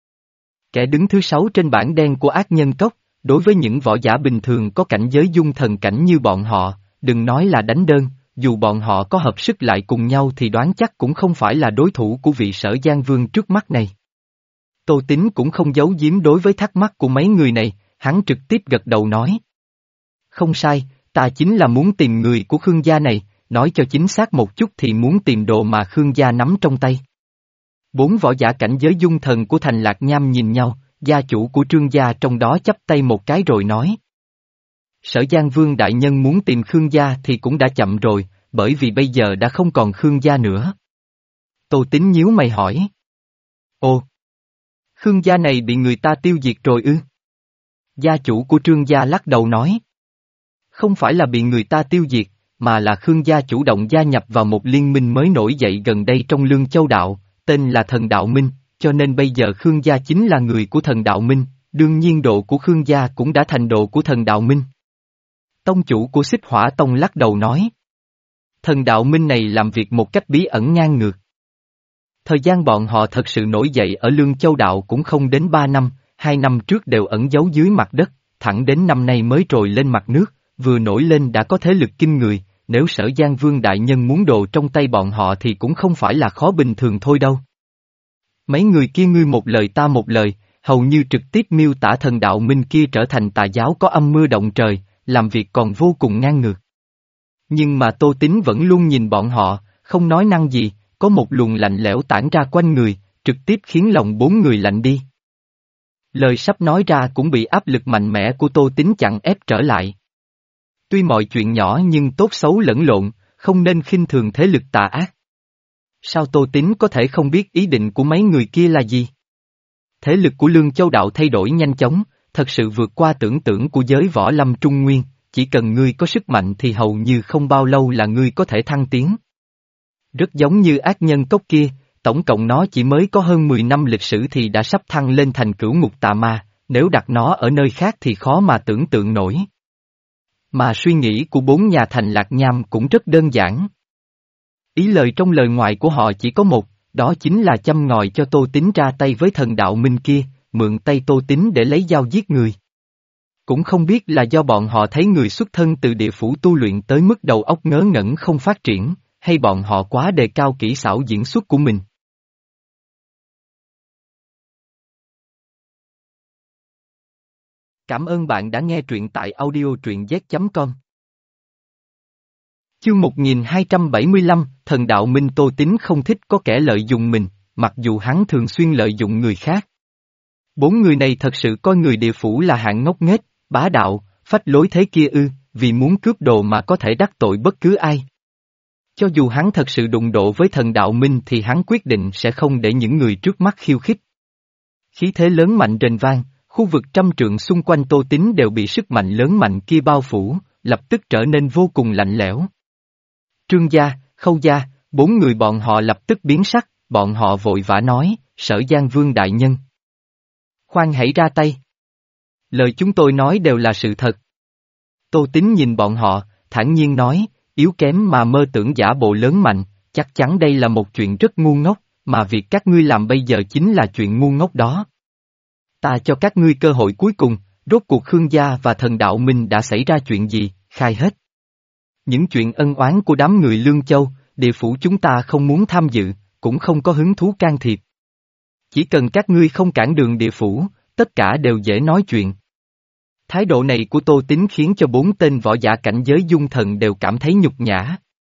Kẻ đứng thứ sáu trên bảng đen của ác nhân cốc, đối với những võ giả bình thường có cảnh giới dung thần cảnh như bọn họ, đừng nói là đánh đơn, dù bọn họ có hợp sức lại cùng nhau thì đoán chắc cũng không phải là đối thủ của vị Sở Giang Vương trước mắt này. Tô Tín cũng không giấu giếm đối với thắc mắc của mấy người này, hắn trực tiếp gật đầu nói. Không sai, ta chính là muốn tìm người của Khương gia này, nói cho chính xác một chút thì muốn tìm đồ mà Khương gia nắm trong tay. Bốn võ giả cảnh giới dung thần của thành Lạc Nham nhìn nhau, gia chủ của Trương gia trong đó chắp tay một cái rồi nói. Sở Giang Vương đại nhân muốn tìm Khương gia thì cũng đã chậm rồi, bởi vì bây giờ đã không còn Khương gia nữa. Tô Tín nhíu mày hỏi. Ồ! Khương gia này bị người ta tiêu diệt rồi ư? Gia chủ của Trương gia lắc đầu nói. Không phải là bị người ta tiêu diệt, mà là Khương gia chủ động gia nhập vào một liên minh mới nổi dậy gần đây trong Lương Châu Đạo, tên là Thần Đạo Minh, cho nên bây giờ Khương gia chính là người của Thần Đạo Minh, đương nhiên độ của Khương gia cũng đã thành độ của Thần Đạo Minh. Tông chủ của Xích Hỏa Tông lắc đầu nói. Thần Đạo Minh này làm việc một cách bí ẩn ngang ngược. Thời gian bọn họ thật sự nổi dậy ở Lương Châu Đạo cũng không đến ba năm, hai năm trước đều ẩn giấu dưới mặt đất, thẳng đến năm nay mới trồi lên mặt nước, vừa nổi lên đã có thế lực kinh người, nếu Sở Giang Vương đại nhân muốn đồ trong tay bọn họ thì cũng không phải là khó bình thường thôi đâu. Mấy người kia ngươi một lời ta một lời, hầu như trực tiếp miêu tả Thần Đạo Minh kia trở thành tà giáo có âm mưa động trời, làm việc còn vô cùng ngang ngược. Nhưng mà Tô Tín vẫn luôn nhìn bọn họ, không nói năng gì, có một luồng lạnh lẽo tản ra quanh người, trực tiếp khiến lòng bốn người lạnh đi. Lời sắp nói ra cũng bị áp lực mạnh mẽ của Tô Tín chặn ép trở lại. Tuy mọi chuyện nhỏ nhưng tốt xấu lẫn lộn, không nên khinh thường thế lực tà ác. Sao Tô Tín có thể không biết ý định của mấy người kia là gì? Thế lực của Lương Châu Đạo thay đổi nhanh chóng, thật sự vượt qua tưởng tượng của giới võ lâm Trung Nguyên, chỉ cần ngươi có sức mạnh thì hầu như không bao lâu là ngươi có thể thăng tiến. Rất giống như ác nhân cốc kia, tổng cộng nó chỉ mới có hơn mười năm lịch sử thì đã sắp thăng lên thành cửu ngục tà ma, nếu đặt nó ở nơi khác thì khó mà tưởng tượng nổi. Mà suy nghĩ của bốn nhà thành Lạc Nham cũng rất đơn giản. Ý lời trong lời ngoài của họ chỉ có một, đó chính là châm ngòi cho Tô Tín ra tay với Thần Đạo Minh kia, mượn tay Tô Tín để lấy dao giết người. Cũng không biết là do bọn họ thấy người xuất thân từ địa phủ tu luyện tới mức đầu óc ngớ ngẩn không phát triển, hay bọn họ quá đề cao kỹ xảo diễn xuất của mình. Cảm ơn bạn đã nghe truyện tại audio truyện z chấm com. Chương một nghìn hai trăm bảy mươi lăm, Thần Đạo Minh. Tô Tín không thích có kẻ lợi dụng mình, mặc dù hắn thường xuyên lợi dụng người khác. Bốn người này thật sự coi người địa phủ là hạng ngốc nghếch, bá đạo, phách lối thế kia ư, vì muốn cướp đồ mà có thể đắc tội bất cứ ai. Cho dù hắn thật sự đụng độ với Thần Đạo Minh thì hắn quyết định sẽ không để những người trước mắt khiêu khích. Khí thế lớn mạnh rền vang, khu vực trăm trượng xung quanh Tô Tín đều bị sức mạnh lớn mạnh kia bao phủ, lập tức trở nên vô cùng lạnh lẽo. Trương gia, Khâu gia, bốn người bọn họ lập tức biến sắc, bọn họ vội vã nói, Sở Giang Vương đại nhân. Khoan hãy ra tay. Lời chúng tôi nói đều là sự thật. Tô Tín nhìn bọn họ, thản nhiên nói, yếu kém mà mơ tưởng giả bộ lớn mạnh, chắc chắn đây là một chuyện rất ngu ngốc, mà việc các ngươi làm bây giờ chính là chuyện ngu ngốc đó. Ta cho các ngươi cơ hội cuối cùng, rốt cuộc Khương gia và thần đạo minh đã xảy ra chuyện gì, khai hết. Những chuyện ân oán của đám người Lương Châu, địa phủ chúng ta không muốn tham dự, cũng không có hứng thú can thiệp. Chỉ cần các ngươi không cản đường địa phủ, tất cả đều dễ nói chuyện. Thái độ này của Tô Tín khiến cho bốn tên võ giả cảnh giới dung thần đều cảm thấy nhục nhã.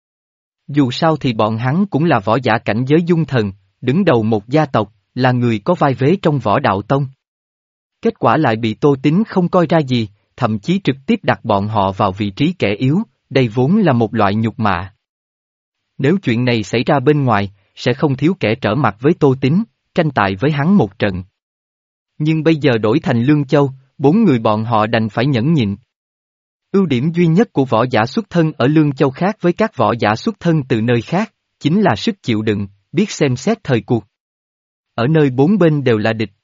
Dù sao thì bọn hắn cũng là võ giả cảnh giới dung thần, đứng đầu một gia tộc, là người có vai vế trong võ đạo tông. Kết quả lại bị Tô Tín không coi ra gì, thậm chí trực tiếp đặt bọn họ vào vị trí kẻ yếu, đây vốn là một loại nhục mạ. Nếu chuyện này xảy ra bên ngoài, sẽ không thiếu kẻ trở mặt với Tô Tín, tranh tài với hắn một trận. Nhưng bây giờ đổi thành Lương Châu, bốn người bọn họ đành phải nhẫn nhịn. Ưu điểm duy nhất của võ giả xuất thân ở Lương Châu khác với các võ giả xuất thân từ nơi khác, chính là sức chịu đựng, biết xem xét thời cuộc. Ở nơi bốn bên đều là địch.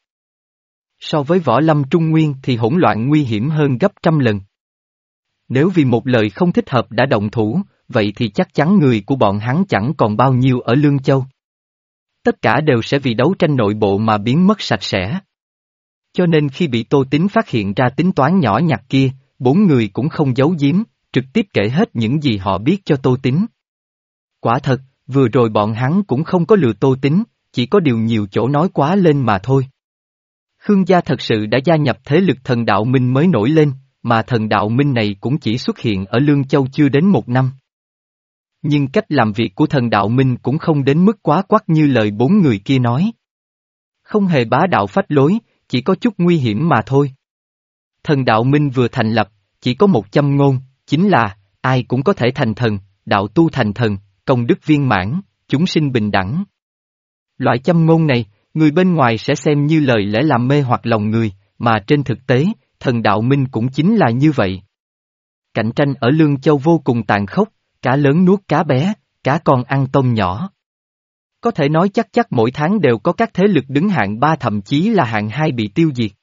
So với võ lâm Trung Nguyên thì hỗn loạn nguy hiểm hơn gấp trăm lần. Nếu vì một lời không thích hợp đã động thủ, vậy thì chắc chắn người của bọn hắn chẳng còn bao nhiêu ở Lương Châu. Tất cả đều sẽ vì đấu tranh nội bộ mà biến mất sạch sẽ. Cho nên khi bị Tô Tín phát hiện ra tính toán nhỏ nhặt kia, bốn người cũng không giấu giếm, trực tiếp kể hết những gì họ biết cho Tô Tín. Quả thật, vừa rồi bọn hắn cũng không có lừa Tô Tín, chỉ có điều nhiều chỗ nói quá lên mà thôi. Khương gia thật sự đã gia nhập thế lực thần đạo minh mới nổi lên, mà thần đạo minh này cũng chỉ xuất hiện ở Lương Châu chưa đến một năm. Nhưng cách làm việc của thần đạo minh cũng không đến mức quá quắt như lời bốn người kia nói. Không hề bá đạo phách lối, chỉ có chút nguy hiểm mà thôi. Thần đạo minh vừa thành lập, chỉ có một châm ngôn, chính là, ai cũng có thể thành thần, đạo tu thành thần, công đức viên mãn, chúng sinh bình đẳng. Loại châm ngôn này, người bên ngoài sẽ xem như lời lẽ làm mê hoặc lòng người, mà trên thực tế, thần đạo minh cũng chính là như vậy. Cạnh tranh ở Lương Châu vô cùng tàn khốc, cá lớn nuốt cá bé, cá con ăn tôm nhỏ. Có thể nói chắc chắc mỗi tháng đều có các thế lực đứng hạng ba thậm chí là hạng hai bị tiêu diệt.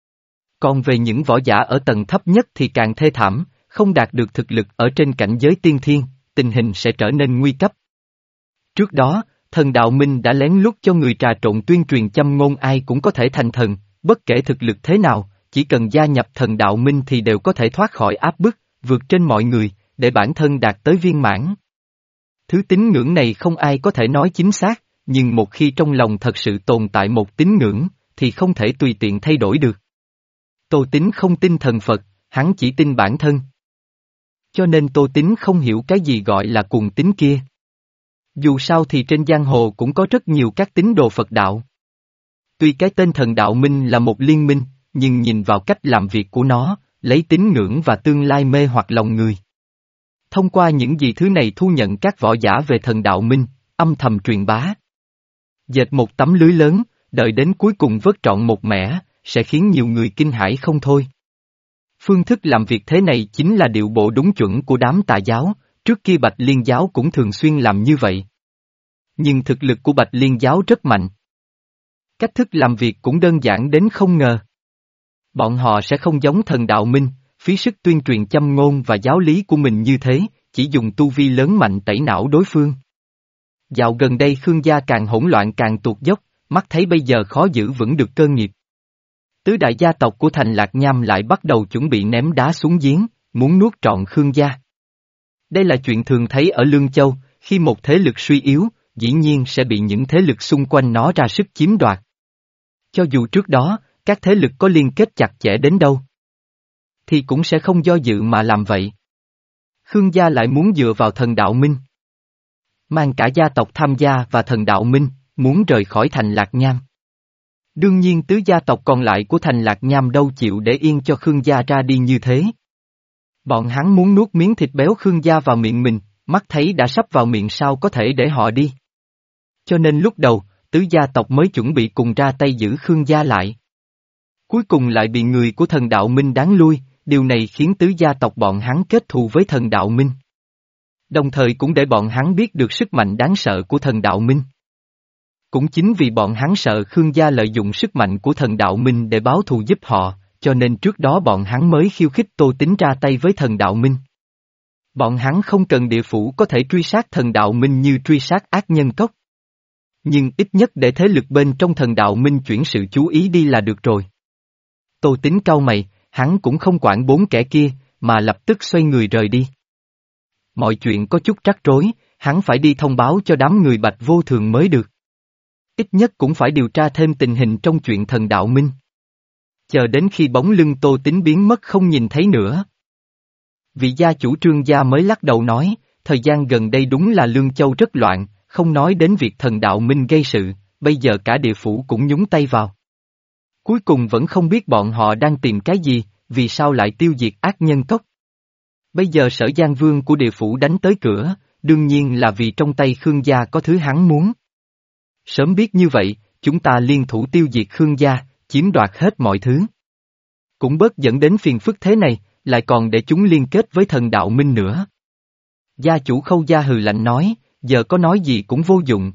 Còn về những võ giả ở tầng thấp nhất thì càng thê thảm, không đạt được thực lực ở trên cảnh giới tiên thiên, tình hình sẽ trở nên nguy cấp. Trước đó, thần đạo minh đã lén lút cho người trà trộn tuyên truyền châm ngôn ai cũng có thể thành thần, bất kể thực lực thế nào, chỉ cần gia nhập thần đạo minh thì đều có thể thoát khỏi áp bức, vượt trên mọi người, để bản thân đạt tới viên mãn. Thứ tín ngưỡng này không ai có thể nói chính xác, nhưng một khi trong lòng thật sự tồn tại một tín ngưỡng, thì không thể tùy tiện thay đổi được. Tô Tín không tin thần Phật, hắn chỉ tin bản thân. Cho nên Tô Tín không hiểu cái gì gọi là cuồng tín kia. Dù sao thì trên giang hồ cũng có rất nhiều các tín đồ Phật đạo. Tuy cái tên thần đạo minh là một liên minh, nhưng nhìn vào cách làm việc của nó, lấy tín ngưỡng và tương lai mê hoặc lòng người. Thông qua những gì thứ này thu nhận các võ giả về thần đạo minh, âm thầm truyền bá. Dệt một tấm lưới lớn, đợi đến cuối cùng vớt trọn một mẻ, sẽ khiến nhiều người kinh hãi không thôi. Phương thức làm việc thế này chính là điệu bộ đúng chuẩn của đám tà giáo, trước kia Bạch Liên giáo cũng thường xuyên làm như vậy. Nhưng thực lực của Bạch Liên giáo rất mạnh. Cách thức làm việc cũng đơn giản đến không ngờ. Bọn họ sẽ không giống thần đạo minh, phí sức tuyên truyền châm ngôn và giáo lý của mình như thế, chỉ dùng tu vi lớn mạnh tẩy não đối phương. Dạo gần đây Khương gia càng hỗn loạn càng tuột dốc, mắt thấy bây giờ khó giữ vững được cơ nghiệp. Tứ đại gia tộc của thành Lạc Nham lại bắt đầu chuẩn bị ném đá xuống giếng, muốn nuốt trọn Khương gia. Đây là chuyện thường thấy ở Lương Châu, khi một thế lực suy yếu, dĩ nhiên sẽ bị những thế lực xung quanh nó ra sức chiếm đoạt. Cho dù trước đó, các thế lực có liên kết chặt chẽ đến đâu, thì cũng sẽ không do dự mà làm vậy. Khương gia lại muốn dựa vào thần đạo minh. Mang cả gia tộc tham gia và thần đạo minh, muốn rời khỏi thành Lạc Nham. Đương nhiên tứ gia tộc còn lại của thành Lạc Nham đâu chịu để yên cho Khương gia ra đi như thế. Bọn hắn muốn nuốt miếng thịt béo Khương gia vào miệng mình, mắt thấy đã sắp vào miệng sao có thể để họ đi. Cho nên lúc đầu, tứ gia tộc mới chuẩn bị cùng ra tay giữ Khương gia lại. Cuối cùng lại bị người của thần đạo minh đánh lui, điều này khiến tứ gia tộc bọn hắn kết thù với thần đạo minh. Đồng thời cũng để bọn hắn biết được sức mạnh đáng sợ của thần đạo minh. Cũng chính vì bọn hắn sợ Khương gia lợi dụng sức mạnh của thần đạo minh để báo thù giúp họ, cho nên trước đó bọn hắn mới khiêu khích Tô Tín ra tay với thần đạo minh. Bọn hắn không cần địa phủ có thể truy sát thần đạo minh như truy sát ác nhân cốc. Nhưng ít nhất để thế lực bên trong thần đạo minh chuyển sự chú ý đi là được rồi. Tô Tín cau mày, hắn cũng không quản bốn kẻ kia, mà lập tức xoay người rời đi. Mọi chuyện có chút rắc rối, hắn phải đi thông báo cho đám người Bạch Vô Thường mới được. Ít nhất cũng phải điều tra thêm tình hình trong chuyện thần đạo minh. Chờ đến khi bóng lưng Tô Tín biến mất không nhìn thấy nữa. Vị gia chủ Trương gia mới lắc đầu nói, thời gian gần đây đúng là Lương Châu rất loạn, không nói đến việc thần đạo minh gây sự, bây giờ cả địa phủ cũng nhúng tay vào. Cuối cùng vẫn không biết bọn họ đang tìm cái gì, vì sao lại tiêu diệt ác nhân cốc. Bây giờ Sở Giang Vương của địa phủ đánh tới cửa, đương nhiên là vì trong tay Khương gia có thứ hắn muốn. Sớm biết như vậy, chúng ta liên thủ tiêu diệt Khương gia, chiếm đoạt hết mọi thứ. Cũng bớt dẫn đến phiền phức thế này, lại còn để chúng liên kết với thần đạo minh nữa. Gia chủ Khâu gia hừ lạnh nói, giờ có nói gì cũng vô dụng.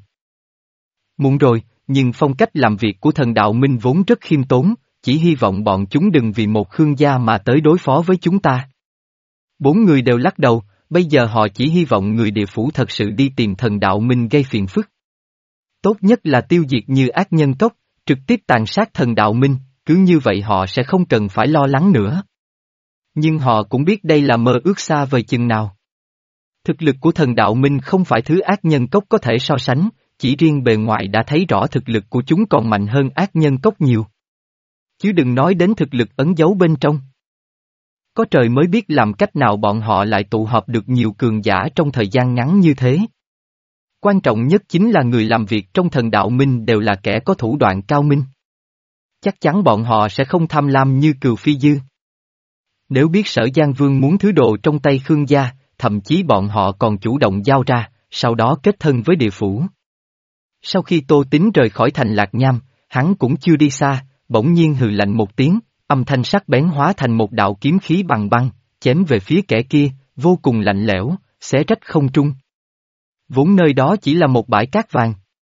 Muộn rồi, nhưng phong cách làm việc của thần đạo minh vốn rất khiêm tốn, chỉ hy vọng bọn chúng đừng vì một Khương gia mà tới đối phó với chúng ta. Bốn người đều lắc đầu, bây giờ họ chỉ hy vọng người địa phủ thật sự đi tìm thần đạo minh gây phiền phức. Tốt nhất là tiêu diệt như ác nhân cốc, trực tiếp tàn sát thần đạo minh, cứ như vậy họ sẽ không cần phải lo lắng nữa. Nhưng họ cũng biết đây là mơ ước xa vời chừng nào. Thực lực của thần đạo minh không phải thứ ác nhân cốc có thể so sánh, chỉ riêng bề ngoài đã thấy rõ thực lực của chúng còn mạnh hơn ác nhân cốc nhiều. Chứ đừng nói đến thực lực ẩn giấu bên trong. Có trời mới biết làm cách nào bọn họ lại tụ họp được nhiều cường giả trong thời gian ngắn như thế. Quan trọng nhất chính là người làm việc trong thần đạo minh đều là kẻ có thủ đoạn cao minh. Chắc chắn bọn họ sẽ không tham lam như Cừu Phi Dư. Nếu biết Sở Giang Vương muốn thứ đồ trong tay Khương gia, thậm chí bọn họ còn chủ động giao ra, sau đó kết thân với địa phủ. Sau khi Tô Tín rời khỏi thành Lạc Nham, hắn cũng chưa đi xa, bỗng nhiên hừ lạnh một tiếng, âm thanh sắc bén hóa thành một đạo kiếm khí bằng băng, chém về phía kẻ kia, vô cùng lạnh lẽo, xé rách không trung. Vốn nơi đó chỉ là một bãi cát vàng.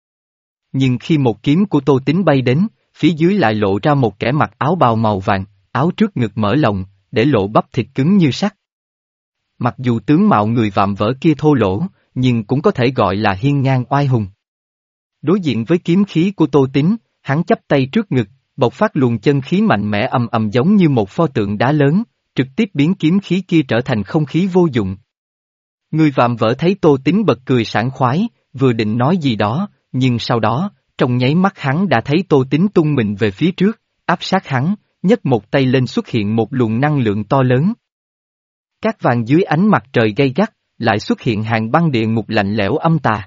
Nhưng khi một kiếm của Tô Tín bay đến, phía dưới lại lộ ra một kẻ mặc áo bào màu vàng, áo trước ngực mở lồng, để lộ bắp thịt cứng như sắt. Mặc dù tướng mạo người vạm vỡ kia thô lỗ, nhưng cũng có thể gọi là hiên ngang oai hùng. Đối diện với kiếm khí của Tô Tín, hắn chắp tay trước ngực, bộc phát luồng chân khí mạnh mẽ ầm ầm giống như một pho tượng đá lớn, trực tiếp biến kiếm khí kia trở thành không khí vô dụng. Người vạm vỡ thấy Tô Tín bật cười sảng khoái, vừa định nói gì đó, nhưng sau đó, trong nháy mắt hắn đã thấy Tô Tín tung mình về phía trước, áp sát hắn, nhấc một tay lên xuất hiện một luồng năng lượng to lớn. Cát vàng dưới ánh mặt trời gay gắt, lại xuất hiện hàng băng địa ngục lạnh lẽo âm tà.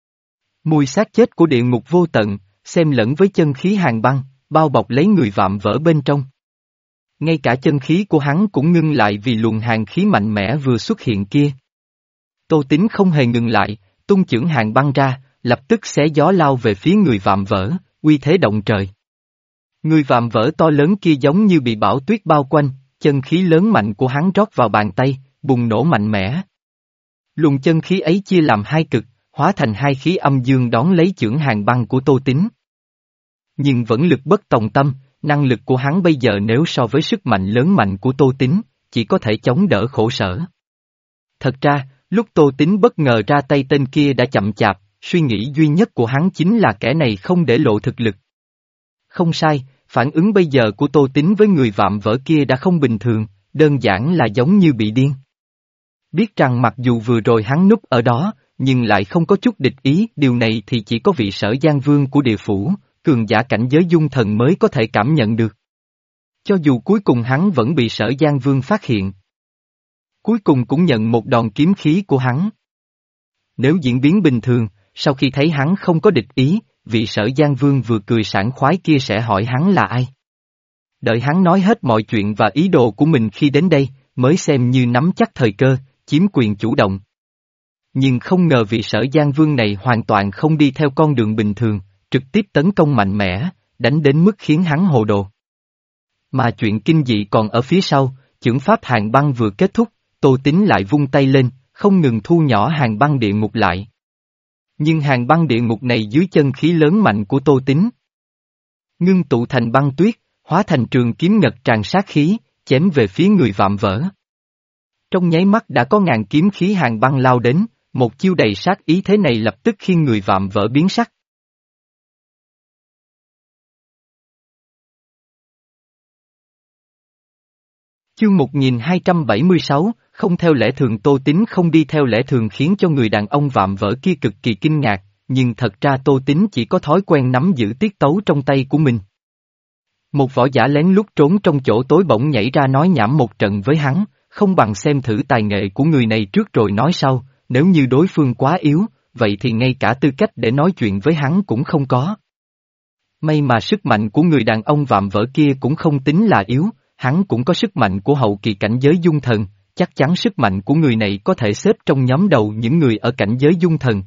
Mùi xác chết của địa ngục vô tận, xen lẫn với chân khí hàng băng, bao bọc lấy người vạm vỡ bên trong. Ngay cả chân khí của hắn cũng ngưng lại vì luồng hàng khí mạnh mẽ vừa xuất hiện kia. Tô Tín không hề ngừng lại, tung chưởng hàng băng ra, lập tức xé gió lao về phía người vạm vỡ, uy thế động trời. Người vạm vỡ to lớn kia giống như bị bão tuyết bao quanh, chân khí lớn mạnh của hắn rót vào bàn tay, bùng nổ mạnh mẽ. Luồng chân khí ấy chia làm hai cực, hóa thành hai khí âm dương đón lấy chưởng hàng băng của Tô Tín. Nhưng vẫn lực bất tòng tâm, năng lực của hắn bây giờ nếu so với sức mạnh lớn mạnh của Tô Tín, chỉ có thể chống đỡ khổ sở. Thật ra, lúc Tô Tín bất ngờ ra tay tên kia đã chậm chạp, suy nghĩ duy nhất của hắn chính là kẻ này không để lộ thực lực. Không sai, phản ứng bây giờ của Tô Tín với người vạm vỡ kia đã không bình thường, đơn giản là giống như bị điên. Biết rằng mặc dù vừa rồi hắn núp ở đó, nhưng lại không có chút địch ý, điều này thì chỉ có vị Sở Giang Vương của địa phủ, cường giả cảnh giới dung thần mới có thể cảm nhận được. Cho dù cuối cùng hắn vẫn bị Sở Giang Vương phát hiện. Cuối cùng cũng nhận một đòn kiếm khí của hắn. Nếu diễn biến bình thường, sau khi thấy hắn không có địch ý, vị Sở Giang Vương vừa cười sảng khoái kia sẽ hỏi hắn là ai. Đợi hắn nói hết mọi chuyện và ý đồ của mình khi đến đây, mới xem như nắm chắc thời cơ, chiếm quyền chủ động. Nhưng không ngờ vị Sở Giang Vương này hoàn toàn không đi theo con đường bình thường, trực tiếp tấn công mạnh mẽ, đánh đến mức khiến hắn hồ đồ. Mà chuyện kinh dị còn ở phía sau, chưởng pháp hàng băng vừa kết thúc, Tô Tín lại vung tay lên, không ngừng thu nhỏ hàng băng địa ngục lại. Nhưng hàng băng địa ngục này dưới chân khí lớn mạnh của Tô Tín ngưng tụ thành băng tuyết, hóa thành trường kiếm ngập tràn sát khí, chém về phía người vạm vỡ. Trong nháy mắt đã có ngàn kiếm khí hàng băng lao đến, một chiêu đầy sát ý thế này lập tức khiến người vạm vỡ biến sắc. Chương một nghìn hai trăm bảy mươi sáu, không theo lẽ thường. Tô Tín không đi theo lẽ thường khiến cho người đàn ông vạm vỡ kia cực kỳ kinh ngạc, nhưng thật ra Tô Tín chỉ có thói quen nắm giữ tiết tấu trong tay của mình. Một võ giả lén lút trốn trong chỗ tối bỗng nhảy ra nói nhảm một trận với hắn, không bằng xem thử tài nghệ của người này trước rồi nói sau, nếu như đối phương quá yếu, vậy thì ngay cả tư cách để nói chuyện với hắn cũng không có. May mà sức mạnh của người đàn ông vạm vỡ kia cũng không tính là yếu, hắn cũng có sức mạnh của hậu kỳ cảnh giới dung thần, chắc chắn sức mạnh của người này có thể xếp trong nhóm đầu những người ở cảnh giới dung thần.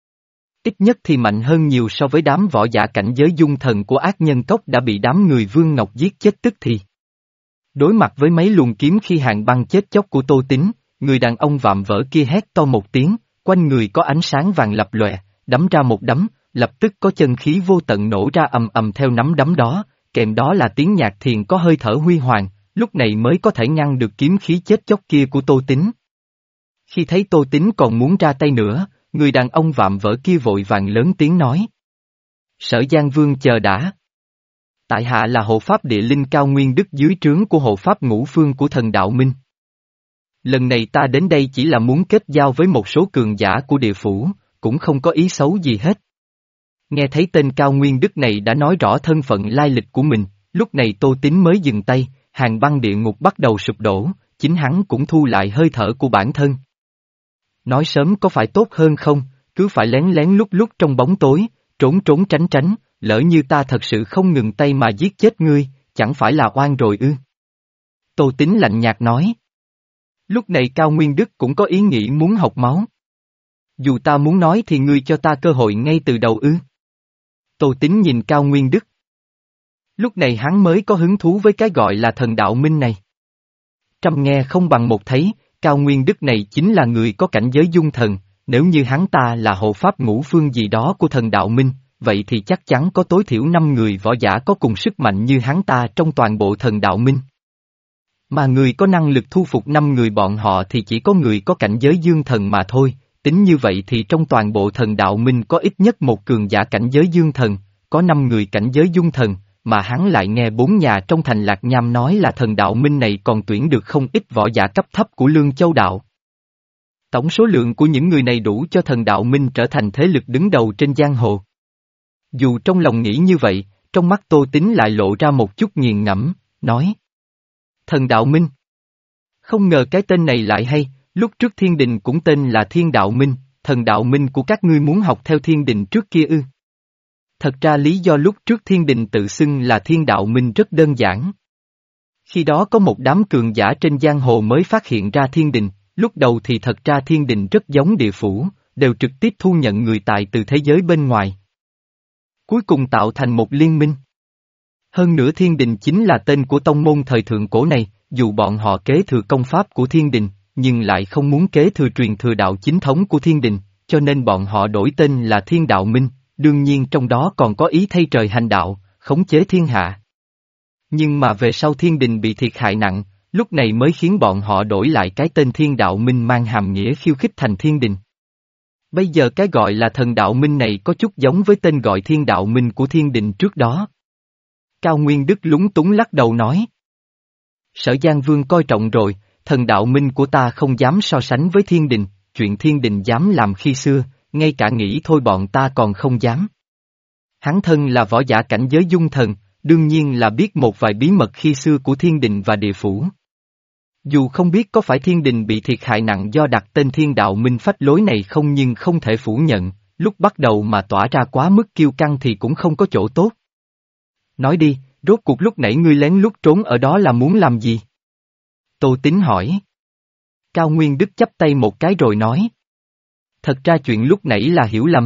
Ít nhất thì mạnh hơn nhiều so với đám võ giả cảnh giới dung thần của ác nhân cốc đã bị đám người Vương Ngọc giết chết tức thì. Đối mặt với mấy luồng kiếm khi hàng băng chết chóc của Tô Tín, người đàn ông vạm vỡ kia hét to một tiếng, quanh người có ánh sáng vàng lập lòe, đấm ra một đấm, lập tức có chân khí vô tận nổ ra ầm ầm theo nắm đấm đó, kèm đó là tiếng nhạc thiền có hơi thở huy hoàng, lúc này mới có thể ngăn được kiếm khí chết chóc kia của Tô Tín. Khi thấy Tô Tín còn muốn ra tay nữa, người đàn ông vạm vỡ kia vội vàng lớn tiếng nói. Sở Giang Vương chờ đã. Tại hạ là hộ pháp địa linh Cao Nguyên Đức dưới trướng của hộ pháp Ngũ Phương của thần đạo Minh. Lần này ta đến đây chỉ là muốn kết giao với một số cường giả của địa phủ, cũng không có ý xấu gì hết. Nghe thấy tên Cao Nguyên Đức này đã nói rõ thân phận lai lịch của mình, lúc này Tô Tín mới dừng tay, hàng băng địa ngục bắt đầu sụp đổ, chính hắn cũng thu lại hơi thở của bản thân. Nói sớm có phải tốt hơn không, cứ phải lén lén lúc lúc trong bóng tối, trốn trốn tránh tránh, lỡ như ta thật sự không ngừng tay mà giết chết ngươi, chẳng phải là oan rồi ư? Tô Tín lạnh nhạt nói. Lúc này Cao Nguyên Đức cũng có ý nghĩ muốn học máu. Dù ta muốn nói thì ngươi cho ta cơ hội ngay từ đầu ư? Tô Tín nhìn Cao Nguyên Đức. Lúc này hắn mới có hứng thú với cái gọi là thần đạo minh này. Trăm nghe không bằng một thấy, Cao Nguyên Đức này chính là người có cảnh giới dung thần, nếu như hắn ta là hộ pháp Ngũ Phương gì đó của thần đạo minh, vậy thì chắc chắn có tối thiểu năm người võ giả có cùng sức mạnh như hắn ta trong toàn bộ thần đạo minh. Mà người có năng lực thu phục năm người bọn họ thì chỉ có người có cảnh giới dương thần mà thôi, tính như vậy thì trong toàn bộ thần đạo minh có ít nhất một cường giả cảnh giới dương thần, có năm người cảnh giới dung thần, mà hắn lại nghe bốn nhà trong thành Lạc Nham nói là thần đạo minh này còn tuyển được không ít võ giả cấp thấp của Lương Châu đạo. Tổng số lượng của những người này đủ cho thần đạo minh trở thành thế lực đứng đầu trên giang hồ. Dù trong lòng nghĩ như vậy, trong mắt Tô Tín lại lộ ra một chút nghiền ngẫm, nói. Thần đạo minh. Không ngờ cái tên này lại hay, lúc trước thiên đình cũng tên là thiên đạo minh, thần đạo minh của các ngươi muốn học theo thiên đình trước kia ư. Thật ra lý do lúc trước thiên đình tự xưng là thiên đạo minh rất đơn giản. Khi đó có một đám cường giả trên giang hồ mới phát hiện ra thiên đình, lúc đầu thì thật ra thiên đình rất giống địa phủ, đều trực tiếp thu nhận người tài từ thế giới bên ngoài. Cuối cùng tạo thành một liên minh. Hơn nữa thiên đình chính là tên của tông môn thời thượng cổ này, dù bọn họ kế thừa công pháp của thiên đình, nhưng lại không muốn kế thừa truyền thừa đạo chính thống của thiên đình, cho nên bọn họ đổi tên là thiên đạo minh, đương nhiên trong đó còn có ý thay trời hành đạo, khống chế thiên hạ. Nhưng mà về sau thiên đình bị thiệt hại nặng, lúc này mới khiến bọn họ đổi lại cái tên thiên đạo minh mang hàm nghĩa khiêu khích thành thiên đình. Bây giờ cái gọi là thần đạo minh này có chút giống với tên gọi thiên đạo minh của thiên đình trước đó. Cao Nguyên Đức lúng túng lắc đầu nói. Sở Giang Vương coi trọng rồi, thần đạo minh của ta không dám so sánh với thiên đình, chuyện thiên đình dám làm khi xưa, ngay cả nghĩ thôi bọn ta còn không dám. Hắn thân là võ giả cảnh giới dung thần, đương nhiên là biết một vài bí mật khi xưa của thiên đình và địa phủ. Dù không biết có phải thiên đình bị thiệt hại nặng do đặt tên thiên đạo minh phách lối này không, nhưng không thể phủ nhận, lúc bắt đầu mà tỏa ra quá mức kiêu căng thì cũng không có chỗ tốt. Nói đi, rốt cuộc lúc nãy ngươi lén lút trốn ở đó là muốn làm gì? Tô Tín hỏi. Cao Nguyên Đức chắp tay một cái rồi nói. Thật ra chuyện lúc nãy là hiểu lầm.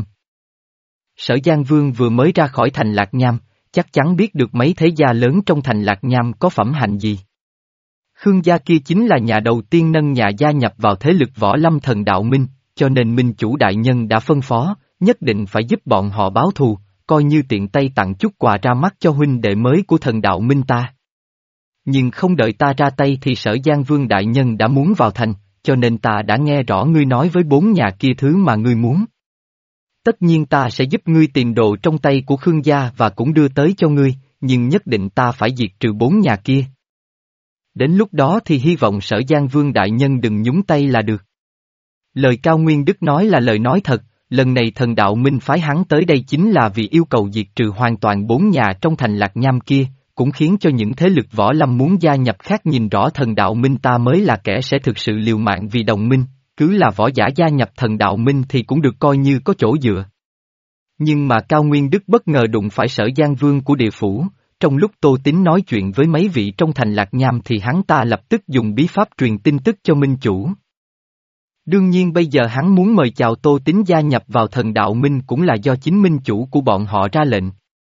Sở Giang Vương vừa mới ra khỏi thành Lạc Nham, chắc chắn biết được mấy thế gia lớn trong thành Lạc Nham có phẩm hạnh gì. Khương gia kia chính là nhà đầu tiên nâng nhà gia nhập vào thế lực võ lâm thần đạo minh, cho nên minh chủ đại nhân đã phân phó, nhất định phải giúp bọn họ báo thù, coi như tiện tay tặng chút quà ra mắt cho huynh đệ mới của thần đạo minh ta. Nhưng không đợi ta ra tay thì Sở Giang Vương đại nhân đã muốn vào thành, cho nên ta đã nghe rõ ngươi nói với bốn nhà kia thứ mà ngươi muốn. Tất nhiên ta sẽ giúp ngươi tìm đồ trong tay của Khương gia và cũng đưa tới cho ngươi, nhưng nhất định ta phải diệt trừ bốn nhà kia. Đến lúc đó thì hy vọng Sở Giang Vương đại nhân đừng nhúng tay là được. Lời Cao Nguyên Đức nói là lời nói thật, lần này thần đạo minh phái hắn tới đây chính là vì yêu cầu diệt trừ hoàn toàn bốn nhà trong thành Lạc Nham kia, cũng khiến cho những thế lực võ lâm muốn gia nhập khác nhìn rõ thần đạo minh ta mới là kẻ sẽ thực sự liều mạng vì đồng minh, cứ là võ giả gia nhập thần đạo minh thì cũng được coi như có chỗ dựa. Nhưng mà Cao Nguyên Đức bất ngờ đụng phải Sở Giang Vương của địa phủ, trong lúc Tô Tín nói chuyện với mấy vị trong thành Lạc Nham thì hắn ta lập tức dùng bí pháp truyền tin tức cho minh chủ. Đương nhiên bây giờ hắn muốn mời chào Tô Tín gia nhập vào thần đạo minh cũng là do chính minh chủ của bọn họ ra lệnh.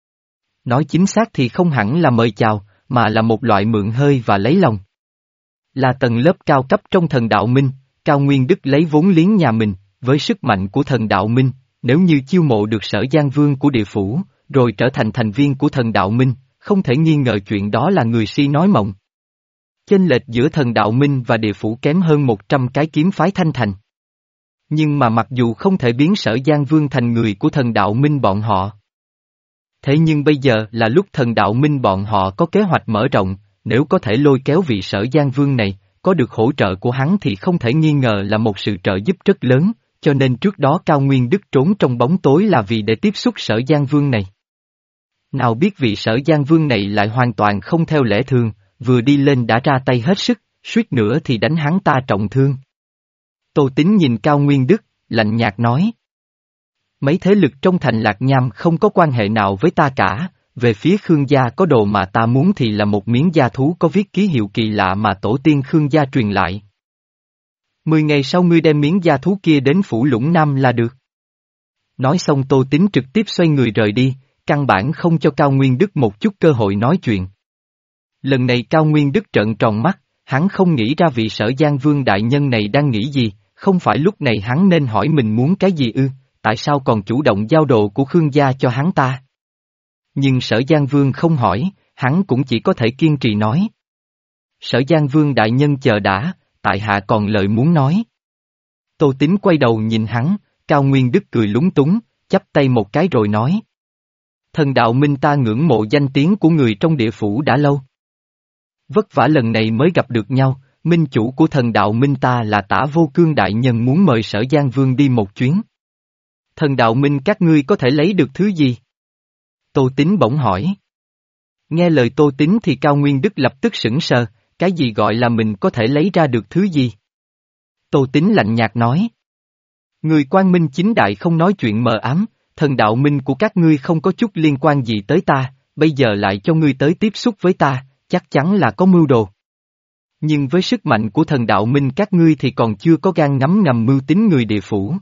Nói chính xác thì không hẳn là mời chào, mà là một loại mượn hơi và lấy lòng. Là tầng lớp cao cấp trong thần đạo minh, Cao Nguyên Đức lấy vốn liếng nhà mình, với sức mạnh của thần đạo minh, nếu như chiêu mộ được Sở Giang Vương của địa phủ, rồi trở thành thành viên của thần đạo minh, không thể nghi ngờ chuyện đó là người si nói mộng. Chênh lệch giữa thần đạo minh và địa phủ kém hơn một trăm cái kiếm phái thanh thành. Nhưng mà mặc dù không thể biến Sở Giang Vương thành người của thần đạo minh bọn họ. Thế nhưng bây giờ là lúc thần đạo minh bọn họ có kế hoạch mở rộng, nếu có thể lôi kéo vị Sở Giang Vương này, có được hỗ trợ của hắn thì không thể nghi ngờ là một sự trợ giúp rất lớn, cho nên trước đó Cao Nguyên Đức trốn trong bóng tối là vì để tiếp xúc Sở Giang Vương này. Nào biết vị Sở Giang Vương này lại hoàn toàn không theo lẽ thường, vừa đi lên đã ra tay hết sức, suýt nữa thì đánh hắn ta trọng thương. Tô Tín nhìn Cao Nguyên Đức, lạnh nhạt nói. Mấy thế lực trong thành Lạc Nham không có quan hệ nào với ta cả, về phía Khương gia có đồ mà ta muốn thì là một miếng da thú có viết ký hiệu kỳ lạ mà tổ tiên Khương gia truyền lại. Mười ngày sau ngươi đem miếng da thú kia đến Phủ Lũng Nam là được. Nói xong Tô Tín trực tiếp xoay người rời đi, căn bản không cho Cao Nguyên Đức một chút cơ hội nói chuyện. Lần này Cao Nguyên Đức trợn tròn mắt, hắn không nghĩ ra vị Sở Giang Vương đại nhân này đang nghĩ gì, không phải lúc này hắn nên hỏi mình muốn cái gì ư, tại sao còn chủ động giao đồ của Khương gia cho hắn ta. Nhưng Sở Giang Vương không hỏi, hắn cũng chỉ có thể kiên trì nói. Sở Giang Vương đại nhân chờ đã, tại hạ còn lời muốn nói. Tô Tín quay đầu nhìn hắn, Cao Nguyên Đức cười lúng túng, chắp tay một cái rồi nói. Thần đạo minh ta ngưỡng mộ danh tiếng của người trong địa phủ đã lâu. Vất vả lần này mới gặp được nhau, minh chủ của thần đạo minh ta là Tả Vô Cương đại nhân muốn mời Sở Giang Vương đi một chuyến. Thần đạo minh các ngươi có thể lấy được thứ gì? Tô Tín bỗng hỏi. Nghe lời Tô Tín thì Cao Nguyên Đức lập tức sững sờ, cái gì gọi là mình có thể lấy ra được thứ gì? Tô Tín lạnh nhạt nói. Người quang minh chính đại không nói chuyện mờ ám, thần đạo minh của các ngươi không có chút liên quan gì tới ta, bây giờ lại cho ngươi tới tiếp xúc với ta, chắc chắn là có mưu đồ. Nhưng với sức mạnh của thần đạo minh các ngươi thì còn chưa có gan ngấm ngầm mưu tính người địa phủ.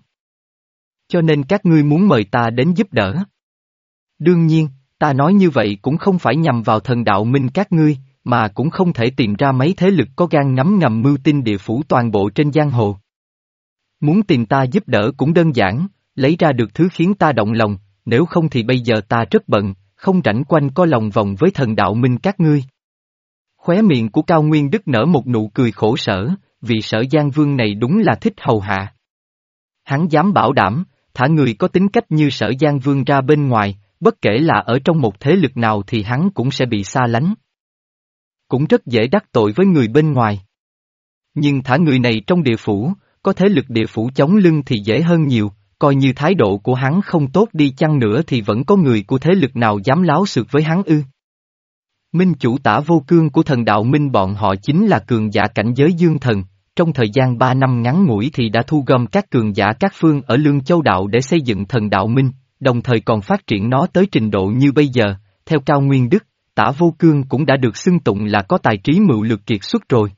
Cho nên các ngươi muốn mời ta đến giúp đỡ. Đương nhiên, ta nói như vậy cũng không phải nhằm vào thần đạo minh các ngươi, mà cũng không thể tìm ra mấy thế lực có gan ngấm ngầm mưu tin địa phủ toàn bộ trên giang hồ. Muốn tìm ta giúp đỡ cũng đơn giản, lấy ra được thứ khiến ta động lòng, nếu không thì bây giờ ta rất bận, không rảnh quanh co lòng vòng với thần đạo minh các ngươi. Khóe miệng của Cao Nguyên Đức nở một nụ cười khổ sở, vì Sở Giang Vương này đúng là thích hầu hạ. Hắn dám bảo đảm, thả người có tính cách như Sở Giang Vương ra bên ngoài, bất kể là ở trong một thế lực nào thì hắn cũng sẽ bị xa lánh. Cũng rất dễ đắc tội với người bên ngoài. Nhưng thả người này trong địa phủ, có thế lực địa phủ chống lưng thì dễ hơn nhiều, coi như thái độ của hắn không tốt đi chăng nữa thì vẫn có người của thế lực nào dám láo xược với hắn ư. Minh chủ Tả Vô Cương của thần đạo minh bọn họ chính là cường giả cảnh giới dương thần, trong thời gian ba năm ngắn ngủi thì đã thu gom các cường giả các phương ở Lương Châu Đạo để xây dựng thần đạo minh, đồng thời còn phát triển nó tới trình độ như bây giờ, theo Cao Nguyên Đức, Tả Vô Cương cũng đã được xưng tụng là có tài trí mưu lược kiệt xuất rồi.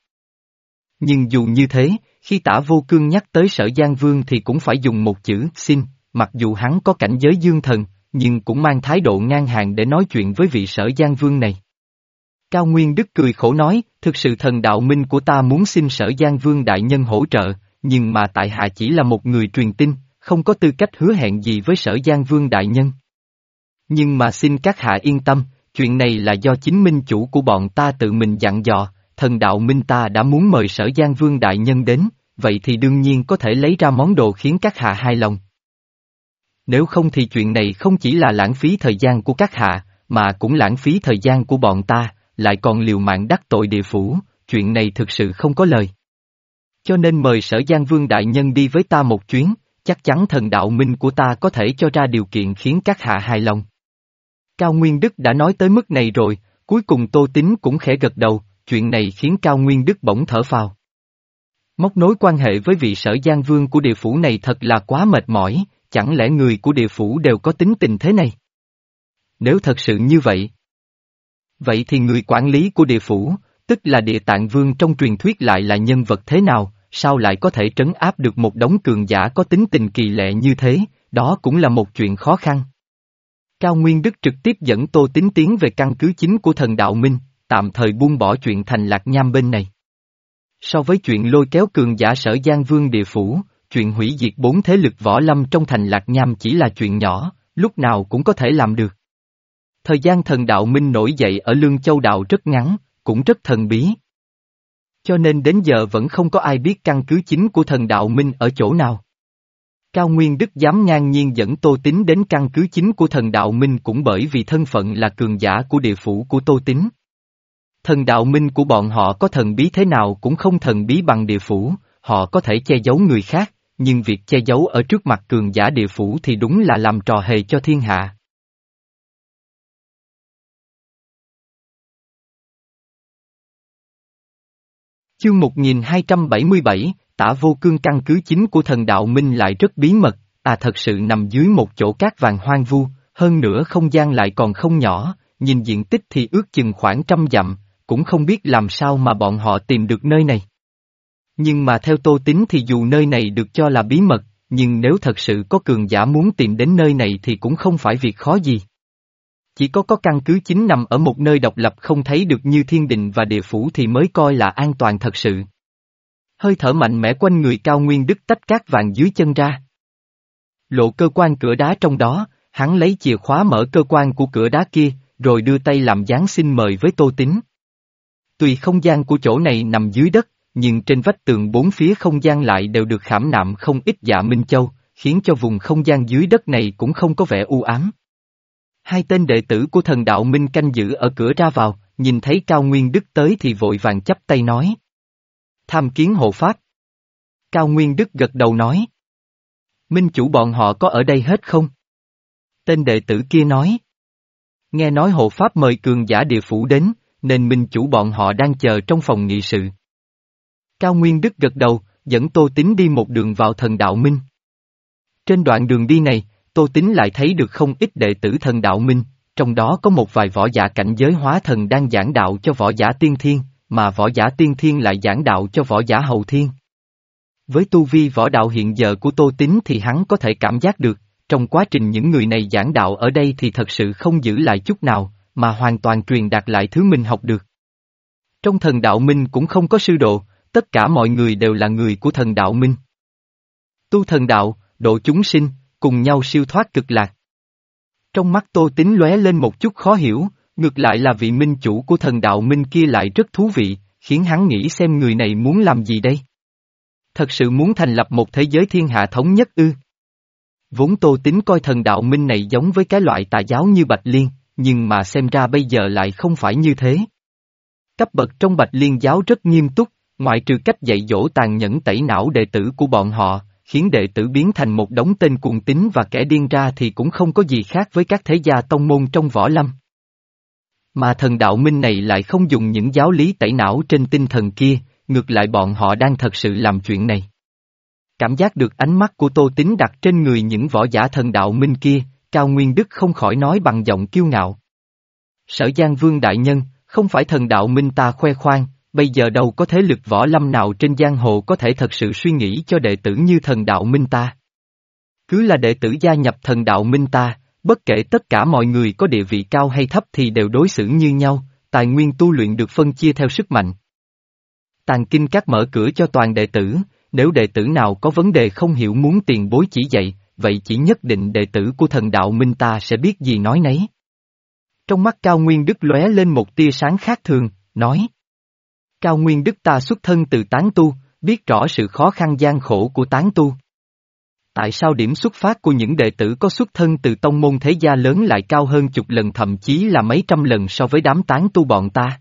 Nhưng dù như thế, khi Tả Vô Cương nhắc tới Sở Giang Vương thì cũng phải dùng một chữ xin, mặc dù hắn có cảnh giới dương thần, nhưng cũng mang thái độ ngang hàng để nói chuyện với vị Sở Giang Vương này. Cao Nguyên Đức cười khổ nói, thực sự thần đạo minh của ta muốn xin Sở Giang Vương đại nhân hỗ trợ, nhưng mà tại hạ chỉ là một người truyền tin, không có tư cách hứa hẹn gì với Sở Giang Vương đại nhân. Nhưng mà xin các hạ yên tâm, chuyện này là do chính minh chủ của bọn ta tự mình dặn dò, thần đạo minh ta đã muốn mời Sở Giang Vương đại nhân đến, vậy thì đương nhiên có thể lấy ra món đồ khiến các hạ hài lòng. Nếu không thì chuyện này không chỉ là lãng phí thời gian của các hạ, mà cũng lãng phí thời gian của bọn ta, lại còn liều mạng đắc tội địa phủ, chuyện này thực sự không có lời. Cho nên mời Sở Giang Vương đại nhân đi với ta một chuyến, chắc chắn thần đạo minh của ta có thể cho ra điều kiện khiến các hạ hài lòng. Cao Nguyên Đức đã nói tới mức này rồi, cuối cùng Tô Tín cũng khẽ gật đầu, chuyện này khiến Cao Nguyên Đức bỗng thở phào. Móc nối quan hệ với vị Sở Giang Vương của địa phủ này thật là quá mệt mỏi, chẳng lẽ người của địa phủ đều có tính tình thế này? Nếu thật sự như vậy, vậy thì người quản lý của địa phủ, tức là Địa Tạng Vương trong truyền thuyết lại là nhân vật thế nào, sao lại có thể trấn áp được một đống cường giả có tính tình kỳ lệ như thế, đó cũng là một chuyện khó khăn. Cao Nguyên Đức trực tiếp dẫn Tô Tín tiến về căn cứ chính của thần đạo minh, tạm thời buông bỏ chuyện thành Lạc Nham bên này. So với chuyện lôi kéo cường giả Sở Giang Vương địa phủ, chuyện hủy diệt bốn thế lực võ lâm trong thành Lạc Nham chỉ là chuyện nhỏ, lúc nào cũng có thể làm được. Thời gian thần đạo minh nổi dậy ở Lương Châu Đạo rất ngắn, cũng rất thần bí. Cho nên đến giờ vẫn không có ai biết căn cứ chính của thần đạo minh ở chỗ nào. Cao Nguyên Đức dám ngang nhiên dẫn Tô Tín đến căn cứ chính của thần đạo minh cũng bởi vì thân phận là cường giả của địa phủ của Tô Tín. Thần đạo minh của bọn họ có thần bí thế nào cũng không thần bí bằng địa phủ, họ có thể che giấu người khác, nhưng việc che giấu ở trước mặt cường giả địa phủ thì đúng là làm trò hề cho thiên hạ. Chương một nghìn hai trăm bảy mươi bảy, Tả Vô Cương căn cứ chính của thần đạo minh lại rất bí mật, à thật sự nằm dưới một chỗ cát vàng hoang vu, hơn nữa không gian lại còn không nhỏ, nhìn diện tích thì ước chừng khoảng trăm dặm, cũng không biết làm sao mà bọn họ tìm được nơi này. Nhưng mà theo Tô Tín thì dù nơi này được cho là bí mật, nhưng nếu thật sự có cường giả muốn tìm đến nơi này thì cũng không phải việc khó gì. Chỉ có có căn cứ chính nằm ở một nơi độc lập không thấy được như thiên đình và địa phủ thì mới coi là an toàn thật sự. Hơi thở mạnh mẽ quanh người Cao Nguyên Đức tách cát vàng dưới chân ra. Lộ cơ quan cửa đá trong đó, hắn lấy chìa khóa mở cơ quan của cửa đá kia, rồi đưa tay làm dáng xin mời với Tô Tín. Tuy không gian của chỗ này nằm dưới đất, nhưng trên vách tường bốn phía không gian lại đều được khảm nạm không ít dạ Minh Châu, khiến cho vùng không gian dưới đất này cũng không có vẻ u ám. Hai tên đệ tử của thần đạo Minh canh giữ ở cửa ra vào, nhìn thấy Cao Nguyên Đức tới thì vội vàng chắp tay nói. Tham kiến hộ pháp. Cao Nguyên Đức gật đầu nói. Minh chủ bọn họ có ở đây hết không? Tên đệ tử kia nói. Nghe nói hộ pháp mời cường giả địa phủ đến, nên minh chủ bọn họ đang chờ trong phòng nghị sự. Cao Nguyên Đức gật đầu, dẫn Tô Tín đi một đường vào thần đạo Minh. Trên đoạn đường đi này, Tô Tín lại thấy được không ít đệ tử thần đạo Minh, trong đó có một vài võ giả cảnh giới hóa thần đang giảng đạo cho võ giả tiên thiên, mà võ giả tiên thiên lại giảng đạo cho võ giả hậu thiên. Với tu vi võ đạo hiện giờ của Tô Tín thì hắn có thể cảm giác được, trong quá trình những người này giảng đạo ở đây thì thật sự không giữ lại chút nào, mà hoàn toàn truyền đạt lại thứ mình học được. Trong thần đạo Minh cũng không có sư độ, tất cả mọi người đều là người của thần đạo Minh. Tu thần đạo, độ chúng sinh, cùng nhau siêu thoát cực lạc. Trong mắt Tô Tín lóe lên một chút khó hiểu, ngược lại là vị minh chủ của thần đạo Minh kia lại rất thú vị, khiến hắn nghĩ xem người này muốn làm gì đây. Thật sự muốn thành lập một thế giới thiên hạ thống nhất ư? Vốn Tô Tín coi thần đạo Minh này giống với cái loại tà giáo như Bạch Liên, nhưng mà xem ra bây giờ lại không phải như thế. Cấp bậc trong Bạch Liên giáo rất nghiêm túc, ngoại trừ cách dạy dỗ tàn nhẫn tẩy não đệ tử của bọn họ, khiến đệ tử biến thành một đống tên cuồng tín và kẻ điên ra thì cũng không có gì khác với các thế gia tông môn trong võ lâm. Mà thần đạo Minh này lại không dùng những giáo lý tẩy não trên tinh thần kia, ngược lại bọn họ đang thật sự làm chuyện này. Cảm giác được ánh mắt của Tô Tín đặt trên người những võ giả thần đạo Minh kia, Cao Nguyên Đức không khỏi nói bằng giọng kiêu ngạo. Sở Giang Vương đại nhân, không phải thần đạo Minh ta khoe khoang, bây giờ đâu có thế lực võ lâm nào trên giang hồ có thể thật sự suy nghĩ cho đệ tử như thần đạo Minh ta. Cứ là đệ tử gia nhập thần đạo Minh ta, bất kể tất cả mọi người có địa vị cao hay thấp thì đều đối xử như nhau, tài nguyên tu luyện được phân chia theo sức mạnh. Tàng kinh các mở cửa cho toàn đệ tử, nếu đệ tử nào có vấn đề không hiểu muốn tiền bối chỉ dạy, vậy chỉ nhất định đệ tử của thần đạo minh ta sẽ biết gì nói nấy. Trong mắt Cao Nguyên Đức lóe lên một tia sáng khác thường, nói. Cao Nguyên Đức ta xuất thân từ tán tu, biết rõ sự khó khăn gian khổ của tán tu. Tại sao điểm xuất phát của những đệ tử có xuất thân từ tông môn thế gia lớn lại cao hơn chục lần thậm chí là mấy trăm lần so với đám tán tu bọn ta?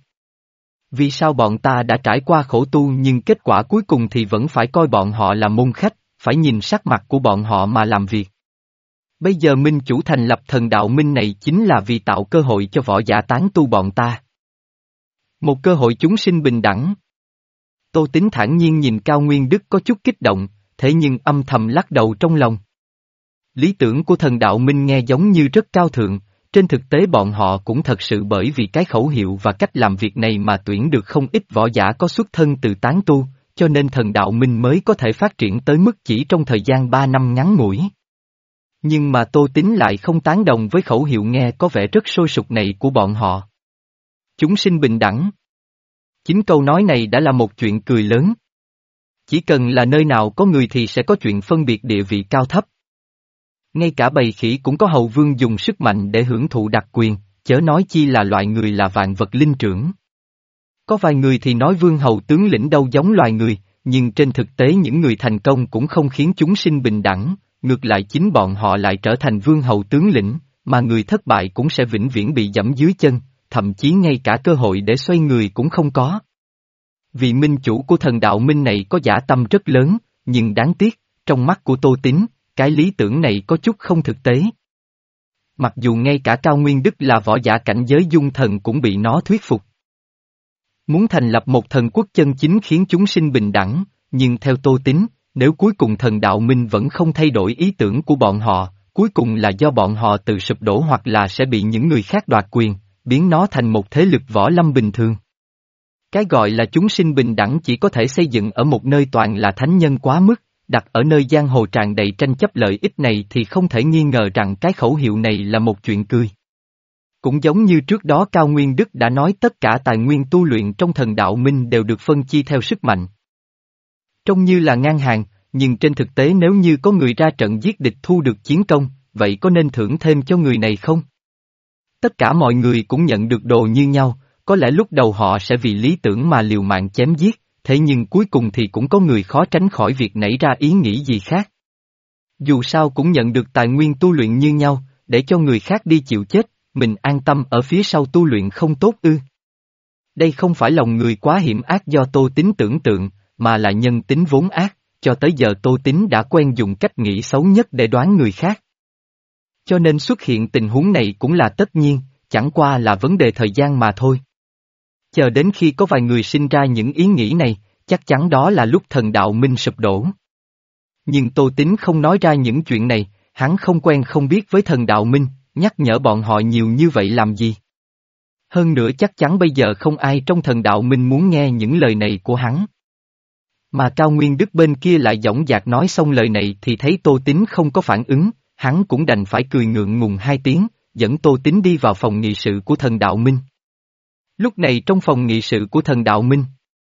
Vì sao bọn ta đã trải qua khổ tu nhưng kết quả cuối cùng thì vẫn phải coi bọn họ là môn khách, phải nhìn sắc mặt của bọn họ mà làm việc? Bây giờ minh chủ thành lập thần đạo minh này chính là vì tạo cơ hội cho võ giả tán tu bọn ta. Một cơ hội chúng sinh bình đẳng. Tô Tín thản nhiên nhìn Cao Nguyên Đức có chút kích động, thế nhưng âm thầm lắc đầu trong lòng. Lý tưởng của thần đạo minh nghe giống như rất cao thượng, trên thực tế bọn họ cũng thật sự bởi vì cái khẩu hiệu và cách làm việc này mà tuyển được không ít võ giả có xuất thân từ tán tu, cho nên thần đạo minh mới có thể phát triển tới mức chỉ trong thời gian ba năm ngắn ngủi. Nhưng mà Tô Tín lại không tán đồng với khẩu hiệu nghe có vẻ rất sôi sục này của bọn họ. Chúng sinh bình đẳng. Chính câu nói này đã là một chuyện cười lớn. Chỉ cần là nơi nào có người thì sẽ có chuyện phân biệt địa vị cao thấp. Ngay cả bầy khỉ cũng có hầu vương dùng sức mạnh để hưởng thụ đặc quyền, chớ nói chi là loại người là vạn vật linh trưởng. Có vài người thì nói vương hầu tướng lĩnh đâu giống loài người, nhưng trên thực tế những người thành công cũng không khiến chúng sinh bình đẳng, ngược lại chính bọn họ lại trở thành vương hầu tướng lĩnh, mà người thất bại cũng sẽ vĩnh viễn bị giẫm dưới chân, thậm chí ngay cả cơ hội để xoay người cũng không có. Vị minh chủ của thần đạo minh này có dã tâm rất lớn, nhưng đáng tiếc, trong mắt của Tô Tín, cái lý tưởng này có chút không thực tế. Mặc dù ngay cả Cao Nguyên Đức là võ giả cảnh giới dung thần cũng bị nó thuyết phục. Muốn thành lập một thần quốc chân chính khiến chúng sinh bình đẳng, nhưng theo Tô Tín, nếu cuối cùng thần đạo minh vẫn không thay đổi ý tưởng của bọn họ, cuối cùng là do bọn họ tự sụp đổ hoặc là sẽ bị những người khác đoạt quyền, biến nó thành một thế lực võ lâm bình thường. Cái gọi là chúng sinh bình đẳng chỉ có thể xây dựng ở một nơi toàn là thánh nhân quá mức, đặt ở nơi giang hồ tràn đầy tranh chấp lợi ích này thì không thể nghi ngờ rằng cái khẩu hiệu này là một chuyện cười. Cũng giống như trước đó Cao Nguyên Đức đã nói tất cả tài nguyên tu luyện trong thần đạo minh đều được phân chia theo sức mạnh. Trông như là ngang hàng, nhưng trên thực tế nếu như có người ra trận giết địch thu được chiến công, vậy có nên thưởng thêm cho người này không? Tất cả mọi người cũng nhận được đồ như nhau, có lẽ lúc đầu họ sẽ vì lý tưởng mà liều mạng chém giết, thế nhưng cuối cùng thì cũng có người khó tránh khỏi việc nảy ra ý nghĩ gì khác. Dù sao cũng nhận được tài nguyên tu luyện như nhau, để cho người khác đi chịu chết, mình an tâm ở phía sau tu luyện không tốt ư. Đây không phải lòng người quá hiểm ác do Tô Tín tưởng tượng, mà là nhân tính vốn ác, cho tới giờ Tô Tín đã quen dùng cách nghĩ xấu nhất để đoán người khác. Cho nên xuất hiện tình huống này cũng là tất nhiên, chẳng qua là vấn đề thời gian mà thôi. Chờ đến khi có vài người sinh ra những ý nghĩ này, chắc chắn đó là lúc thần đạo minh sụp đổ. Nhưng Tô Tín không nói ra những chuyện này, hắn không quen không biết với thần đạo minh, nhắc nhở bọn họ nhiều như vậy làm gì. Hơn nữa chắc chắn bây giờ không ai trong thần đạo minh muốn nghe những lời này của hắn. Mà Cao Nguyên Đức bên kia lại dõng dạc nói xong lời này thì thấy Tô Tín không có phản ứng, hắn cũng đành phải cười ngượng ngùng hai tiếng, dẫn Tô Tín đi vào phòng nghị sự của thần đạo minh. Lúc này trong phòng nghị sự của thần đạo minh,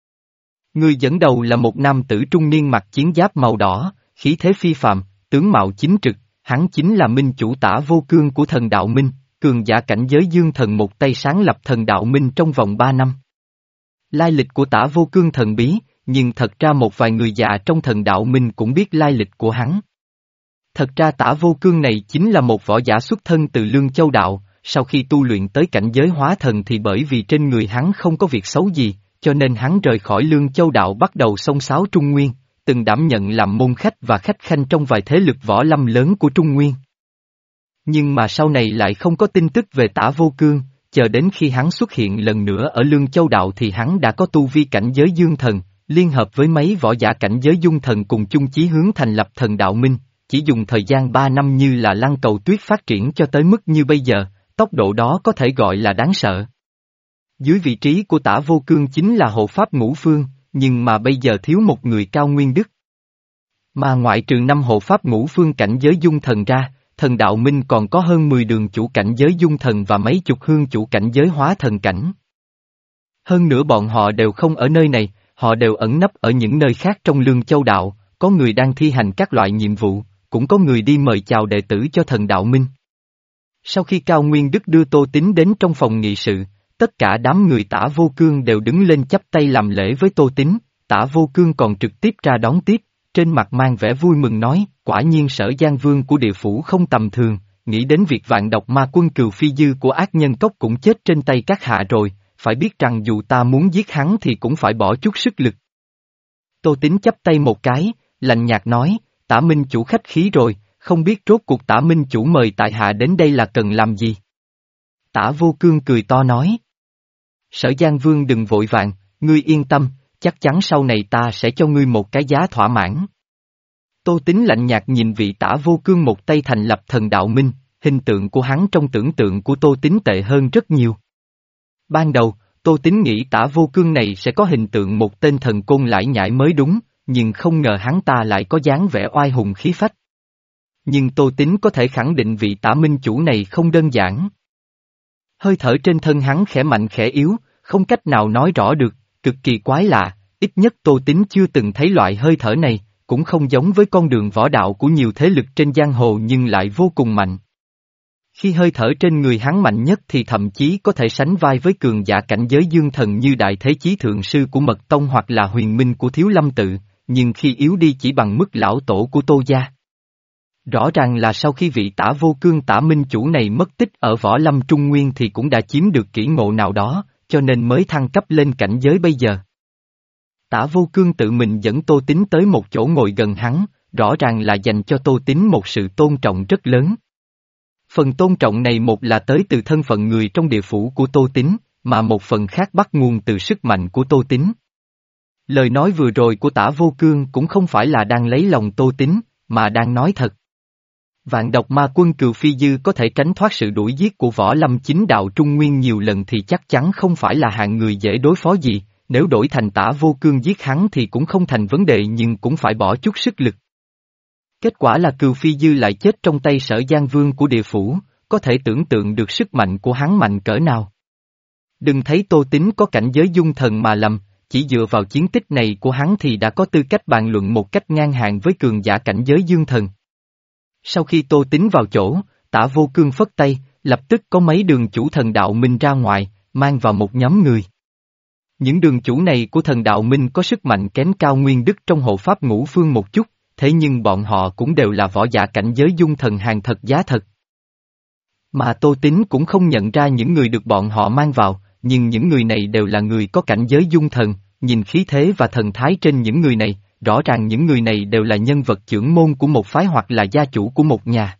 người dẫn đầu là một nam tử trung niên mặc chiến giáp màu đỏ, khí thế phi phàm, tướng mạo chính trực, hắn chính là minh chủ Tả Vô Cương của thần đạo minh, cường giả cảnh giới dương thần một tay sáng lập thần đạo minh trong vòng ba năm. Lai lịch của Tả Vô Cương thần bí, nhưng thật ra một vài người già trong thần đạo minh cũng biết lai lịch của hắn. Thật ra Tả Vô Cương này chính là một võ giả xuất thân từ Lương Châu Đạo, sau khi tu luyện tới cảnh giới hóa thần thì bởi vì trên người hắn không có việc xấu gì, cho nên hắn rời khỏi Lương Châu Đạo bắt đầu xông xáo Trung Nguyên, từng đảm nhận làm môn khách và khách khanh trong vài thế lực võ lâm lớn của Trung Nguyên. Nhưng mà sau này lại không có tin tức về Tả Vô Cương, chờ đến khi hắn xuất hiện lần nữa ở Lương Châu Đạo thì hắn đã có tu vi cảnh giới dương thần, liên hợp với mấy võ giả cảnh giới dung thần cùng chung chí hướng thành lập thần đạo minh, chỉ dùng thời gian ba năm như là lăn cầu tuyết phát triển cho tới mức như bây giờ, tốc độ đó có thể gọi là đáng sợ. Dưới vị trí của Tả Vô Cương chính là hộ pháp ngũ phương, nhưng mà bây giờ thiếu một người Cao Nguyên Đức. Mà ngoại trừ năm hộ pháp ngũ phương cảnh giới dung thần ra, thần đạo minh còn có hơn mười đường chủ cảnh giới dung thần và mấy chục hương chủ cảnh giới hóa thần cảnh. Hơn nữa bọn họ đều không ở nơi này, họ đều ẩn nấp ở những nơi khác trong Lương Châu đạo, có người đang thi hành các loại nhiệm vụ, cũng có người đi mời chào đệ tử cho thần đạo minh. Sau khi Cao Nguyên Đức đưa Tô Tín đến trong phòng nghị sự, tất cả đám người Tả Vô Cương đều đứng lên chắp tay làm lễ với Tô Tín, Tả Vô Cương còn trực tiếp ra đón tiếp, trên mặt mang vẻ vui mừng nói, quả nhiên Sở Giang Vương của địa phủ không tầm thường, nghĩ đến việc vạn độc ma quân Cừu Phi Dư của ác nhân cốc cũng chết trên tay các hạ rồi, phải biết rằng dù ta muốn giết hắn thì cũng phải bỏ chút sức lực. Tô Tín chắp tay một cái, lạnh nhạt nói, Tả Minh chủ khách khí rồi, không biết rốt cuộc Tả Minh chủ mời tại hạ đến đây là cần làm gì? Tả Vô Cương cười to nói. Sở Giang Vương đừng vội vàng, ngươi yên tâm, chắc chắn sau này ta sẽ cho ngươi một cái giá thỏa mãn. Tô Tín lạnh nhạt nhìn vị Tả Vô Cương một tay thành lập thần đạo minh, hình tượng của hắn trong tưởng tượng của Tô Tín tệ hơn rất nhiều. Ban đầu, Tô Tín nghĩ Tả Vô Cương này sẽ có hình tượng một tên thần côn lải nhải mới đúng, nhưng không ngờ hắn ta lại có dáng vẻ oai hùng khí phách. Nhưng Tô Tín có thể khẳng định vị Tả Minh chủ này không đơn giản. Hơi thở trên thân hắn khẽ mạnh khẽ yếu, không cách nào nói rõ được, cực kỳ quái lạ, ít nhất Tô Tín chưa từng thấy loại hơi thở này, cũng không giống với con đường võ đạo của nhiều thế lực trên giang hồ nhưng lại vô cùng mạnh. Khi hơi thở trên người hắn mạnh nhất thì thậm chí có thể sánh vai với cường giả cảnh giới dương thần như Đại Thế Chí Thượng Sư của Mật Tông hoặc là Huyền Minh của Thiếu Lâm Tự, nhưng khi yếu đi chỉ bằng mức lão tổ của Tô gia. Rõ ràng là sau khi vị Tả Vô Cương Tả Minh chủ này mất tích ở Võ Lâm Trung Nguyên thì cũng đã chiếm được kỹ ngộ nào đó, cho nên mới thăng cấp lên cảnh giới bây giờ. Tả Vô Cương tự mình dẫn Tô Tín tới một chỗ ngồi gần hắn, rõ ràng là dành cho Tô Tín một sự tôn trọng rất lớn. Phần tôn trọng này một là tới từ thân phận người trong địa phủ của Tô Tín, mà một phần khác bắt nguồn từ sức mạnh của Tô Tín. Lời nói vừa rồi của Tả Vô Cương cũng không phải là đang lấy lòng Tô Tín, mà đang nói thật. Vạn độc ma quân Cừu Phi Dư có thể tránh thoát sự đuổi giết của Võ Lâm chính đạo Trung Nguyên nhiều lần thì chắc chắn không phải là hạng người dễ đối phó gì, nếu đổi thành Tả Vô Cương giết hắn thì cũng không thành vấn đề nhưng cũng phải bỏ chút sức lực. Kết quả là Cừu Phi Dư lại chết trong tay Sở Giang Vương của địa phủ, có thể tưởng tượng được sức mạnh của hắn mạnh cỡ nào. Đừng thấy Tô Tín có cảnh giới dung thần mà lầm, chỉ dựa vào chiến tích này của hắn thì đã có tư cách bàn luận một cách ngang hàng với cường giả cảnh giới dương thần. Sau khi Tô Tín vào chỗ, Tả Vô Cương phất tay, lập tức có mấy đường chủ thần đạo minh ra ngoài, mang vào một nhóm người. Những đường chủ này của thần đạo minh có sức mạnh kém Cao Nguyên Đức trong hộ pháp ngũ phương một chút, thế nhưng bọn họ cũng đều là võ giả cảnh giới dung thần hàng thật giá thật. Mà Tô Tín cũng không nhận ra những người được bọn họ mang vào, nhưng những người này đều là người có cảnh giới dung thần, nhìn khí thế và thần thái trên những người này, rõ ràng những người này đều là nhân vật trưởng môn của một phái hoặc là gia chủ của một nhà.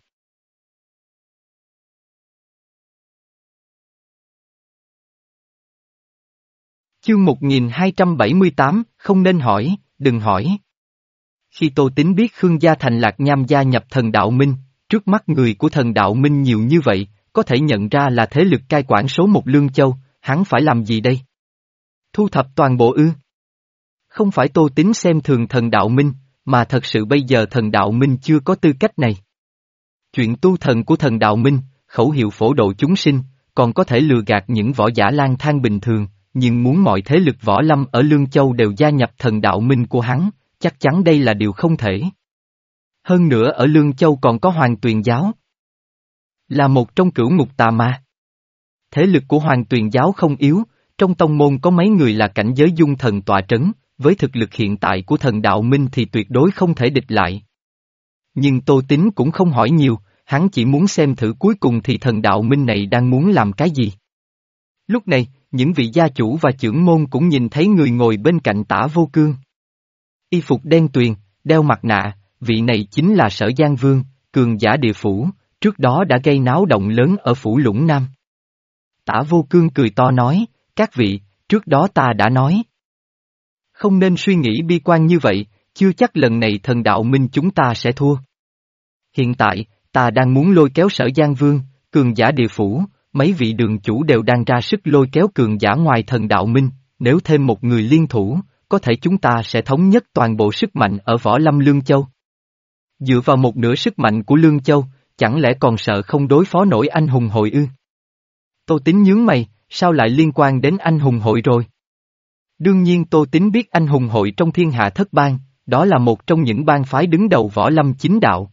Chương một nghìn hai trăm bảy mươi tám, không nên hỏi, đừng hỏi. Khi Tô Tín biết Khương gia thành Lạc Nham gia nhập thần đạo minh, trước mắt người của thần đạo minh nhiều như vậy, có thể nhận ra là thế lực cai quản số một Lương Châu, hắn phải làm gì đây? Thu thập toàn bộ ư? Không phải Tô Tín xem thường thần đạo minh, mà thật sự bây giờ thần đạo minh chưa có tư cách này. Chuyện tu thần của thần đạo minh, khẩu hiệu phổ độ chúng sinh, còn có thể lừa gạt những võ giả lang thang bình thường, nhưng muốn mọi thế lực võ lâm ở Lương Châu đều gia nhập thần đạo minh của hắn, chắc chắn đây là điều không thể. Hơn nữa ở Lương Châu còn có Hoàng Tuyền giáo. Là một trong cửu ngục tà ma. Thế lực của Hoàng Tuyền giáo không yếu, trong tông môn có mấy người là cảnh giới dung thần tọa trấn, với thực lực hiện tại của thần đạo minh thì tuyệt đối không thể địch lại. Nhưng Tô Tín cũng không hỏi nhiều, hắn chỉ muốn xem thử cuối cùng thì thần đạo minh này đang muốn làm cái gì. Lúc này, những vị gia chủ và trưởng môn cũng nhìn thấy người ngồi bên cạnh Tả Vô Cương. Y phục đen tuyền, đeo mặt nạ, vị này chính là Sở Giang Vương, cường giả địa phủ, trước đó đã gây náo động lớn ở phủ Lũng Nam. Tả Vô Cương cười to nói, các vị, trước đó ta đã nói. Không nên suy nghĩ bi quan như vậy, chưa chắc lần này thần đạo minh chúng ta sẽ thua. Hiện tại, ta đang muốn lôi kéo Sở Giang Vương, cường giả địa phủ, mấy vị đường chủ đều đang ra sức lôi kéo cường giả ngoài thần đạo minh, nếu thêm một người liên thủ, có thể chúng ta sẽ thống nhất toàn bộ sức mạnh ở Võ Lâm Lương Châu. Dựa vào một nửa sức mạnh của Lương Châu, chẳng lẽ còn sợ không đối phó nổi anh hùng hội ư? Tô Tín nhướng mày, sao lại liên quan đến anh hùng hội rồi? Đương nhiên Tô Tín biết anh hùng hội trong thiên hạ thất bang, đó là một trong những bang phái đứng đầu võ lâm chính đạo.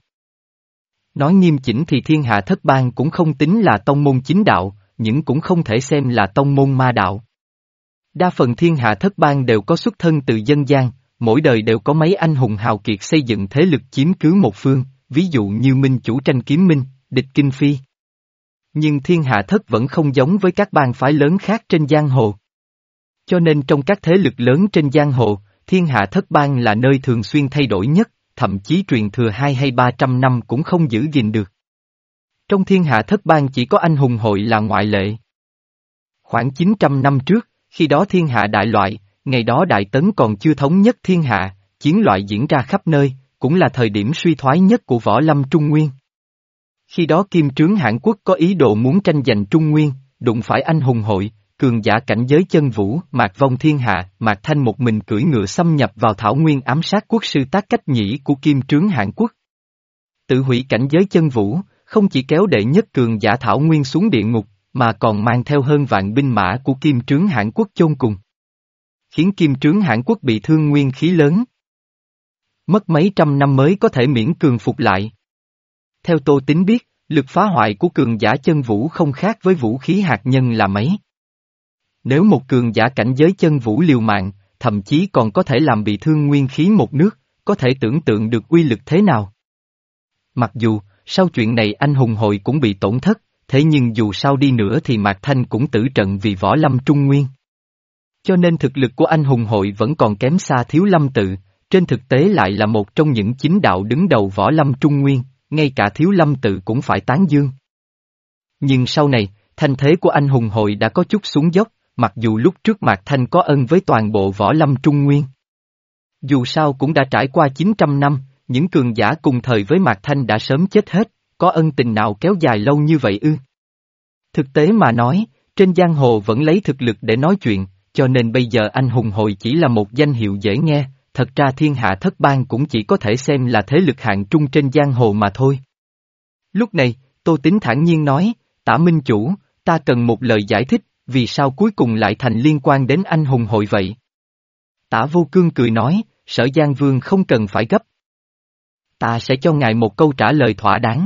Nói nghiêm chỉnh thì thiên hạ thất bang cũng không tính là tông môn chính đạo, nhưng cũng không thể xem là tông môn ma đạo. Đa phần thiên hạ thất bang đều có xuất thân từ dân gian, mỗi đời đều có mấy anh hùng hào kiệt xây dựng thế lực chiếm cứ một phương, ví dụ như Minh Chủ tranh Kiếm Minh, địch Kinh Phi. Nhưng thiên hạ thất vẫn không giống với các bang phái lớn khác trên giang hồ. Cho nên trong các thế lực lớn trên giang hồ, thiên hạ thất bang là nơi thường xuyên thay đổi nhất, thậm chí truyền thừa hai hay ba trăm năm cũng không giữ gìn được. Trong thiên hạ thất bang chỉ có anh hùng hội là ngoại lệ. Khoảng chín trăm năm trước, khi đó thiên hạ đại loại, ngày đó Đại Tấn còn chưa thống nhất thiên hạ, chiến loại diễn ra khắp nơi, cũng là thời điểm suy thoái nhất của võ lâm Trung Nguyên. Khi đó Kim Trướng Hãn Quốc có ý đồ muốn tranh giành Trung Nguyên, đụng phải anh hùng hội, cường giả cảnh giới chân vũ, Mạc Vong thiên hạ, Mạc Thanh một mình cưỡi ngựa xâm nhập vào thảo nguyên ám sát quốc sư Tác Cách Nhĩ của Kim Trướng Hãn Quốc. Tự hủy cảnh giới chân vũ, không chỉ kéo đệ nhất cường giả thảo nguyên xuống địa ngục, mà còn mang theo hơn vạn binh mã của Kim Trướng Hãn Quốc chôn cùng. Khiến Kim Trướng Hãn Quốc bị thương nguyên khí lớn. Mất mấy trăm năm mới có thể miễn cường phục lại. Theo Tô Tín biết, lực phá hoại của cường giả chân vũ không khác với vũ khí hạt nhân là mấy. Nếu một cường giả cảnh giới chân vũ liều mạng, thậm chí còn có thể làm bị thương nguyên khí một nước, có thể tưởng tượng được uy lực thế nào. Mặc dù, sau chuyện này anh hùng hội cũng bị tổn thất, thế nhưng dù sao đi nữa thì Mạc Thanh cũng tử trận vì võ lâm Trung Nguyên. Cho nên thực lực của anh hùng hội vẫn còn kém xa Thiếu Lâm Tự, trên thực tế lại là một trong những chính đạo đứng đầu võ lâm Trung Nguyên, ngay cả Thiếu Lâm Tự cũng phải tán dương. Nhưng sau này, thanh thế của anh hùng hội đã có chút xuống dốc, mặc dù lúc trước Mạc Thanh có ân với toàn bộ võ lâm Trung Nguyên. Dù sao cũng đã trải qua chín trăm năm, những cường giả cùng thời với Mạc Thanh đã sớm chết hết, có ân tình nào kéo dài lâu như vậy ư? Thực tế mà nói, trên giang hồ vẫn lấy thực lực để nói chuyện, cho nên bây giờ anh hùng hội chỉ là một danh hiệu dễ nghe, thật ra thiên hạ thất bang cũng chỉ có thể xem là thế lực hạng trung trên giang hồ mà thôi. Lúc này, Tô Tín thản nhiên nói, Tả Minh Chủ, ta cần một lời giải thích, vì sao cuối cùng lại thành liên quan đến anh hùng hội vậy? Tả Vô Cương cười nói, Sở Giang Vương không cần phải gấp. Ta sẽ cho ngài một câu trả lời thỏa đáng.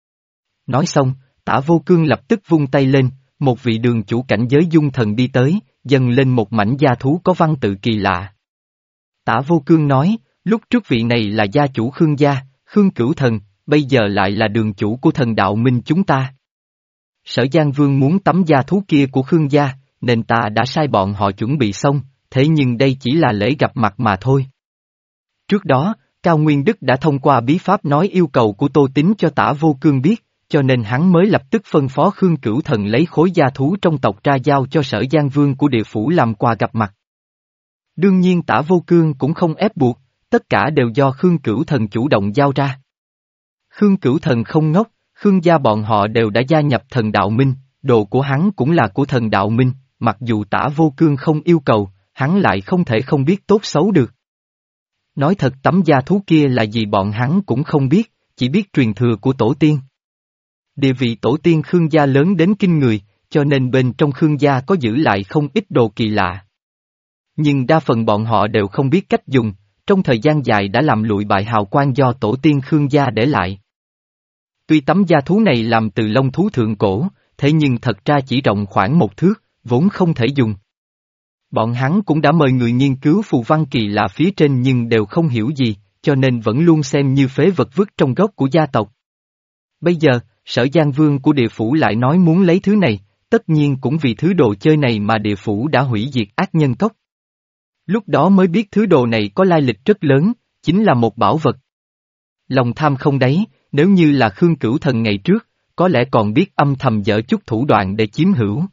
Nói xong, Tả Vô Cương lập tức vung tay lên, một vị đường chủ cảnh giới dung thần đi tới, dâng lên một mảnh gia thú có văn tự kỳ lạ. Tả Vô Cương nói, lúc trước vị này là gia chủ Khương gia, Khương Cửu Thần, bây giờ lại là đường chủ của thần đạo minh chúng ta. Sở Giang Vương muốn tấm gia thú kia của Khương gia, nên ta đã sai bọn họ chuẩn bị xong, thế nhưng đây chỉ là lễ gặp mặt mà thôi. Trước đó, Cao Nguyên Đức đã thông qua bí pháp nói yêu cầu của Tô Tín cho Tả Vô Cương biết, cho nên hắn mới lập tức phân phó Khương Cửu Thần lấy khối gia thú trong tộc ra giao cho Sở Giang Vương của địa phủ làm quà gặp mặt. Đương nhiên Tả Vô Cương cũng không ép buộc, tất cả đều do Khương Cửu Thần chủ động giao ra. Khương Cửu Thần không ngốc, Khương gia bọn họ đều đã gia nhập thần đạo minh, đồ của hắn cũng là của thần đạo minh, mặc dù Tả Vô Cương không yêu cầu, hắn lại không thể không biết tốt xấu được. Nói thật tấm gia thú kia là gì bọn hắn cũng không biết, chỉ biết truyền thừa của tổ tiên. Địa vị tổ tiên Khương gia lớn đến kinh người, cho nên bên trong Khương gia có giữ lại không ít đồ kỳ lạ. Nhưng đa phần bọn họ đều không biết cách dùng, trong thời gian dài đã làm lụi bại hào quang do tổ tiên Khương gia để lại. Tuy tấm gia thú này làm từ lông thú thượng cổ, thế nhưng thật ra chỉ rộng khoảng một thước, vốn không thể dùng. Bọn hắn cũng đã mời người nghiên cứu phù văn kỳ lạ phía trên nhưng đều không hiểu gì, cho nên vẫn luôn xem như phế vật vứt trong gốc của gia tộc. Bây giờ, Sở Giang Vương của địa phủ lại nói muốn lấy thứ này, tất nhiên cũng vì thứ đồ chơi này mà địa phủ đã hủy diệt ác nhân cốc. Lúc đó mới biết thứ đồ này có lai lịch rất lớn, chính là một bảo vật. Lòng tham không đáy, nếu như là Khương Cửu Thần ngày trước, có lẽ còn biết âm thầm dở chút thủ đoạn để chiếm hữu.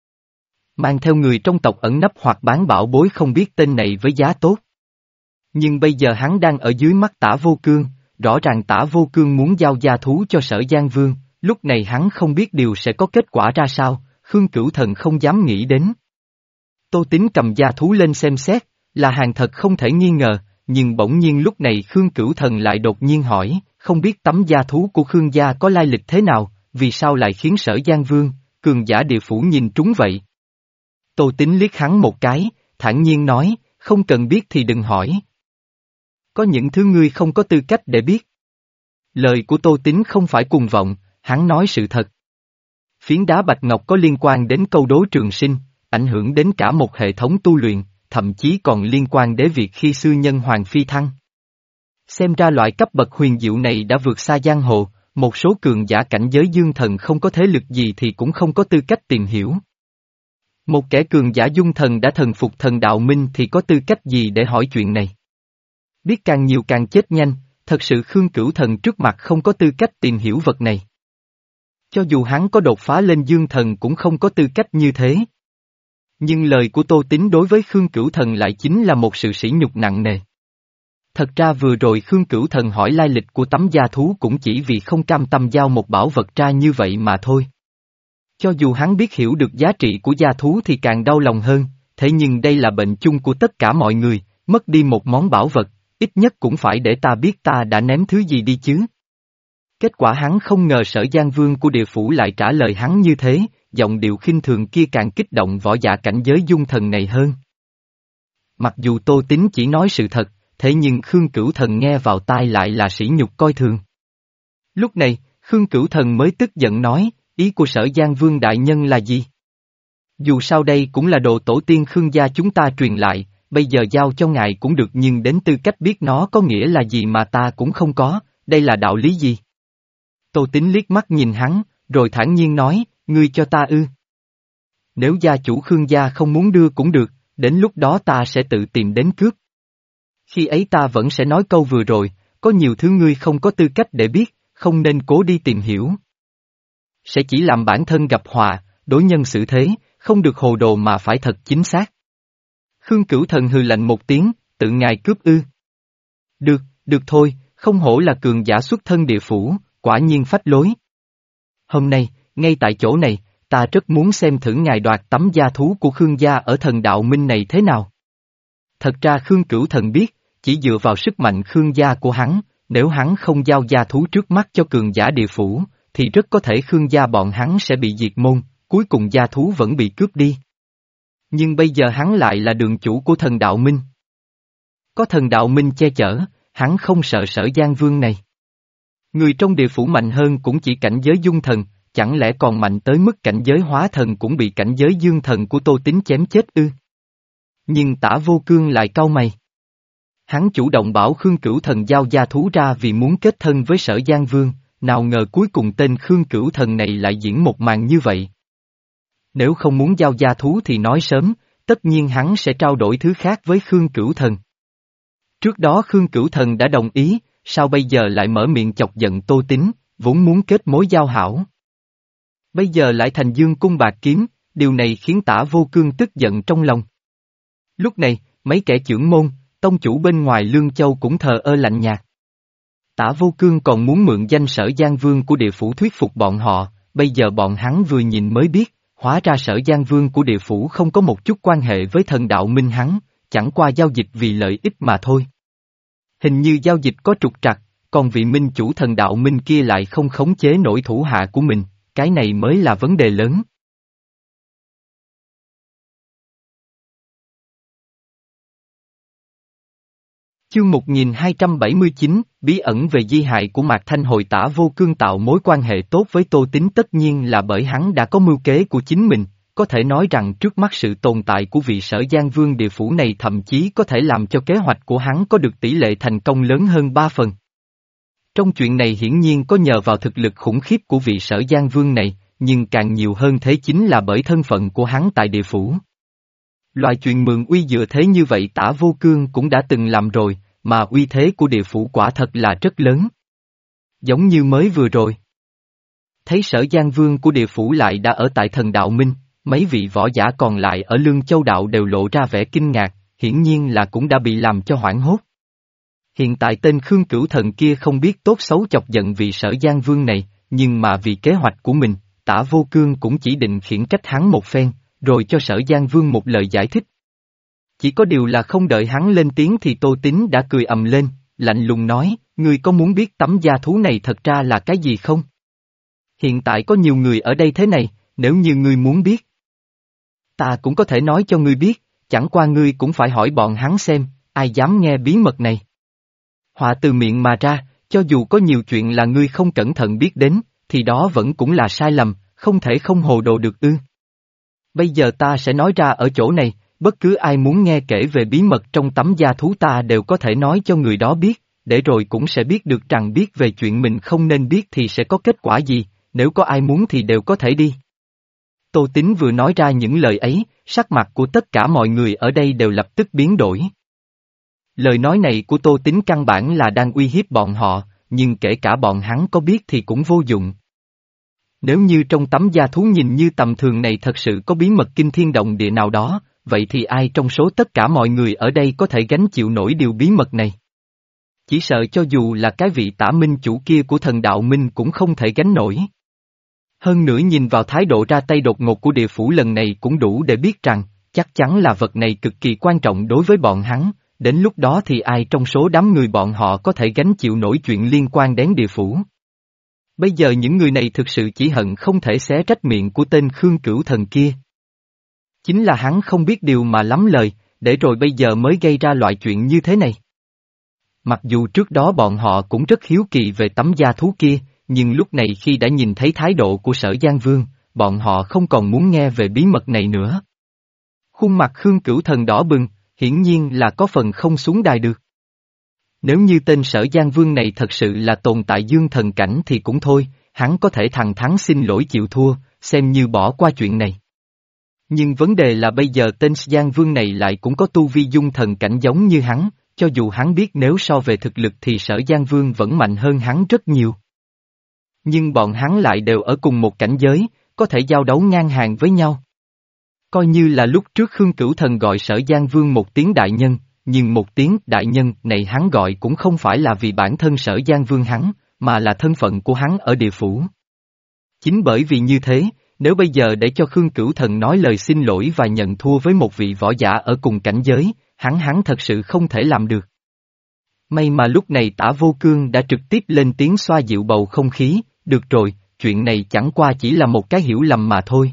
Mang theo người trong tộc ẩn nấp hoặc bán bảo bối không biết tên này với giá tốt. Nhưng bây giờ hắn đang ở dưới mắt Tả Vô Cương, rõ ràng Tả Vô Cương muốn giao gia thú cho Sở Giang Vương, lúc này hắn không biết điều sẽ có kết quả ra sao, Khương Cửu Thần không dám nghĩ đến. Tô Tín cầm gia thú lên xem xét, là hàng thật không thể nghi ngờ, nhưng bỗng nhiên lúc này Khương Cửu Thần lại đột nhiên hỏi, không biết tấm gia thú của Khương gia có lai lịch thế nào, vì sao lại khiến Sở Giang Vương, cường giả địa phủ nhìn trúng vậy. Tô Tín liếc hắn một cái, thản nhiên nói, không cần biết thì đừng hỏi. Có những thứ ngươi không có tư cách để biết. Lời của Tô Tín không phải cuồng vọng, hắn nói sự thật. Phiến đá bạch ngọc có liên quan đến câu đố trường sinh, ảnh hưởng đến cả một hệ thống tu luyện, thậm chí còn liên quan đến việc khi xưa nhân hoàng phi thăng. Xem ra loại cấp bậc huyền diệu này đã vượt xa giang hồ, một số cường giả cảnh giới dương thần không có thế lực gì thì cũng không có tư cách tìm hiểu. Một kẻ cường giả dung thần đã thần phục thần đạo minh thì có tư cách gì để hỏi chuyện này? Biết càng nhiều càng chết nhanh, thật sự Khương Cửu Thần trước mặt không có tư cách tìm hiểu vật này. Cho dù hắn có đột phá lên dương thần cũng không có tư cách như thế. Nhưng lời của Tô Tín đối với Khương Cửu Thần lại chính là một sự sỉ nhục nặng nề. Thật ra vừa rồi Khương Cửu Thần hỏi lai lịch của tấm da thú cũng chỉ vì không cam tâm giao một bảo vật ra như vậy mà thôi. Cho dù hắn biết hiểu được giá trị của da thú thì càng đau lòng hơn, thế nhưng đây là bệnh chung của tất cả mọi người, mất đi một món bảo vật, ít nhất cũng phải để ta biết ta đã ném thứ gì đi chứ. Kết quả hắn không ngờ Sở Giang Vương của địa phủ lại trả lời hắn như thế, giọng điệu khinh thường kia càng kích động võ giả cảnh giới dung thần này hơn. Mặc dù Tô Tín chỉ nói sự thật, thế nhưng Khương Cửu Thần nghe vào tai lại là sỉ nhục coi thường. Lúc này, Khương Cửu Thần mới tức giận nói, ý của Sở Giang Vương đại nhân là gì? Dù sao đây cũng là đồ tổ tiên Khương gia chúng ta truyền lại, bây giờ giao cho ngài cũng được nhưng đến tư cách biết nó có nghĩa là gì mà ta cũng không có, đây là đạo lý gì? Tô Tín liếc mắt nhìn hắn, rồi thản nhiên nói, ngươi cho ta ư. Nếu gia chủ Khương gia không muốn đưa cũng được, đến lúc đó ta sẽ tự tìm đến cướp. Khi ấy ta vẫn sẽ nói câu vừa rồi, có nhiều thứ ngươi không có tư cách để biết, không nên cố đi tìm hiểu. Sẽ chỉ làm bản thân gặp họa, đối nhân xử thế, không được hồ đồ mà phải thật chính xác. Khương Cửu Thần hừ lạnh một tiếng, tự ngài cướp ư. Được, được thôi, không hổ là cường giả xuất thân địa phủ, quả nhiên phách lối. Hôm nay, ngay tại chỗ này, ta rất muốn xem thử ngài đoạt tấm da thú của Khương gia ở thần đạo minh này thế nào. Thật ra Khương Cửu Thần biết, chỉ dựa vào sức mạnh Khương gia của hắn, nếu hắn không giao da thú trước mắt cho cường giả địa phủ, thì rất có thể Khương gia bọn hắn sẽ bị diệt môn, cuối cùng da thú vẫn bị cướp đi. Nhưng bây giờ hắn lại là đường chủ của thần đạo minh. Có thần đạo minh che chở, hắn không sợ Sở Giang Vương này. Người trong địa phủ mạnh hơn cũng chỉ cảnh giới dung thần, chẳng lẽ còn mạnh tới mức cảnh giới hóa thần cũng bị cảnh giới dương thần của Tô Tín chém chết ư? Nhưng Tả Vô Cương lại cau mày. Hắn chủ động bảo Khương Cửu Thần giao gia thú ra vì muốn kết thân với Sở Giang Vương, nào ngờ cuối cùng tên Khương Cửu Thần này lại diễn một màn như vậy. Nếu không muốn giao gia thú thì nói sớm, tất nhiên hắn sẽ trao đổi thứ khác với Khương Cửu Thần. Trước đó Khương Cửu Thần đã đồng ý, sao bây giờ lại mở miệng chọc giận Tô Tín, vốn muốn kết mối giao hảo. Bây giờ lại thành dương cung bạc kiếm, điều này khiến Tả Vô Cương tức giận trong lòng. Lúc này, mấy kẻ chưởng môn, tông chủ bên ngoài Lương Châu cũng thờ ơ lạnh nhạt. Tả Vô Cương còn muốn mượn danh Sở Giang Vương của địa phủ thuyết phục bọn họ, bây giờ bọn hắn vừa nhìn mới biết, hóa ra Sở Giang Vương của địa phủ không có một chút quan hệ với thần đạo minh hắn, chẳng qua giao dịch vì lợi ích mà thôi. Hình như giao dịch có trục trặc, còn vị minh chủ thần đạo minh kia lại không khống chế nổi thủ hạ của mình, cái này mới là vấn đề lớn. Chương một nghìn hai trăm bảy mươi chín, bí ẩn về di hại của Mạc Thanh hồi Tả Vô Cương tạo mối quan hệ tốt với Tô Tín tất nhiên là bởi hắn đã có mưu kế của chính mình, có thể nói rằng trước mắt sự tồn tại của vị Sở Giang Vương địa phủ này thậm chí có thể làm cho kế hoạch của hắn có được tỷ lệ thành công lớn hơn ba phần. Trong chuyện này hiển nhiên có nhờ vào thực lực khủng khiếp của vị Sở Giang Vương này, nhưng càng nhiều hơn thế chính là bởi thân phận của hắn tại địa phủ. Loại chuyện mượn uy dựa thế như vậy Tả Vô Cương cũng đã từng làm rồi, mà uy thế của địa phủ quả thật là rất lớn. Giống như mới vừa rồi. Thấy Sở Giang Vương của địa phủ lại đã ở tại thần đạo minh, mấy vị võ giả còn lại ở Lương Châu đạo đều lộ ra vẻ kinh ngạc, hiển nhiên là cũng đã bị làm cho hoảng hốt. Hiện tại tên Khương Cửu Thần kia không biết tốt xấu chọc giận vị Sở Giang Vương này, nhưng mà vì kế hoạch của mình, Tả Vô Cương cũng chỉ định khiển trách hắn một phen, rồi cho Sở Giang Vương một lời giải thích. Chỉ có điều là không đợi hắn lên tiếng thì Tô Tín đã cười ầm lên, lạnh lùng nói, ngươi có muốn biết tấm da thú này thật ra là cái gì không? Hiện tại có nhiều người ở đây thế này, nếu như ngươi muốn biết, ta cũng có thể nói cho ngươi biết, chẳng qua ngươi cũng phải hỏi bọn hắn xem, ai dám nghe bí mật này. Họa từ miệng mà ra, cho dù có nhiều chuyện là ngươi không cẩn thận biết đến, thì đó vẫn cũng là sai lầm, không thể không hồ đồ được ư. Bây giờ ta sẽ nói ra ở chỗ này, bất cứ ai muốn nghe kể về bí mật trong tấm da thú ta đều có thể nói cho người đó biết, để rồi cũng sẽ biết được rằng biết về chuyện mình không nên biết thì sẽ có kết quả gì, nếu có ai muốn thì đều có thể đi. Tô Tín vừa nói ra những lời ấy, sắc mặt của tất cả mọi người ở đây đều lập tức biến đổi. Lời nói này của Tô Tín căn bản là đang uy hiếp bọn họ, nhưng kể cả bọn hắn có biết thì cũng vô dụng. Nếu như trong tấm da thú nhìn như tầm thường này thật sự có bí mật kinh thiên động địa nào đó, vậy thì ai trong số tất cả mọi người ở đây có thể gánh chịu nổi điều bí mật này? Chỉ sợ cho dù là cái vị tả minh chủ kia của thần đạo minh cũng không thể gánh nổi. Hơn nữa nhìn vào thái độ ra tay đột ngột của địa phủ lần này cũng đủ để biết rằng, chắc chắn là vật này cực kỳ quan trọng đối với bọn hắn, đến lúc đó thì ai trong số đám người bọn họ có thể gánh chịu nổi chuyện liên quan đến địa phủ. Bây giờ những người này thực sự chỉ hận không thể xé rách miệng của tên Khương Cửu Thần kia. Chính là hắn không biết điều mà lắm lời, để rồi bây giờ mới gây ra loại chuyện như thế này. Mặc dù trước đó bọn họ cũng rất hiếu kỳ về tấm da thú kia, nhưng lúc này khi đã nhìn thấy thái độ của Sở Giang Vương, bọn họ không còn muốn nghe về bí mật này nữa. Khuôn mặt Khương Cửu Thần đỏ bừng, hiển nhiên là có phần không xuống đài được. Nếu như tên Sở Giang Vương này thật sự là tồn tại dương thần cảnh thì cũng thôi, hắn có thể thẳng thắn xin lỗi chịu thua, xem như bỏ qua chuyện này. Nhưng vấn đề là bây giờ tên Giang Vương này lại cũng có tu vi dung thần cảnh giống như hắn, cho dù hắn biết nếu so về thực lực thì Sở Giang Vương vẫn mạnh hơn hắn rất nhiều. Nhưng bọn hắn lại đều ở cùng một cảnh giới, có thể giao đấu ngang hàng với nhau. Coi như là lúc trước Khương Cửu Thần gọi Sở Giang Vương một tiếng đại nhân, nhưng một tiếng đại nhân này hắn gọi cũng không phải là vì bản thân Sở Giang Vương hắn, mà là thân phận của hắn ở địa phủ. Chính bởi vì như thế, nếu bây giờ để cho Khương Cửu Thần nói lời xin lỗi và nhận thua với một vị võ giả ở cùng cảnh giới, hắn hắn thật sự không thể làm được. May mà lúc này Tả Vô Cương đã trực tiếp lên tiếng xoa dịu bầu không khí, được rồi, chuyện này chẳng qua chỉ là một cái hiểu lầm mà thôi.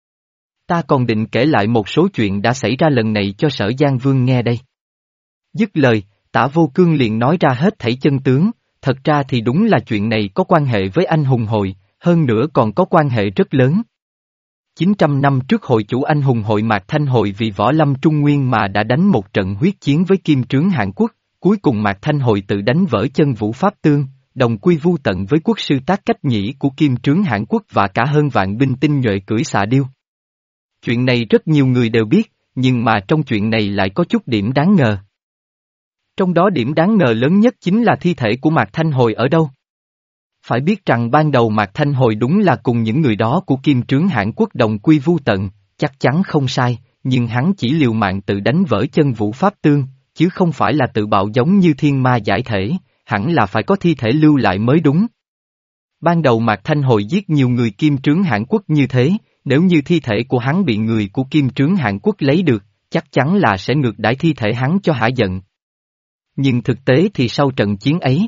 Ta còn định kể lại một số chuyện đã xảy ra lần này cho Sở Giang Vương nghe đây. Dứt lời, Tả Vô Cương liền nói ra hết thảy chân tướng, thật ra thì đúng là chuyện này có quan hệ với anh hùng hội, hơn nữa còn có quan hệ rất lớn. chín trăm năm trước hội chủ anh hùng hội Mạc Thanh Hội vì võ lâm Trung Nguyên mà đã đánh một trận huyết chiến với Kim Trướng Hàn Quốc, cuối cùng Mạc Thanh Hội tự đánh vỡ chân Vũ Pháp Tương, đồng quy vu tận với quốc sư Tác Cách Nhĩ của Kim Trướng Hàn Quốc và cả hơn vạn binh tinh nhuệ cưỡi xà điêu. Chuyện này rất nhiều người đều biết, nhưng mà trong chuyện này lại có chút điểm đáng ngờ. Trong đó điểm đáng ngờ lớn nhất chính là thi thể của Mạc Thanh Hồi ở đâu. Phải biết rằng ban đầu Mạc Thanh Hồi đúng là cùng những người đó của Kim Trướng Hàn Quốc đồng quy vu tận, chắc chắn không sai, nhưng hắn chỉ liều mạng tự đánh vỡ chân Vũ Pháp Tương, chứ không phải là tự bạo giống như thiên ma giải thể, hẳn là phải có thi thể lưu lại mới đúng. Ban đầu Mạc Thanh Hồi giết nhiều người Kim Trướng Hàn Quốc như thế, nếu như thi thể của hắn bị người của Kim Trướng Hàn Quốc lấy được, chắc chắn là sẽ ngược đãi thi thể hắn cho hả giận. Nhưng thực tế thì sau trận chiến ấy,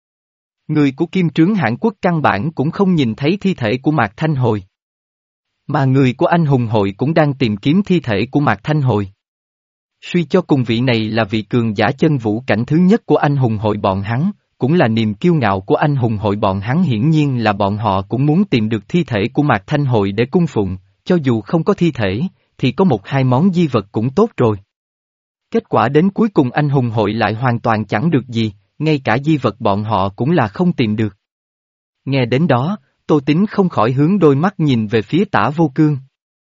người của Kim Trướng Hàn Quốc căn bản cũng không nhìn thấy thi thể của Mạc Thanh Hồi. Mà người của anh hùng hội cũng đang tìm kiếm thi thể của Mạc Thanh Hồi. Suy cho cùng vị này là vị cường giả chân vũ cảnh thứ nhất của anh hùng hội bọn hắn, cũng là niềm kiêu ngạo của anh hùng hội bọn hắn, hiển nhiên là bọn họ cũng muốn tìm được thi thể của Mạc Thanh Hồi để cung phụng, cho dù không có thi thể, thì có một hai món di vật cũng tốt rồi. Kết quả đến cuối cùng anh hùng hội lại hoàn toàn chẳng được gì, ngay cả di vật bọn họ cũng là không tìm được. Nghe đến đó, Tô Tín không khỏi hướng đôi mắt nhìn về phía Tả Vô Cương.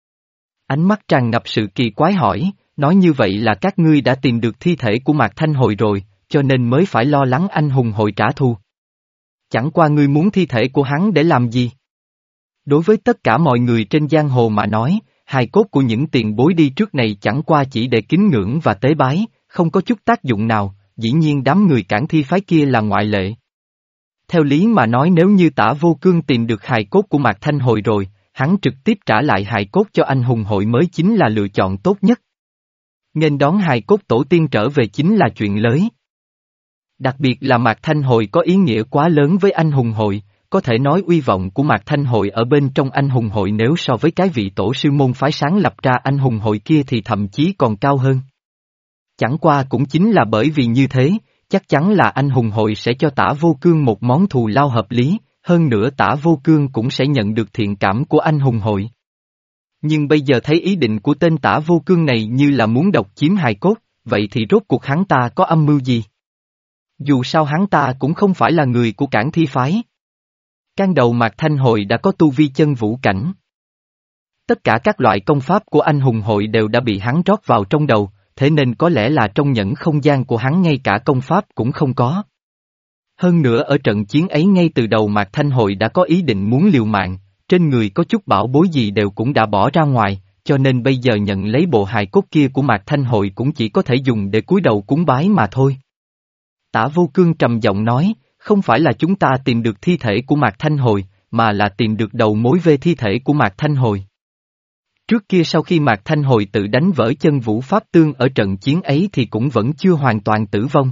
Ánh mắt tràn ngập sự kỳ quái hỏi, nói như vậy là các ngươi đã tìm được thi thể của Mạc Thanh Hồi rồi, cho nên mới phải lo lắng anh hùng hội trả thù. Chẳng qua ngươi muốn thi thể của hắn để làm gì? Đối với tất cả mọi người trên giang hồ mà nói, hài cốt của những tiền bối đi trước này chẳng qua chỉ để kính ngưỡng và tế bái, không có chút tác dụng nào, dĩ nhiên đám người Cản Thi phái kia là ngoại lệ. Theo lý mà nói nếu như Tả Vô Cương tìm được hài cốt của Mạc Thanh Hồi rồi, hắn trực tiếp trả lại hài cốt cho anh hùng hội mới chính là lựa chọn tốt nhất. Nghênh đón hài cốt tổ tiên trở về chính là chuyện lớn. Đặc biệt là Mạc Thanh Hồi có ý nghĩa quá lớn với anh hùng hội, có thể nói uy vọng của Mạc Thanh Hội ở bên trong anh hùng hội nếu so với cái vị tổ sư môn phái sáng lập ra anh hùng hội kia thì thậm chí còn cao hơn. Chẳng qua cũng chính là bởi vì như thế, chắc chắn là anh hùng hội sẽ cho Tả Vô Cương một món thù lao hợp lý, hơn nữa Tả Vô Cương cũng sẽ nhận được thiện cảm của anh hùng hội. Nhưng bây giờ thấy ý định của tên Tả Vô Cương này như là muốn độc chiếm hài cốt, vậy thì rốt cuộc hắn ta có âm mưu gì? Dù sao hắn ta cũng không phải là người của Cảng Thi phái. Can đầu Mạc Thanh Hội đã có tu vi chân vũ cảnh. Tất cả các loại công pháp của anh hùng hội đều đã bị hắn rót vào trong đầu, thế nên có lẽ là trong nhẫn không gian của hắn ngay cả công pháp cũng không có. Hơn nữa ở trận chiến ấy ngay từ đầu Mạc Thanh Hội đã có ý định muốn liều mạng, trên người có chút bảo bối gì đều cũng đã bỏ ra ngoài, cho nên bây giờ nhận lấy bộ hài cốt kia của Mạc Thanh Hội cũng chỉ có thể dùng để cúi đầu cúng bái mà thôi. Tả Vô Cương trầm giọng nói, không phải là chúng ta tìm được thi thể của Mạc Thanh Hội, mà là tìm được đầu mối về thi thể của Mạc Thanh Hội. Trước kia sau khi Mạc Thanh Hội tự đánh vỡ chân vũ pháp tương ở trận chiến ấy thì cũng vẫn chưa hoàn toàn tử vong.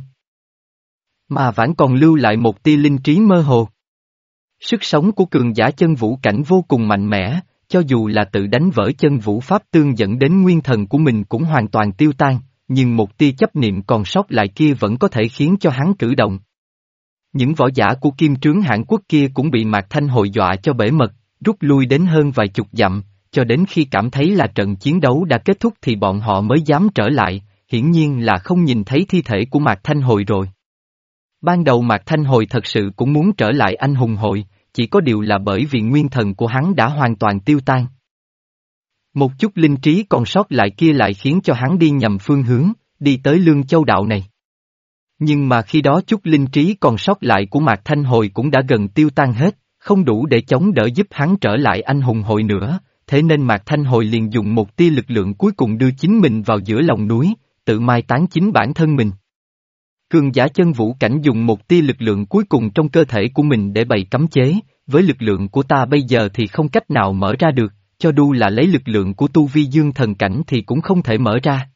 Mà vẫn còn lưu lại một tia linh trí mơ hồ. Sức sống của cường giả chân vũ cảnh vô cùng mạnh mẽ, cho dù là tự đánh vỡ chân vũ pháp tương dẫn đến nguyên thần của mình cũng hoàn toàn tiêu tan, nhưng một tia chấp niệm còn sót lại kia vẫn có thể khiến cho hắn cử động. Những võ giả của Kim Trướng Hãn Quốc kia cũng bị Mạc Thanh Hội dọa cho bể mật, rút lui đến hơn vài chục dặm, cho đến khi cảm thấy là trận chiến đấu đã kết thúc thì bọn họ mới dám trở lại, hiển nhiên là không nhìn thấy thi thể của Mạc Thanh Hội rồi. Ban đầu Mạc Thanh Hội thật sự cũng muốn trở lại anh hùng hội, chỉ có điều là bởi vì nguyên thần của hắn đã hoàn toàn tiêu tan. Một chút linh trí còn sót lại kia lại khiến cho hắn đi nhầm phương hướng, đi tới Lương Châu đạo này. Nhưng mà khi đó chút linh trí còn sót lại của Mạc Thanh Hội cũng đã gần tiêu tan hết, không đủ để chống đỡ giúp hắn trở lại anh hùng hội nữa, thế nên Mạc Thanh Hội liền dùng một tia lực lượng cuối cùng đưa chính mình vào giữa lòng núi, tự mai táng chính bản thân mình. Cường giả chân vũ cảnh dùng một tia lực lượng cuối cùng trong cơ thể của mình để bày cấm chế, với lực lượng của ta bây giờ thì không cách nào mở ra được, cho dù là lấy lực lượng của tu vi dương thần cảnh thì cũng không thể mở ra.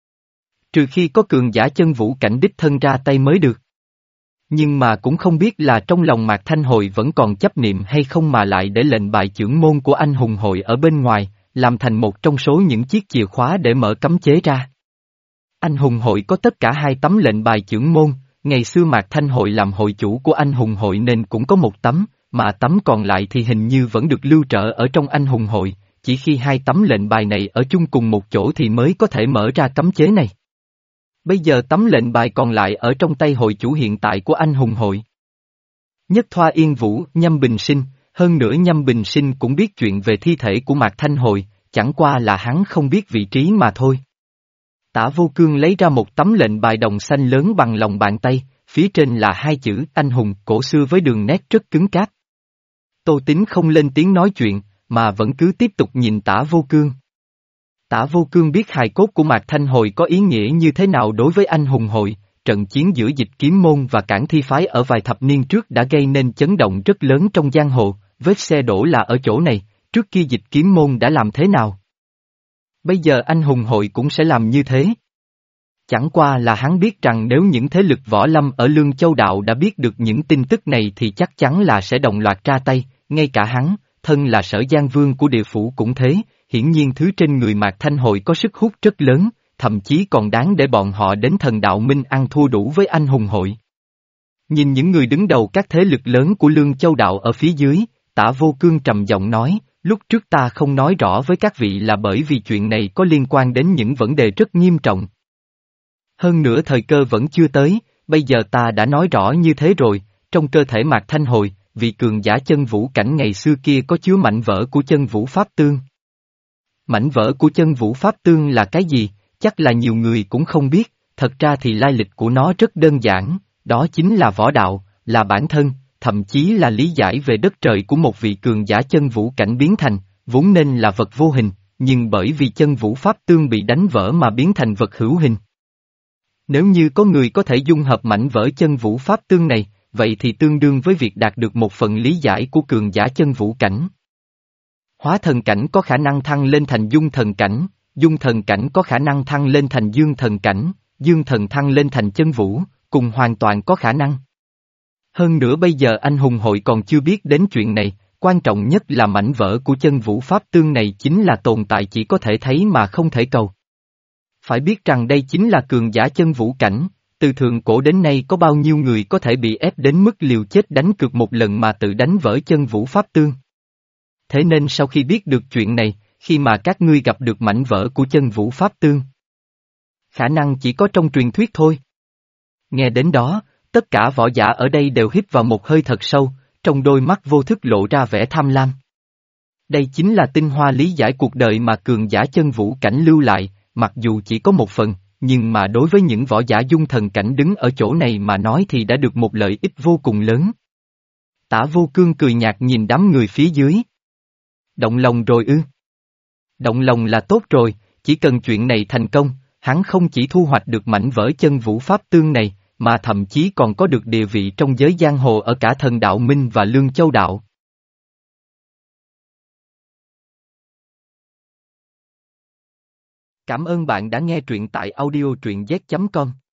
Trừ khi có cường giả chân vũ cảnh đích thân ra tay mới được. Nhưng mà cũng không biết là trong lòng Mạc Thanh Hội vẫn còn chấp niệm hay không mà lại để lệnh bài chưởng môn của anh hùng hội ở bên ngoài, làm thành một trong số những chiếc chìa khóa để mở cấm chế ra. Anh hùng hội có tất cả hai tấm lệnh bài chưởng môn, ngày xưa Mạc Thanh Hội làm hội chủ của anh hùng hội nên cũng có một tấm, mà tấm còn lại thì hình như vẫn được lưu trữ ở trong anh hùng hội, chỉ khi hai tấm lệnh bài này ở chung cùng một chỗ thì mới có thể mở ra cấm chế này. Bây giờ tấm lệnh bài còn lại ở trong tay hội chủ hiện tại của anh hùng hội. Nhất Thoa Yên Vũ, Nhâm Bình Sinh, hơn nữa Nhâm Bình Sinh cũng biết chuyện về thi thể của Mạc Thanh Hội, chẳng qua là hắn không biết vị trí mà thôi. Tả Vô Cương lấy ra một tấm lệnh bài đồng xanh lớn bằng lòng bàn tay, phía trên là hai chữ anh hùng cổ xưa với đường nét rất cứng cáp. Tô Tín không lên tiếng nói chuyện, mà vẫn cứ tiếp tục nhìn Tả Vô Cương. Tả Vô Cương biết hài cốt của Mạc Thanh Hội có ý nghĩa như thế nào đối với anh hùng hội, trận chiến giữa Dịch Kiếm Môn và Cảng Thi phái ở vài thập niên trước đã gây nên chấn động rất lớn trong giang hồ, vết xe đổ là ở chỗ này, trước kia Dịch Kiếm Môn đã làm thế nào? Bây giờ anh hùng hội cũng sẽ làm như thế. Chẳng qua là hắn biết rằng nếu những thế lực võ lâm ở Lương Châu Đạo đã biết được những tin tức này thì chắc chắn là sẽ đồng loạt ra tay, ngay cả hắn, thân là Sở Giang Vương của địa phủ cũng thế, hiển nhiên thứ trên người Mạc Thanh Hội có sức hút rất lớn, thậm chí còn đáng để bọn họ đến Thần Đạo Minh ăn thua đủ với anh hùng hội. Nhìn những người đứng đầu các thế lực lớn của Lương Châu Đạo ở phía dưới, Tả Vô Cương trầm giọng nói, lúc trước ta không nói rõ với các vị là bởi vì chuyện này có liên quan đến những vấn đề rất nghiêm trọng. Hơn nữa thời cơ vẫn chưa tới, bây giờ ta đã nói rõ như thế rồi, trong cơ thể Mạc Thanh Hội, vị cường giả chân vũ cảnh ngày xưa kia có chứa mảnh vỡ của chân vũ pháp tương. Mảnh vỡ của chân vũ pháp tương là cái gì, chắc là nhiều người cũng không biết, thật ra thì lai lịch của nó rất đơn giản, đó chính là võ đạo, là bản thân, thậm chí là lý giải về đất trời của một vị cường giả chân vũ cảnh biến thành, vốn nên là vật vô hình, nhưng bởi vì chân vũ pháp tương bị đánh vỡ mà biến thành vật hữu hình. Nếu như có người có thể dung hợp mảnh vỡ chân vũ pháp tương này, vậy thì tương đương với việc đạt được một phần lý giải của cường giả chân vũ cảnh. Hóa thần cảnh có khả năng thăng lên thành dung thần cảnh, dung thần cảnh có khả năng thăng lên thành dương thần cảnh, dương thần thăng lên thành chân vũ, cùng hoàn toàn có khả năng. Hơn nữa bây giờ anh hùng hội còn chưa biết đến chuyện này, quan trọng nhất là mảnh vỡ của chân vũ pháp tương này chính là tồn tại chỉ có thể thấy mà không thể cầu. Phải biết rằng đây chính là cường giả chân vũ cảnh, từ thượng cổ đến nay có bao nhiêu người có thể bị ép đến mức liều chết đánh cược một lần mà tự đánh vỡ chân vũ pháp tương. Thế nên sau khi biết được chuyện này, khi mà các ngươi gặp được mảnh vỡ của chân vũ pháp tương, khả năng chỉ có trong truyền thuyết thôi. Nghe đến đó, tất cả võ giả ở đây đều hít vào một hơi thật sâu, trong đôi mắt vô thức lộ ra vẻ tham lam. Đây chính là tinh hoa lý giải cuộc đời mà cường giả chân vũ cảnh lưu lại, mặc dù chỉ có một phần, nhưng mà đối với những võ giả dung thần cảnh đứng ở chỗ này mà nói thì đã được một lợi ích vô cùng lớn. Tả Vô Cương cười nhạt nhìn đám người phía dưới. Động lòng rồi ư? Động lòng là tốt rồi, chỉ cần chuyện này thành công, hắn không chỉ thu hoạch được mảnh vỡ chân vũ pháp tương này, mà thậm chí còn có được địa vị trong giới giang hồ ở cả Thần Đạo Minh và Lương Châu Đạo. Cảm ơn bạn đã nghe truyện tại audio truyện z chấm com.